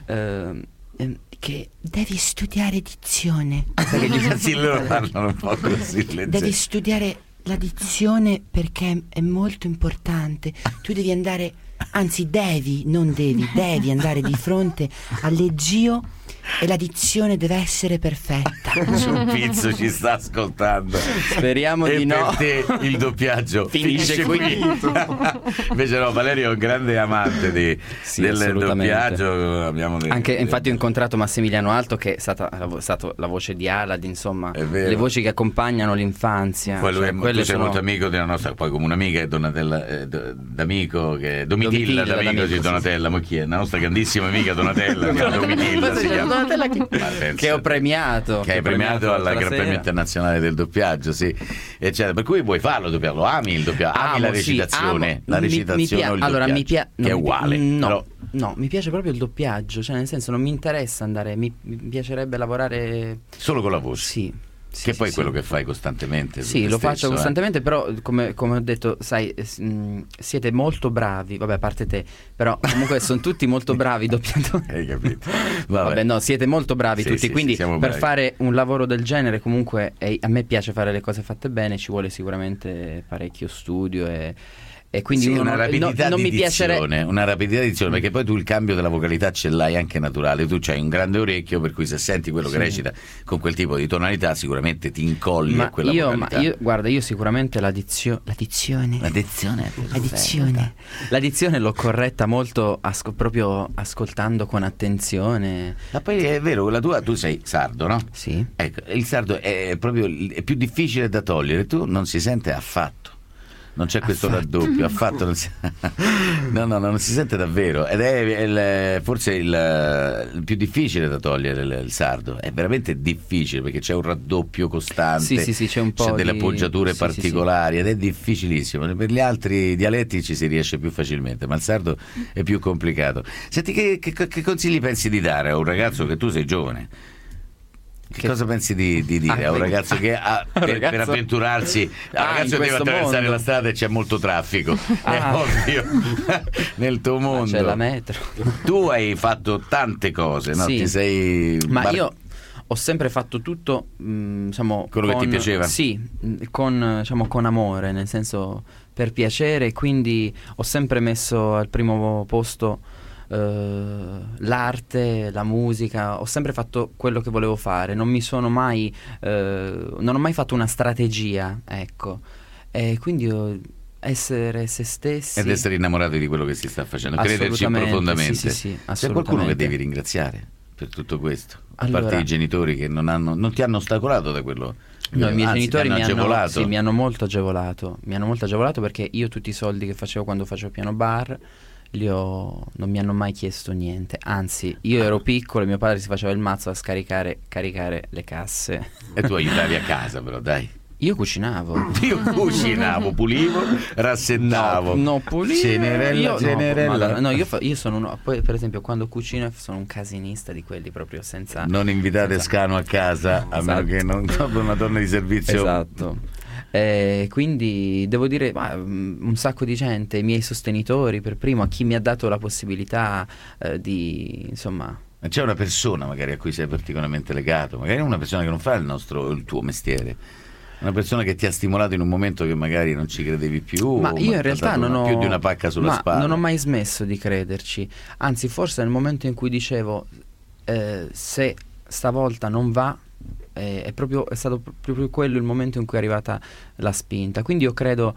che devi studiare dizione. Sì, loro parlano un po' così leggero. Devi studiare la dizione perché è molto importante. Tu devi andare, anzi devi andare di fronte all'eggio e la dizione deve essere perfetta. Giù Pizzo ci sta ascoltando. Speriamo di no. E per te il doppiaggio finisce qui. Invece no, Valerio è un grande amante del doppiaggio. Anche infatti ho incontrato Massimiliano Alto, che è stato la voce di Aladdin, insomma, le voci che accompagnano l'infanzia. Poi tu sei molto amico della nostra, poi come un'amica è Donatella, d'amico che Domitilla d'amico di Donatella, ma chi è? La nostra grandissima amica Donatella, Domitilla si chiama. Che ho premiato. Che hai premiato al Gran Premio Internazionale del Doppiaggio, sì. Eccetera. Per cui vuoi farlo doppiaggio? Ami il doppiaggio? Ami la recitazione? Sì, la recitazione o il allora, doppiaggio? Che è uguale. No, mi piace proprio il doppiaggio. Cioè, nel senso, non mi interessa andare. Mi piacerebbe lavorare solo con la voce? Sì. Che poi è quello che fai costantemente. Sì, lo faccio costantemente, però come ho detto, sai, siete molto bravi, vabbè, a parte te, però comunque sono tutti molto bravi doppiatori. Hai capito? Vabbè, no, siete molto bravi tutti, sì, quindi per bravi. fare un lavoro del genere comunque a me piace fare le cose fatte bene, ci vuole sicuramente parecchio studio E quindi sì, uno una rapidità non di mi piacerebbe una rapidità di dizione, perché poi tu il cambio della vocalità ce l'hai anche naturale, tu c'hai un grande orecchio, per cui se senti quello che recita con quel tipo di tonalità sicuramente ti incolli a quella vocalità. Guarda, io sicuramente l'addizione l'ho corretta molto proprio ascoltando con attenzione. Ma poi è vero, tu sei sardo, no? Sì. Ecco, il sardo è proprio è più difficile da togliere, tu non si sente affatto. Non c'è questo raddoppio, affatto non si... non si sente davvero, ed è forse il più difficile da togliere il sardo, è veramente difficile perché c'è un raddoppio costante, sì, c'è un po' delle appoggiature particolari ed è difficilissimo. Per gli altri dialetti ci si riesce più facilmente, ma il sardo è più complicato. Senti, che consigli pensi di dare a un ragazzo, che tu sei giovane? Che cosa pensi di dire a un ragazzo che per avventurarsi, un ragazzo che deve attraversare la strada e c'è molto traffico, è ovvio, nel tuo mondo c'è la metro. Tu hai fatto tante cose, no? Sì. Ti sei io ho sempre fatto tutto, diciamo, quello che ti piaceva? Sì, con amore, nel senso, per piacere, quindi ho sempre messo al primo posto l'arte, la musica. Ho sempre fatto quello che volevo fare, non ho mai fatto una strategia, ecco, e quindi essere se stessi ed essere innamorati di quello che si sta facendo, crederci profondamente. Sì, c'è qualcuno che devi ringraziare per tutto questo, a parte i genitori che non ti hanno ostacolato da quello. No, i miei genitori mi hanno molto agevolato, perché io tutti i soldi che facevo quando facevo piano bar non mi hanno mai chiesto niente, anzi io ero piccolo e mio padre si faceva il mazzo a caricare le casse. E tu aiutavi a casa, però dai. Io cucinavo, pulivo, rassettavo. No, pulivo. Cenerella. Io sono uno. Poi, per esempio, quando cucino sono un casinista di quelli proprio senza. Non invitate Scano a casa, a meno che non trovi una donna di servizio. Esatto. Quindi devo dire un sacco di gente, i miei sostenitori per primo, a chi mi ha dato la possibilità di, insomma. C'è una persona magari a cui sei particolarmente legato, magari una persona che non fa il tuo mestiere, una persona che ti ha stimolato in un momento che magari non ci credevi più, ma io in realtà non ho più di una pacca sulla spalla. Non ho mai smesso di crederci, anzi forse nel momento in cui dicevo se stavolta non va, è stato proprio quello il momento in cui è arrivata la spinta. Quindi io credo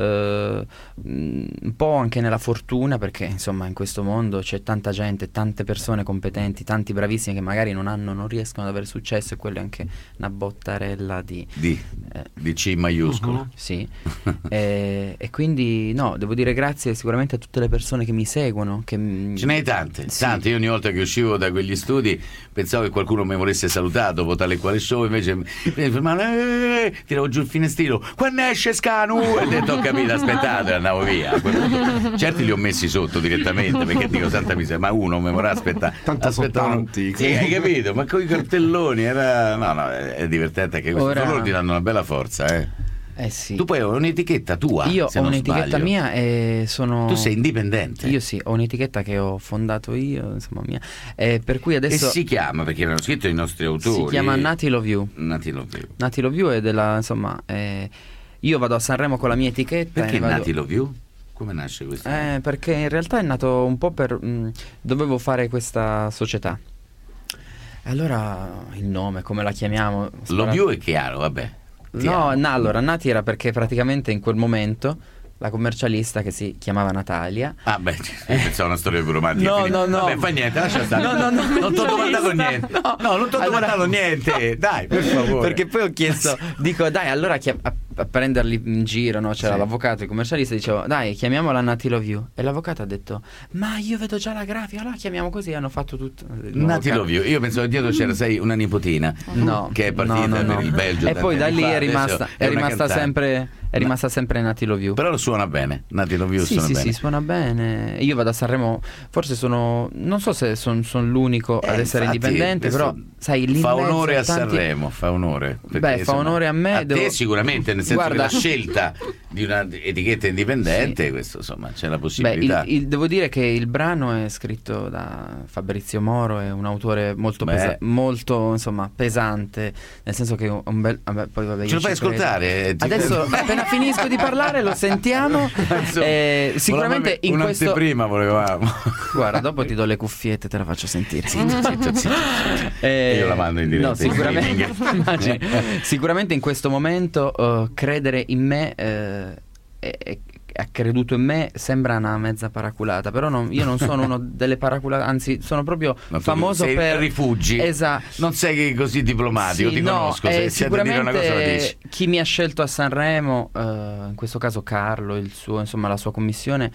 un po' anche nella fortuna, perché insomma in questo mondo c'è tanta gente, tante persone competenti, tanti bravissimi che magari non riescono ad avere successo, e quello è anche una bottarella di C maiuscolo. Sì. E quindi devo dire grazie sicuramente a tutte le persone che mi seguono, ce n'hai tante. Io ogni volta che uscivo da quegli studi pensavo che qualcuno mi volesse salutare dopo tale quale show, invece tiravo giù il finestrino, quando esce Scanu, e ho detto ho capito, aspettate, andavo via. Certi li ho messi sotto direttamente, perché dico santa miseria, ma uno mi vorrà aspettare, tanto sono tanti. Sì, hai capito, ma con i cartelloni è divertente anche questo. Loro ti danno una bella forza, sì. Tu poi hai un'etichetta tua? Io ho un'etichetta mia e sono. Tu sei indipendente? Io sì, ho un'etichetta che ho fondato io, insomma mia. Per cui adesso. E si chiama, perché erano scritto i nostri autori. Si chiama Nati Love You. Nati Love You. Nati Love You è della, insomma. Io vado a Sanremo con la mia etichetta. Perché Nati Love You? Come nasce questo? Perché in realtà è nato un po' per. Dovevo fare questa società. Allora il nome, come la chiamiamo? Love You è chiaro, vabbè. Allora Nati era perché praticamente in quel momento la commercialista, che si chiamava Natalia. Pensavo una storia più romantica. No. Vabbè, fa niente, lascia stare. Non ti ho domandato niente. Non ti ho domandato niente. Dai, per favore. Perché poi ho chiesto, dico, dai, allora a prenderli in giro, no? C'era l'avvocato, il commercialista, dicevo, dai, chiamiamola Nati Love You. E l'avvocato ha detto, ma io vedo già la grafica, allora chiamiamo così. Hanno fatto tutto. Nati Love You. Io pensavo che dietro c'era, sei una nipotina che è partita per il Belgio. E poi da lì è rimasta sempre Nati Love You. Però lo suona bene. Nati Love You suona bene. Sì, suona bene. Io vado a Sanremo, forse non so se sono l'unico ad essere indipendente, però sai, lì in fa mezzo onore a tanti- Sanremo, fa onore. Perché, Beh, fa insomma, onore a me. A te sicuramente, nel senso Guarda- che la scelta di una etichetta indipendente, questo insomma c'è la Beh, possibilità. devo dire che il brano è scritto da Fabrizio Moro, è un autore molto, Beh. molto insomma pesante, nel senso che è un bel... Vabbè, poi vabbè, Ce io lo fai ci credo. ascoltare? Adesso appena finisco di parlare lo sentiamo. Sicuramente in questo... Un'anteprima volevamo. Guarda, dopo ti do le cuffiette, te la faccio sentire. Zitto. Io la mando in diretta. No, sicuramente, immagini. Sicuramente in questo momento credere in me ha creduto in me sembra una mezza paraculata, però io non sono uno delle paraculate, anzi sono proprio famoso sei per rifugi. Esatto. Non sei così diplomatico, Sì, ti conosco, se c'è da dire una cosa la dici. Sicuramente chi mi ha scelto a Sanremo, in questo caso Carlo, insomma la sua commissione,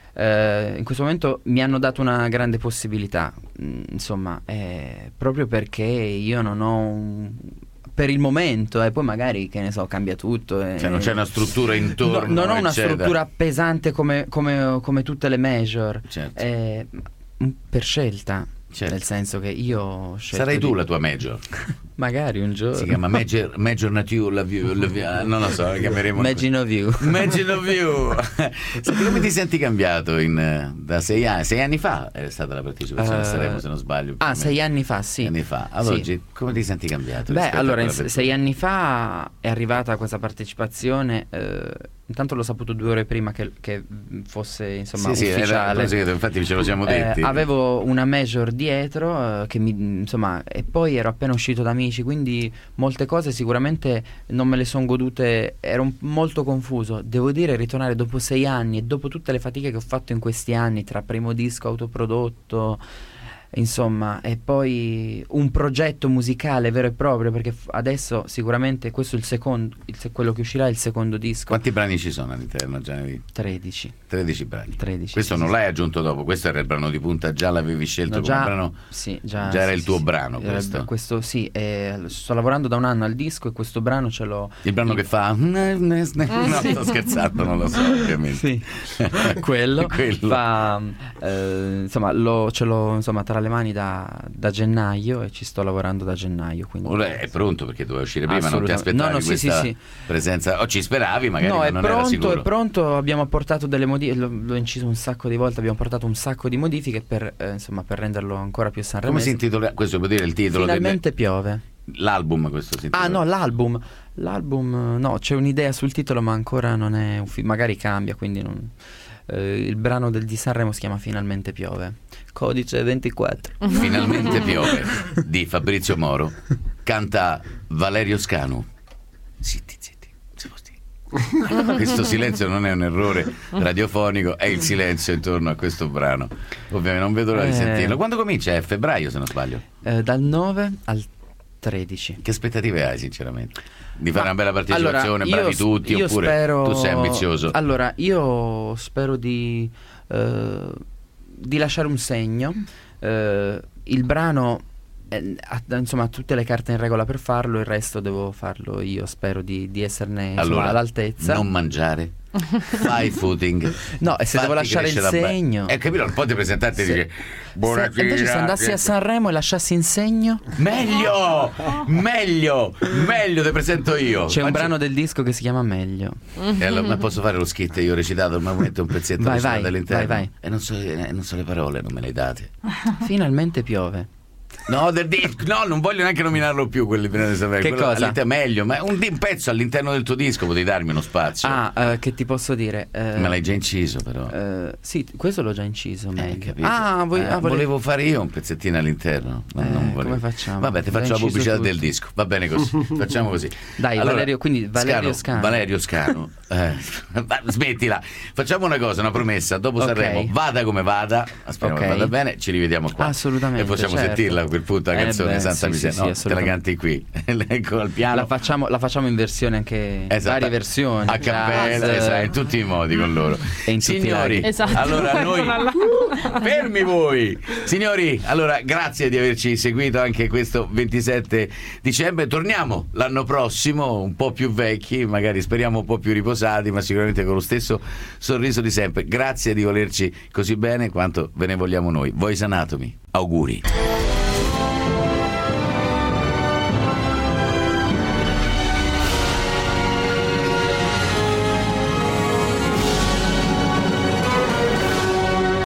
in questo momento mi hanno dato una grande possibilità, insomma, proprio perché io non ho per il momento, e poi magari, che ne so, cambia tutto. Cioè non c'è una struttura intorno. Non ho una eccetera. struttura pesante come tutte le major, Certo. per scelta. Nel senso che io ho scelto Sarai tu la tua major. Magari un giorno. Si chiama Major Nature non lo so, la chiameremo Imagine of You. Imagine of You. Senti, come ti senti cambiato da 6 anni? 6 anni fa è stata la partecipazione a Sanremo, se non sbaglio. 6 anni fa, sì. 6 anni fa. Ad Sì. oggi come ti senti cambiato? Beh, rispetto a allora, quella 6 anni fa è arrivata questa partecipazione. Intanto l'ho saputo 2 ore prima che fosse, insomma, ufficiale. Sì, infatti ce lo siamo detti. Avevo una major dietro che insomma, e poi ero appena uscito da Amici, quindi molte cose sicuramente non me le sono godute, ero molto confuso. Devo dire, ritornare dopo 6 anni e dopo tutte le fatiche che ho fatto in questi anni, tra primo disco autoprodotto, insomma, e poi un progetto musicale vero e proprio, perché adesso sicuramente questo è il secondo, quello che uscirà è il secondo disco. Quanti brani ci sono all'interno, Gianni? 13 brani. 13, questo sì, non sì. l'hai aggiunto dopo, questo era il brano di punta, già l'avevi scelto come brano? Sì, già era il tuo brano questo sì, sto lavorando da un anno al disco e questo brano ce l'ho. Il brano che fa no, sto scherzando, non lo so, ovviamente. Sì. quello fa insomma, ce l'ho insomma tra le mani da gennaio e ci sto lavorando da gennaio, quindi è pronto, perché doveva uscire prima, non ti aspettavi questa presenza, o ci speravi magari, no, ma non era sicuro. È pronto, abbiamo apportato delle modifiche, l'ho inciso un sacco di volte, abbiamo portato un sacco di modifiche per insomma, per renderlo ancora più sanremese. Come si intitola? Questo può dire il titolo? Finalmente piove. L'album, questo si intitola? Ah no, l'album no, c'è un'idea sul titolo ma ancora non è magari cambia, quindi non... il brano di Sanremo si chiama Finalmente piove, codice 24. Finalmente piove di Fabrizio Moro, canta Valerio Scanu. Zitti, questo silenzio non è un errore radiofonico, è il silenzio intorno a questo brano. Ovviamente non vedo l'ora di sentirlo. Quando comincia? È febbraio, se non sbaglio. Dal 9 al 13. Che aspettative hai, sinceramente? Di fare una bella partecipazione, allora, bravi tutti, oppure spero, tu sei ambizioso? Allora, io spero di lasciare un segno. Il brano insomma, ha tutte le carte in regola per farlo, il resto devo farlo io. Spero di esserne insomma, all'altezza. Non mangiare, fai footing. No, e se devo lasciare il segno, capito? Non puoi presentarti e dire buonasera. Invece se andassi a Sanremo e lasciassi in segno, meglio, ti presento io. C'è un brano del disco che si chiama Meglio. E allora, ma posso fare lo skit? Io ho recitato, ma metto un pezzetto dall'interno. Vai. E non so le parole, non me le date. Finalmente piove. No, non voglio neanche nominarlo più, quelli di sapere. Che cosa? Meglio, ma un pezzo all'interno del tuo disco, potevi darmi uno spazio. Che ti posso dire? Me l'hai già inciso, però. Sì, questo l'ho già inciso. Meglio. Volevo fare io un pezzettino all'interno. Non come facciamo? Vabbè, ti faccio la pubblicità del disco. Va bene così. Facciamo così. Dai, allora, Valerio Scanu. Valerio Scanu. Smettila. Facciamo una cosa, una promessa. Dopo Sanremo, vada come vada. Speriamo che vada bene. Ci rivediamo qua. Assolutamente. E possiamo sentirla a quel punto la canzone Santa Miseria. Te la canti qui. Ecco al piano. La facciamo in versione anche varie versioni. A cappella, in tutti i modi con loro. E in signori, allora noi fermi voi. Signori, allora grazie di averci seguito anche questo 27 dicembre. Torniamo l'anno prossimo un po' più vecchi, magari speriamo un po' più riposati, ma sicuramente con lo stesso sorriso di sempre. Grazie di volerci così bene quanto ve ne vogliamo noi. Voice Anatomy, auguri.